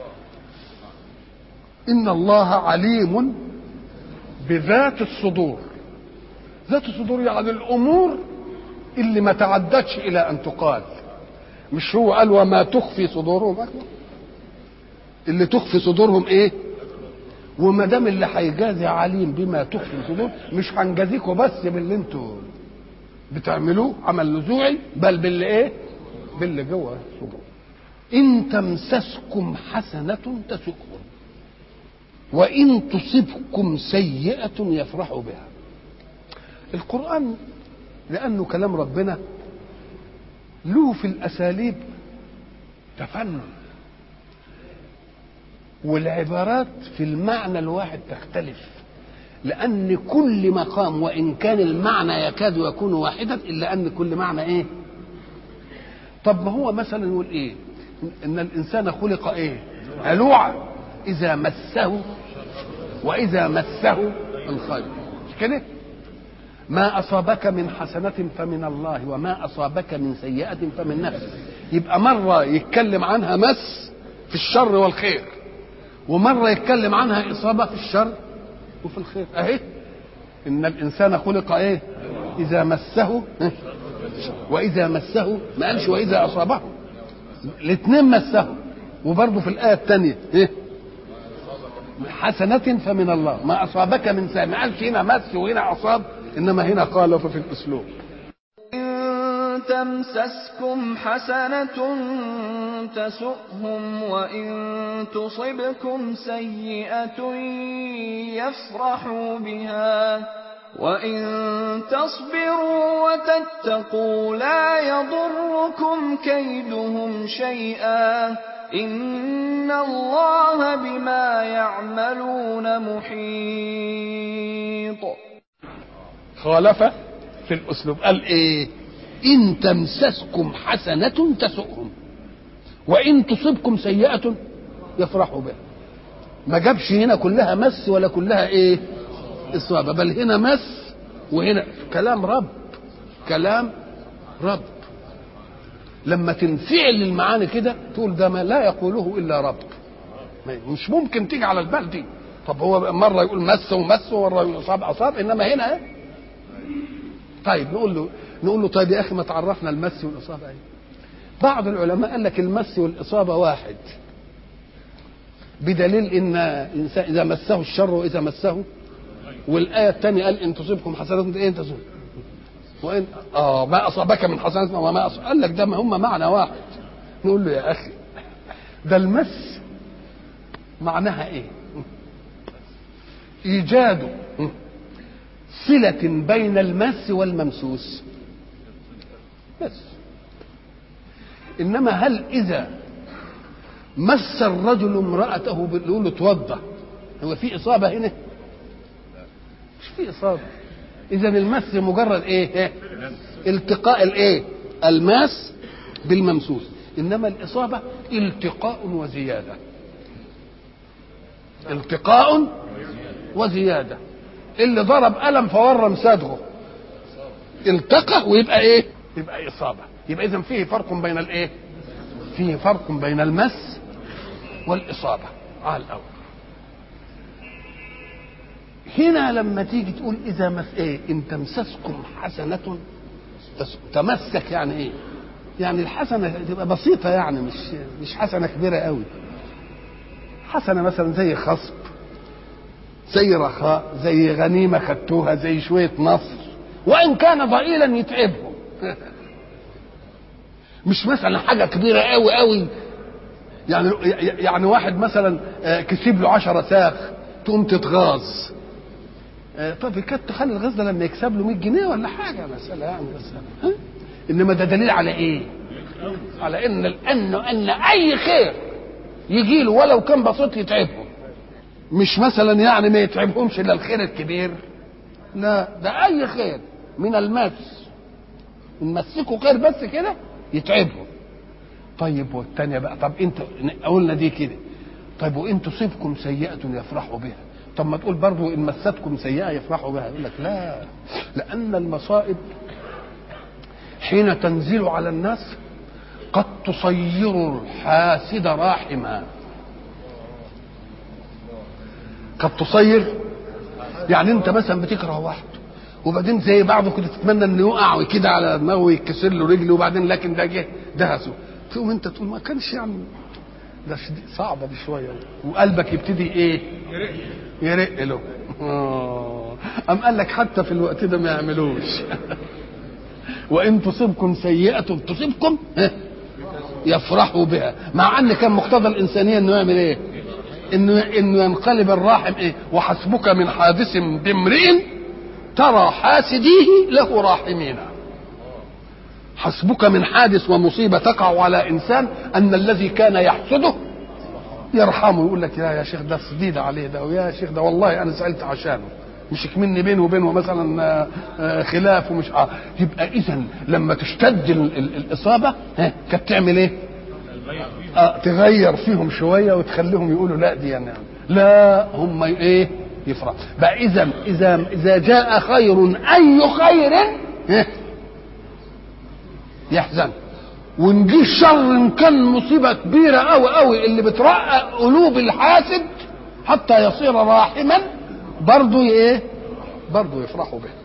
إن الله عليم بذات الصدور. ذات الصدور يعني الأمور اللي ما تعدتش إلى أن تقال. مش هو قال وما تخفي صدورهم أكبر؟ اللي تخفي صدورهم إيه؟ وما دام اللي هيجازي عليم بما تخفي الصدور، مش هنجازيكوا بس باللي انتوا بتعملوه عمل نزوعي، بل باللي ايه؟ باللي جوه الصدور. ان تمسسكم حسنه تسؤهم وان تصبكم سيئه يفرحوا بها. القران لانه كلام ربنا له في الاساليب تفنن، والعبارات في المعنى الواحد تختلف، لأن كل مقام وإن كان المعنى يكاد يكون واحدا إلا أن كل معنى إيه؟ طب ما هو مثلا يقول إيه؟ إن الإنسان خلق إيه؟ هلوعا إذا مسه وإذا مسه الخير. مش كده؟ ما أصابك من حسنة فمن الله وما أصابك من سيئة فمن نفسك. يبقى مرة يتكلم عنها مس في الشر والخير، ومرة يتكلم عنها إصابة في الشر وفي الخير. أهي إن الإنسان خلق إيه؟ إذا مسه وإذا مسه، ما قالش وإذا أصابه، الاثنين مسه. وبرضه في الآية الثانية إيه؟ حسنة فمن الله ما أصابك من سيئة، ما قالش هنا مس وهنا أصاب، إنما هنا قال في الأسلوب. تمسسكم حسنة تسؤهم وإن تصبكم سيئة يفرحوا بها وإن تصبروا وتتقوا لا يضركم كيدهم شيئا إن الله بما يعملون محيط. خالف في الأسلوب، قال إيه؟ إن تمسسكم حسنة تسؤهم وإن تصبكم سيئة يفرحوا بها. ما جابش هنا كلها مس ولا كلها إيه؟ إصابة، بل هنا مس وهنا كلام رب. كلام رب لما تنفعل المعاني كده تقول ده ما لا يقوله إلا رب، مش ممكن تيجي على البال دي. طب هو مرة يقول مس ومس ومرة يقول أصاب، إنما هنا إيه؟ طيب نقول له طيب يا اخي ما تعرفنا المس والاصابه ايه؟ بعض العلماء قال لك المس والاصابه واحد، بدليل ان الانسان اذا مسه الشر واذا مسه، والايه الثانيه قال ان تصيبكم حسنات ايه تصيب وان ما اصابك من حسنات وما أصاب. قال لك ده ما هم معنى واحد. نقول له يا اخي ده المس معناها ايه؟ ايجاد صلة بين المس والممسوس بس. إنما هل إذا مس الرجل امرأته بيقول له توضى، هو في إصابة هنا؟ مش في إصابة. إذا المس مجرد إيه؟ التقاء الإيه؟ الماس بالممسوس. إنما الإصابة التقاء وزيادة. التقاء وزيادة. اللي ضرب قلم فورم صدغه التقى ويبقى ايه؟ يبقى اصابه. يبقى اذا فيه فرق بين الايه؟ فيه فرق بين المس والاصابه على الاول. هنا لما تيجي تقول اذا مس ايه؟ ان تمسسكم حسنه تمسك يعني ايه؟ يعني الحسنه تبقى بسيطه، يعني مش حسنه كبيره قوي. حسنه مثلا زي خصب، زي رخاء، زي غنيمه خدتوها، زي شويه نصر، وان كان ضئيلا يتعبهم. مش مثلا حاجه كبيره قوي قوي. يعني واحد مثلا كسب له 10 ساخ تقوم تتغاظ. طب كانت تخلي الغاز ده لما يكسب له 100 جنيه ولا حاجه مساله يعني بس. انما ده دليل على ايه؟ على ان اي خير يجي له ولو كان بسيط يتعبهم. مش مثلا يعني ما يتعبهمش الا الخير الكبير، لا، ده اي خير من المس نمسكوا خير بس كده يتعبهم. طيب والثانيه بقى، طب انت قلنا دي كده، طيب وان تصيبكم سيئه يفرحوا بها، طب ما تقول برضو ان مستكم سيئه يفرحوا بها. يقول لك لا، لان المصائب حين تنزل على الناس قد تصير الحاسد راحما. قد تصير، يعني انت مثلا بتكره واحد وبعدين زي بعضه كده تتمنى انه يقع وكده على دماغه ويتكسر له رجله، وبعدين لكن ده جه دهسه، تقوم انت تقول ما كانش يعني ده صعبه دي شويه، وقلبك يبتدي ايه؟ يرق له. أم قال لك حتى في الوقت ده ما يعملوش. وإن تصبكم سيئة تصبكم يفرحوا بها، مع أن كان مقتضى الإنسانية إنه يعمل إيه؟ إنه ينقلب الراحم إيه؟ وحسبك من حادث بامرئ ترى حاسديه له راحمين. حسبك من حادث ومصيبة تقع على إنسان أن الذي كان يحسده يرحمه، يقول لك يا شيخ ده صديد عليه ده، ويا شيخ ده والله أنا سألت عشانه، مش مني بينه وبينه مثلا خلاف ومش يبقى إذن لما تشتد الإصابة كانت تعمل إيه؟ تغير فيهم شوية وتخليهم يقولوا لا دي يعني لا، هم إيه؟ يفرح بقى. إذا جاء خير أي خير يحزن، ونجي الشر ان كان مصيبه كبيره قوي قوي اللي بترقق قلوب الحاسد حتى يصير راحما برضه ايه؟ برضه يفرحوا به.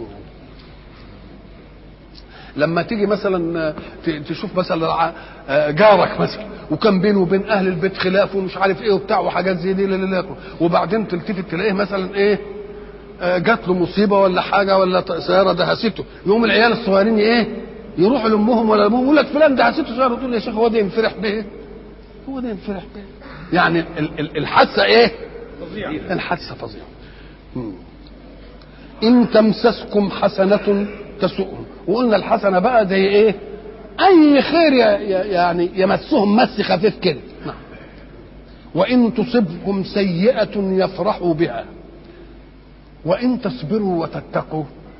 لما تيجي مثلا تشوف مثلا جارك مثلا وكان بينه وبين اهل البيت خلاف ومش عارف ايه وبتاع وحاجات زي دي وبعدين تلتفت تلاقيه مثلا ايه؟ جات له مصيبه ولا حاجه ولا سياره دهسته، يقوم العيال الصغيرين ايه؟ يروحوا لامهم ولا ابوهم يقول لك فلان دهسته سياره، تقول يا شيخ هو ده ينفرح به؟ هو ده ينفرح به؟ يعني الحادثه ايه؟ فظيعه، الحادثه فظيعه. ان تمسسكم حسنه تسؤهم، وقلنا الحسنه بقى زي ايه؟ اي خير يعني يمسهم مس خفيف كده. نعم. وان تصبكم سيئه يفرحوا بها وان تصبروا وتتقوا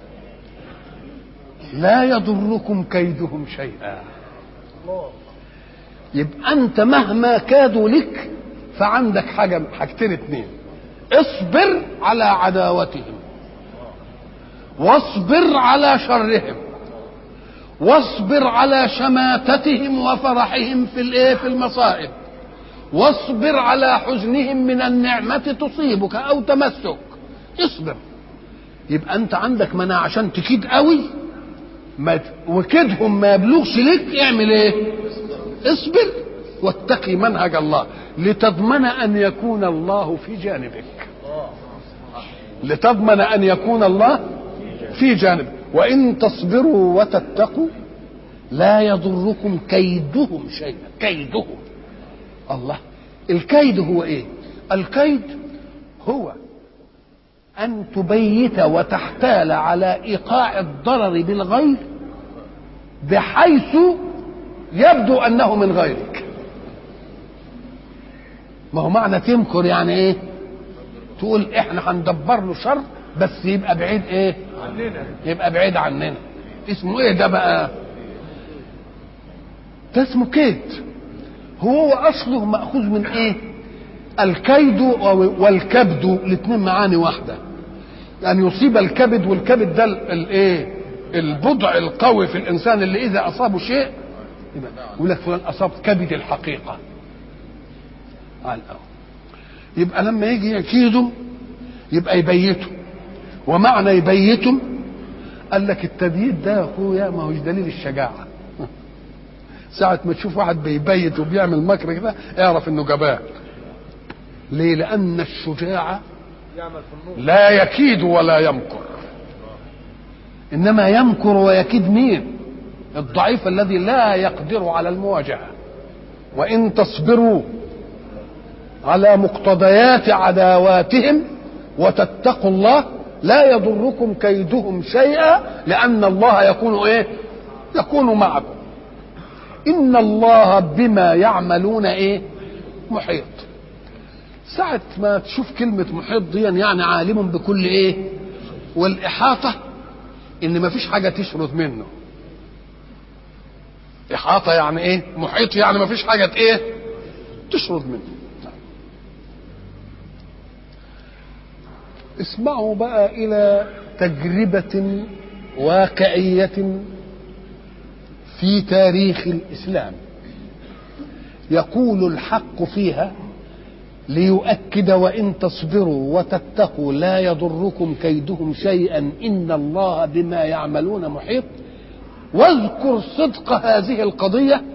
لا يضركم كيدهم شيئا. يبقى انت مهما كادوا لك فعندك حاجتين اتنين: اصبر على عداوتهم، واصبر على شرهم، واصبر على شماتتهم وفرحهم في المصائب، واصبر على حزنهم من النعمة تصيبك او تمسك. اصبر. يبقى انت عندك مناعة عشان تكيد قوي وكدهم ما يبلغش لك، اعمل ايه؟ اصبر واتقي منهج الله لتضمن ان يكون الله في جانبك، لتضمن ان يكون الله في جانبك. وان تصبروا وتتقوا لا يضركم كيدهم شيئا. كيدهم الله. الكيد هو ايه؟ الكيد هو أن تبيت وتحتال على إيقاع الضرر بالغير بحيث يبدو أنه من غيرك. ما هو معنى تمكر يعني إيه؟ تقول إحنا هندبر له شر بس يبقى بعيد إيه؟ عننا. يبقى بعيد عننا. اسمه إيه ده بقى؟ ده اسمه كيد. هو أصله مأخوذ من إيه؟ الكيد والكبد، الاثنين معاني واحدة. أن يصيب الكبد، والكبد ده الايه؟ البضع القوي في الإنسان اللي إذا أصابه شيء يقول لك فلان أصاب كبد الحقيقة. يبقى لما يجي يكيده يبقى يبيته. ومعنى يبيته قال لك التبييت ده يا أخويا ما هوش دليل الشجاعة. ساعة ما تشوف واحد بيبيت وبيعمل مكر كده اعرف انه جبان. ليه؟ لأن الشجاع لا يكيد ولا يمكر، إنما يمكر ويكيد مين؟ الضعيف الذي لا يقدر على المواجهة. وإن تصبروا على مقتضيات عداواتهم وتتقوا الله لا يضركم كيدهم شيئا، لأن الله يكون ايه؟ يكون معكم. إن الله بما يعملون ايه؟ محيط. ساعة ما تشوف كلمة محيط دي يعني عالم بكل ايه؟ والإحاطة إن ما فيش حاجة تشرد منه. إحاطة يعني ايه؟ محيط يعني ما فيش حاجة ايه؟ تشرد منه. اسمعوا بقى إلى تجربة واقعية في تاريخ الإسلام يقول الحق فيها ليؤكد وإن تصبروا وتتقوا لا يضركم كيدهم شيئا إن الله بما يعملون محيط. واذكر صدق هذه القضية